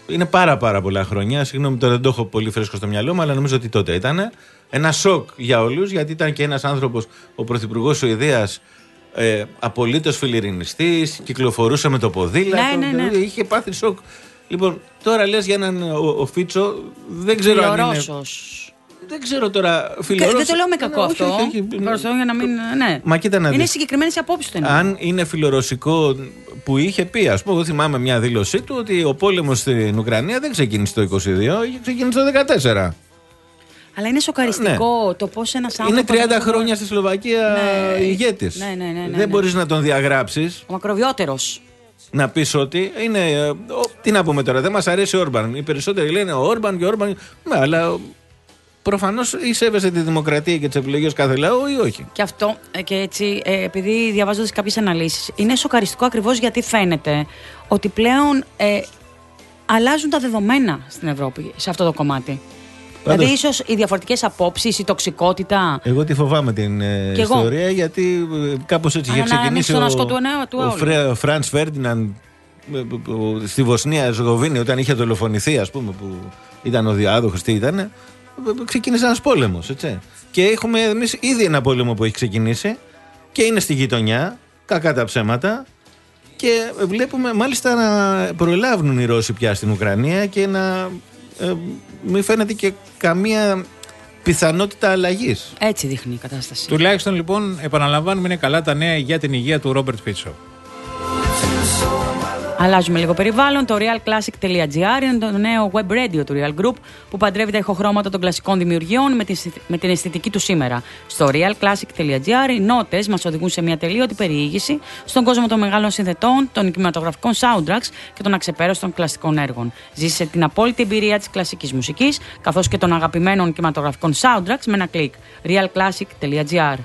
είναι πάρα πάρα πολλά χρόνια. Συγγνώμη, τώρα δεν το έχω πολύ φρέσκο στο μυαλό μου, αλλά νομίζω ότι τότε ήταν ένα σοκ για όλους, γιατί ήταν και ένας άνθρωπος, ο πρωθυπουργός Σουηδίας, ε, απολύτως φιλιρινιστής, κυκλοφορούσε με το ποδήλατο, ναι, ναι, ναι. είχε πάθει σοκ. Λοιπόν, τώρα λες για έναν ο, ο Φίτσο, δεν ξέρω αν είναι... Δεν ξέρω τώρα, φιλορώσος. Δεν το λέω με κακό ναι, αυτό. όχι, όχι, Προς το για να μην. Ναι. Μα κοίτα να δεις. Είναι συγκεκριμένες απόψεις του. Αν είναι φιλορωσικό που είχε πει, ας πούμε, εγώ θυμάμαι μια δήλωσή του ότι ο πόλεμος στην Ουκρανία δεν ξεκίνησε το είκοσι δύο, είχε ξεκίνησε το δεκατέσσερα. Αλλά είναι σοκαριστικό ναι. το πώς ένας άνθρωπος. Είναι τριάντα χρόνια στη Σλοβακία ναι. ηγέτης. Ναι, ναι, ναι, ναι, δεν ναι. μπορείς να τον διαγράψεις. Ο μακροβιότερος. Να πεις ότι είναι. Ο, τι να πούμε τώρα, δεν μας αρέσει ο Όρμπαν. Οι περισσότεροι λένε ο Όρμπαν και ο Όρμπαν. Ναι, αλλά προφανώς ή σέβεσαι τη δημοκρατία και τις επιλογές κάθε λαού ή όχι. Και αυτό και έτσι, ε, επειδή διαβάζοντας κάποιες αναλύσεις, είναι σοκαριστικό ακριβώς γιατί φαίνεται ότι πλέον ε, αλλάζουν τα δεδομένα στην Ευρώπη σε αυτό το κομμάτι. Πάντως, δηλαδή, ίσως οι διαφορετικές απόψεις, η τοξικότητα. Εγώ τη φοβάμαι την ε, ιστορία, γιατί ε, κάπως έτσι είχε ξεκινήσει ο, ο, ο Φραντς Φέρντιναντ στη Βοσνία Ζεγοβίνη, όταν είχε δολοφονηθεί, ας πούμε, που ήταν ο διάδοχος, τι ήταν. Ξεκίνησε ένας πόλεμος, έτσι. Και έχουμε εμείς ήδη ένα πόλεμο που έχει ξεκινήσει και είναι στη γειτονιά, κακά τα ψέματα. Και βλέπουμε μάλιστα να προλάβουν οι Ρώσοι πια στην Ουκρανία και να ε, μην φαίνεται και καμία πιθανότητα αλλαγής. Έτσι δείχνει η κατάσταση. Τουλάχιστον λοιπόν, επαναλαμβάνουμε, είναι καλά τα νέα για την υγεία του Ρόμπερτ Φίτσο. Αλλάζουμε λίγο περιβάλλον. Το realclassic.gr είναι το νέο web radio του Real Group που παντρεύει τα ηχοχρώματα των κλασικών δημιουργιών με την, με την αισθητική του σήμερα. Στο realclassic.gr οι νότες μας οδηγούν σε μια τελείωτη περιήγηση στον κόσμο των μεγάλων συνθετών, των κινηματογραφικών soundtracks και των αξεπέραστων κλασικών έργων. Ζήσε την απόλυτη εμπειρία της κλασικής μουσικής καθώς και των αγαπημένων κινηματογραφικών soundtracks με ένα κλικ. realclassic.gr.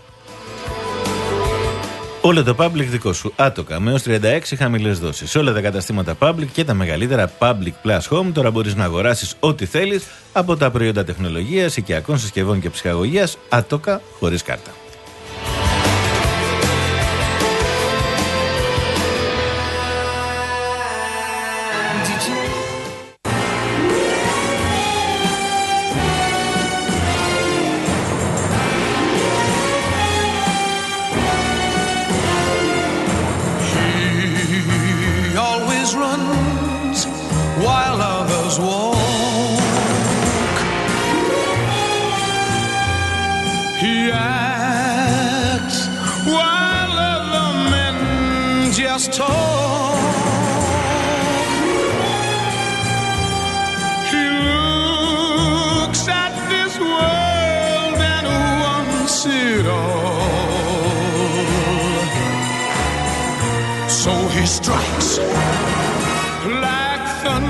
Όλο το Public δικό σου, άτοκα, με έως τριάντα έξι χαμηλές δόσεις. Σε όλα τα καταστήματα Public και τα μεγαλύτερα Public Plus Home τώρα μπορείς να αγοράσεις ό,τι θέλεις από τα προϊόντα τεχνολογίας, οικιακών συσκευών και ψυχαγωγίας, άτοκα χωρίς κάρτα. While others walk, he acts while other men just talk. He looks at this world and wants it all, so he strikes like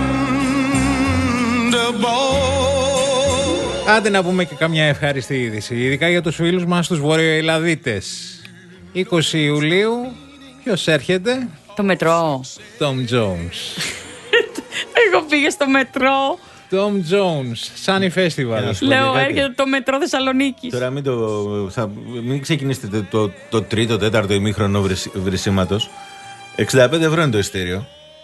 Άντε να πούμε και καμιά ευχάριστη είδηση, ειδικά για τους φίλους μας τους Βορειοελλαδίτες. είκοσι Ιουλίου, ποιος έρχεται? Το μετρό. Tom Jones. Εγώ πήγα στο μετρό. Tom Jones, Sunny Festival. Λέω, έρχεται το μετρό Θεσσαλονίκης. Τώρα μην, το, θα, μην ξεκινήσετε το, το, το τρίτο, τέταρτο ημίχρονο βρυσίματος. εξήντα πέντε ευρώ είναι το ειστήριο.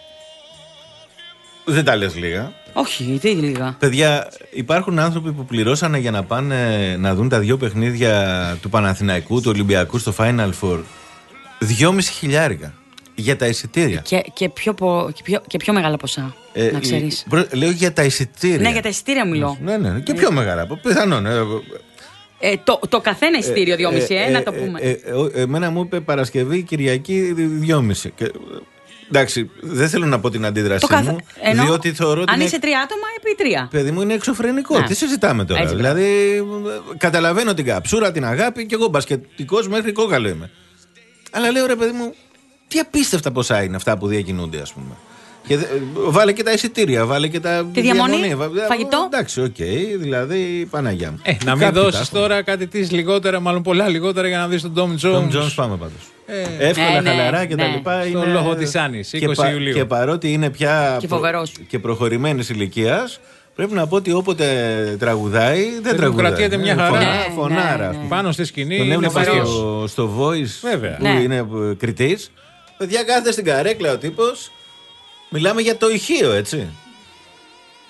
Δεν τα λες λίγα. Όχι, τι λίγα. Παιδιά, υπάρχουν άνθρωποι που πληρώσανε για να πάνε να δουν τα δύο παιχνίδια του Παναθηναϊκού, του Ολυμπιακού στο Final Four. Δυόμιση χιλιάρικα για τα εισιτήρια. Και, και, πιο, και, πιο, και πιο μεγάλα ποσά, ε, να ξέρεις. Προ, λέω για τα εισιτήρια. Ναι, για τα εισιτήρια μιλώ. Ναι, ναι, και πιο μεγάλα. Πιθανόν. Ε, ε, το, το καθένα εισιτήριο δυόμιση, ε, ε, ε, να το πούμε. Ε, ε, ε, εμένα μου είπε Παρασκευή, Κυριακή δυόμιση. Και, εντάξει, δεν θέλω να πω την αντίδρασή καθ... μου. Ενώ, διότι θεωρώ αν είσαι τρία άτομα, επί τρία. Παιδί μου, είναι εξωφρενικό. Τι συζητάμε τώρα. Έτσι, δηλαδή, καταλαβαίνω την καψούρα, την αγάπη και εγώ μπασκετικός μέχρι κόκαλο είμαι. Αλλά λέω, ρε παιδί μου, τι απίστευτα ποσά είναι αυτά που διακινούνται, ας πούμε. Και, βάλε και τα εισιτήρια, βάλε και τα. Τη διαμονή, διαμονή. Φαγητό. Εντάξει, οκ, okay, δηλαδή Παναγιά μου. Ε, να μην δώσεις τώρα κάτι τη λιγότερα, μάλλον πολλά λιγότερα για να δεις τον Tom Jones. Tom Jones πάμε πάντως. Ε, Εύκολα, ναι, χαλαρά ναι, και τα ναι. λοιπά. Στον είναι... λόγο της Άννης, είκοσι και, Ιουλίου. Και παρότι είναι πια και, προ... και προχωρημένης ηλικίας, πρέπει να πω ότι όποτε τραγουδάει, δεν τραγουδάει. Κρατιέται μια χαρά. Φωνά, ναι, φωνάρα. Ναι, ναι. Πάνω στη σκηνή. Τον έβλεπα στο, στο Voice, βέβαια, που ναι. είναι κριτής. Παιδιά, κάθεται στην καρέκλα ο τύπος. Μιλάμε για το ηχείο, έτσι.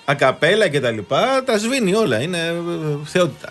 ακαπέλα και τα λοιπά, τα σβήνει όλα. Είναι θεότητα.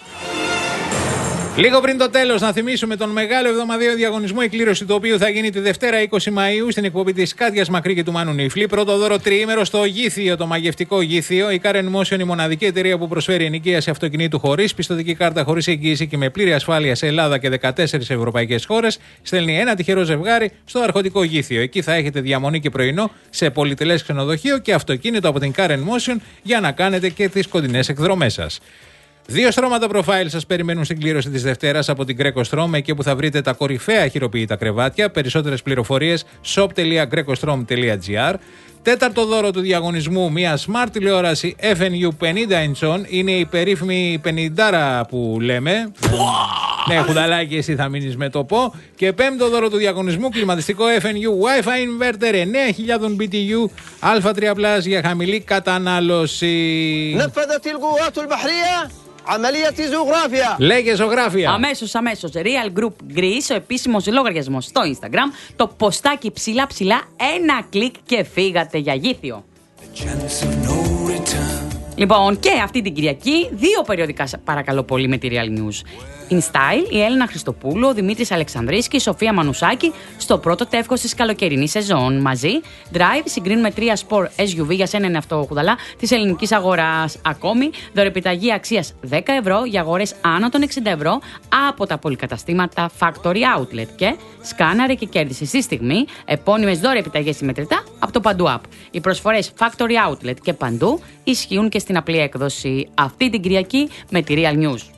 Λίγο πριν το τέλος, να θυμίσουμε τον μεγάλο εβδομαδιαίο διαγωνισμό, η κλήρωση του οποίου θα γίνει τη Δευτέρα είκοσι Μαΐου στην εκπομπή της Κάτιας Μακρύ και του Μάνου Νίφλη. Πρώτο δώρο τριήμερο στο Γήθιο, το μαγευτικό Γήθιο. Η Car εν Motion, η μοναδική εταιρεία που προσφέρει ενοικίαση αυτοκινήτου χωρίς πιστωτική κάρτα, χωρίς εγγύηση και με πλήρη ασφάλεια σε Ελλάδα και δεκατέσσερις ευρωπαϊκές χώρες. Στέλνει ένα τυχερό ζευγάρι στο αρχοντικό Γήθιο. Εκεί θα έχετε διαμονή και πρωινό σε πολυτελές ξενοδοχείο και αυτοκίνητο από την Car εν Motion για να κάνετε και τις κοντινές εκδρομές σας. Δύο στρώματα προφάιλ σας περιμένουν στην κλήρωση της Δευτέρας από την Greco Strom, εκεί που θα βρείτε τα κορυφαία χειροποίητα κρεβάτια. Περισσότερες πληροφορίες shop τελεία grecostrom τελεία gr. Τέταρτο δώρο του διαγωνισμού, μια smart τηλεόραση εφ εν γιου πενήντα inch. Είναι η περίφημη πενηντάρα που λέμε. Ναι, χουδαλάκι, εσύ θα μείνεις με το πω. Και πέμπτο δώρο του διαγωνισμού, κλιματιστικό εφ εν γιου Wi-Fi inverter εννέα χιλιάδες μπι τι γιου Α τρία Plus για χαμηλή κατανάλωση. Αμαλία ζωγράφια. Λέγε ζωγράφια. Αμέσως, αμέσως. Real Group Greece, ο επίσημος λογαριασμός στο Instagram. Το ποστάκι ψηλά ψηλά, ένα κλικ και φύγατε για Γήθιο. Λοιπόν, και αυτή την Κυριακή, δύο περιοδικά παρακαλώ πολύ με τη Real News. In Style, η Έλληνα Χριστοπούλου, ο Δημήτρης Αλεξανδρής και η Σοφία Μανουσάκη στο πρώτο τεύχος της καλοκαιρινής σεζόν. Μαζί, Drive, συγκρίνουμε τρία Sport ες γιου βι για σένα είναι αυτό χουδαλά της ελληνικής αγοράς. Ακόμη, δωρεπιταγή αξίας δέκα ευρώ για αγορές άνω των εξήντα ευρώ από τα πολυκαταστήματα Factory Outlet. Και σκάναρε και κέρδισε στη στιγμή επώνυμες δωρεπιταγές συμμετρητά από το Παντού App. Οι προσφορές Factory Outlet και Παντού ισχύουν και στην απλή έκδοση αυτή την Κυριακή με τη Real News.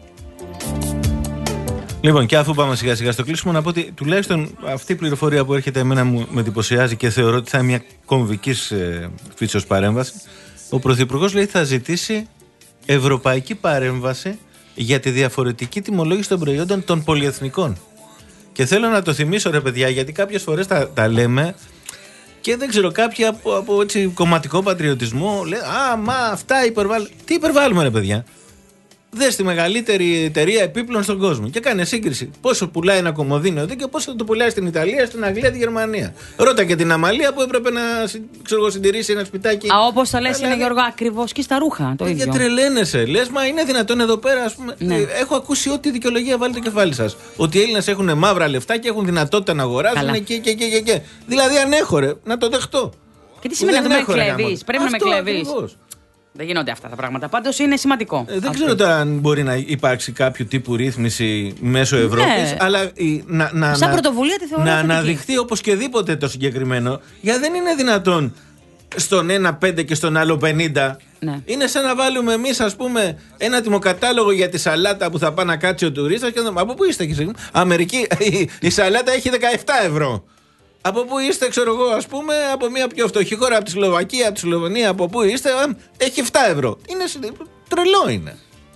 Λοιπόν, και αφού πάμε σιγά σιγά στο κλείσιμο, να πω ότι τουλάχιστον αυτή η πληροφορία που έρχεται εμένα μου με εντυπωσιάζει και θεωρώ ότι θα είναι μια κομβικής ε, φύσεως παρέμβαση. Ο Πρωθυπουργός λέει θα ζητήσει ευρωπαϊκή παρέμβαση για τη διαφορετική τιμολόγηση των προϊόντων των πολυεθνικών. Και θέλω να το θυμίσω, ρε παιδιά, γιατί κάποιες φορές τα, τα λέμε και δεν ξέρω, κάποιοι από, από έτσι, κομματικό πατριωτισμό λένε «Α, μα αυτά υπερβάλλουν». Τι υπερβάλλουμε, ρε παιδιά? Δες τη μεγαλύτερη εταιρεία επίπλων στον κόσμο και κάνε σύγκριση. Πόσο πουλάει ένα κομμωδίνο εδώ και πόσο το πουλάει στην Ιταλία, στην Αγγλία, τη Γερμανία. Ρώτα και την Αμαλία που έπρεπε να ξέρω, συντηρήσει ένα σπιτάκι. Α, όπως το λες, είναι Γιώργο, ακριβώς και στα ρούχα. Το ίδιο. Για τρελαίνεσαι. Λες, μα είναι δυνατόν εδώ πέρα, ας πούμε. Ναι. Έχω ακούσει ό,τι δικαιολογία βάλει το κεφάλι σας. Ότι οι Έλληνες έχουν μαύρα λεφτά και έχουν δυνατότητα να αγοράζουν και, και, και, και, και. Δηλαδή, αν έχω ρε, να το δεχτώ. Και τι σημαίνει να με κλέβεις? Πρέπει να με κλέβεις. Δεν γίνονται αυτά τα πράγματα. Πάντως είναι σημαντικό. Ε, δεν ξέρω τώρα αν μπορεί να υπάρξει κάποιο τύπου ρύθμιση μέσω Ευρώπης, ναι. αλλά η, να, να, σαν πρωτοβουλία τη θεωρώ να θετική. αναδειχθεί οπωσδήποτε το συγκεκριμένο, γιατί δεν είναι δυνατόν στον ένα πέντε και στον άλλο πενήντα. Ναι. Είναι σαν να βάλουμε εμείς, ας πούμε, ένα τιμοκατάλογο για τη σαλάτα που θα πάει να κάτσει ο τουρίστας και να από πού είστε, και Αμερική, η, η σαλάτα έχει δεκαεπτά ευρώ. Από πού είστε, ξέρω εγώ, ας πούμε, από μια πιο φτωχή χώρα, από τη Σλοβακία, από τη Σλοβενία, από πού είστε, έχει επτά ευρώ. Είναι τρελό είναι.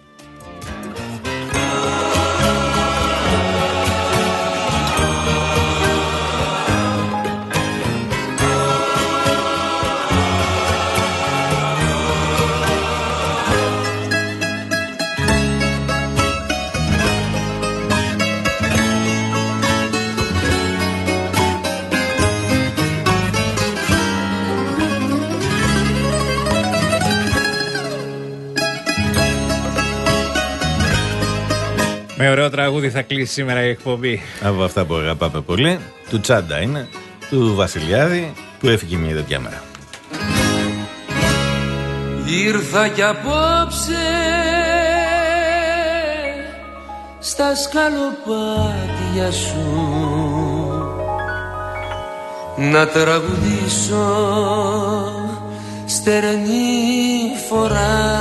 Με ωραίο τραγούδι θα κλείσει σήμερα η εκπομπή. Από αυτά που αγαπάμε πολύ. Του Τσάντα είναι, του Βασιλιάδη, που έφυγε μια τέτοια μέρα. Ήρθα κι απόψε στα σκαλοπάτια σου να τραγουδήσω στερνή φορά.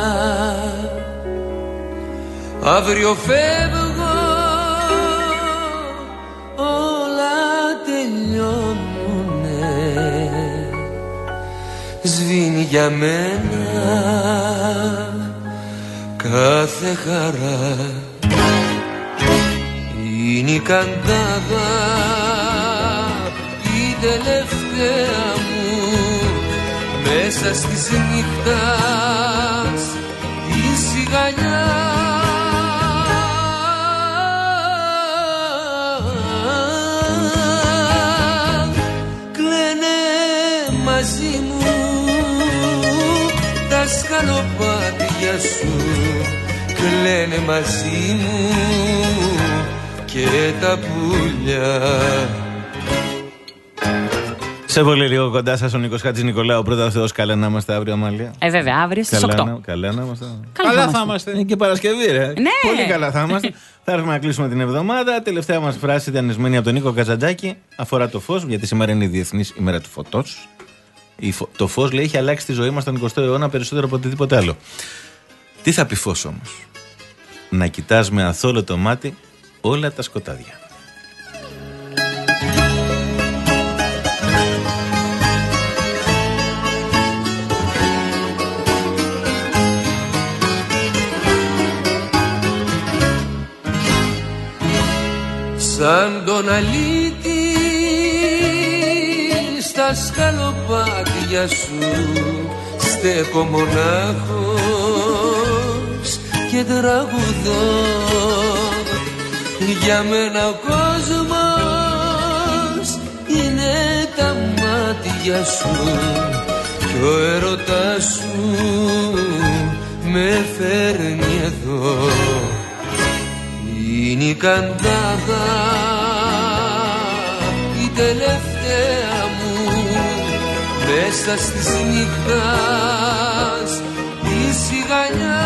Αύριο φεύγω, όλα τελειώνουνε. Σβήνει για μένα κάθε χαρά. Είναι η καντάδα η τελευταία μου μέσα στις νύχτας η σιγανιά. Μαζί μου τα σκαλοπάτια σου κλαίνε μαζί μου και τα πουλιά. Σε πολύ λίγο κοντά σας ο Νίκος Χατζηνικολάου. Πρώτα Θεός, καλά να είμαστε αύριο, Αμαλία. Ε, βέβαια, αύριο στις οκτώ. Να, καλά να είμαστε. Καλά, καλά θα είμαστε. Είναι και Παρασκευή, ρε. Ναι. Πολύ καλά θα είμαστε. Θα έρθουμε να κλείσουμε την εβδομάδα. Τελευταία μας φράση δανεισμένη από τον Νίκο Καζαντζάκη αφορά το φως, γιατί σήμερα είναι η Διεθνής ημέρα του φωτός. Το φως, λέει, έχει αλλάξει τη ζωή μας τον εικοστό αιώνα περισσότερο από οτιδήποτε άλλο. Τι θα πει φως όμως? Να κοιτάς με αθώο το μάτι όλα τα σκοτάδια. Σαν τον αλήτη στα σκαλοπάτια σου στέκω μονάχος και τραγουδώ. Για μένα ο κόσμος είναι τα μάτια σου κι ο έρωτας σου με φέρνει εδώ. Είναι η καντάδα η τελευταία μου μέσα στις νύχτας η σιγανιά.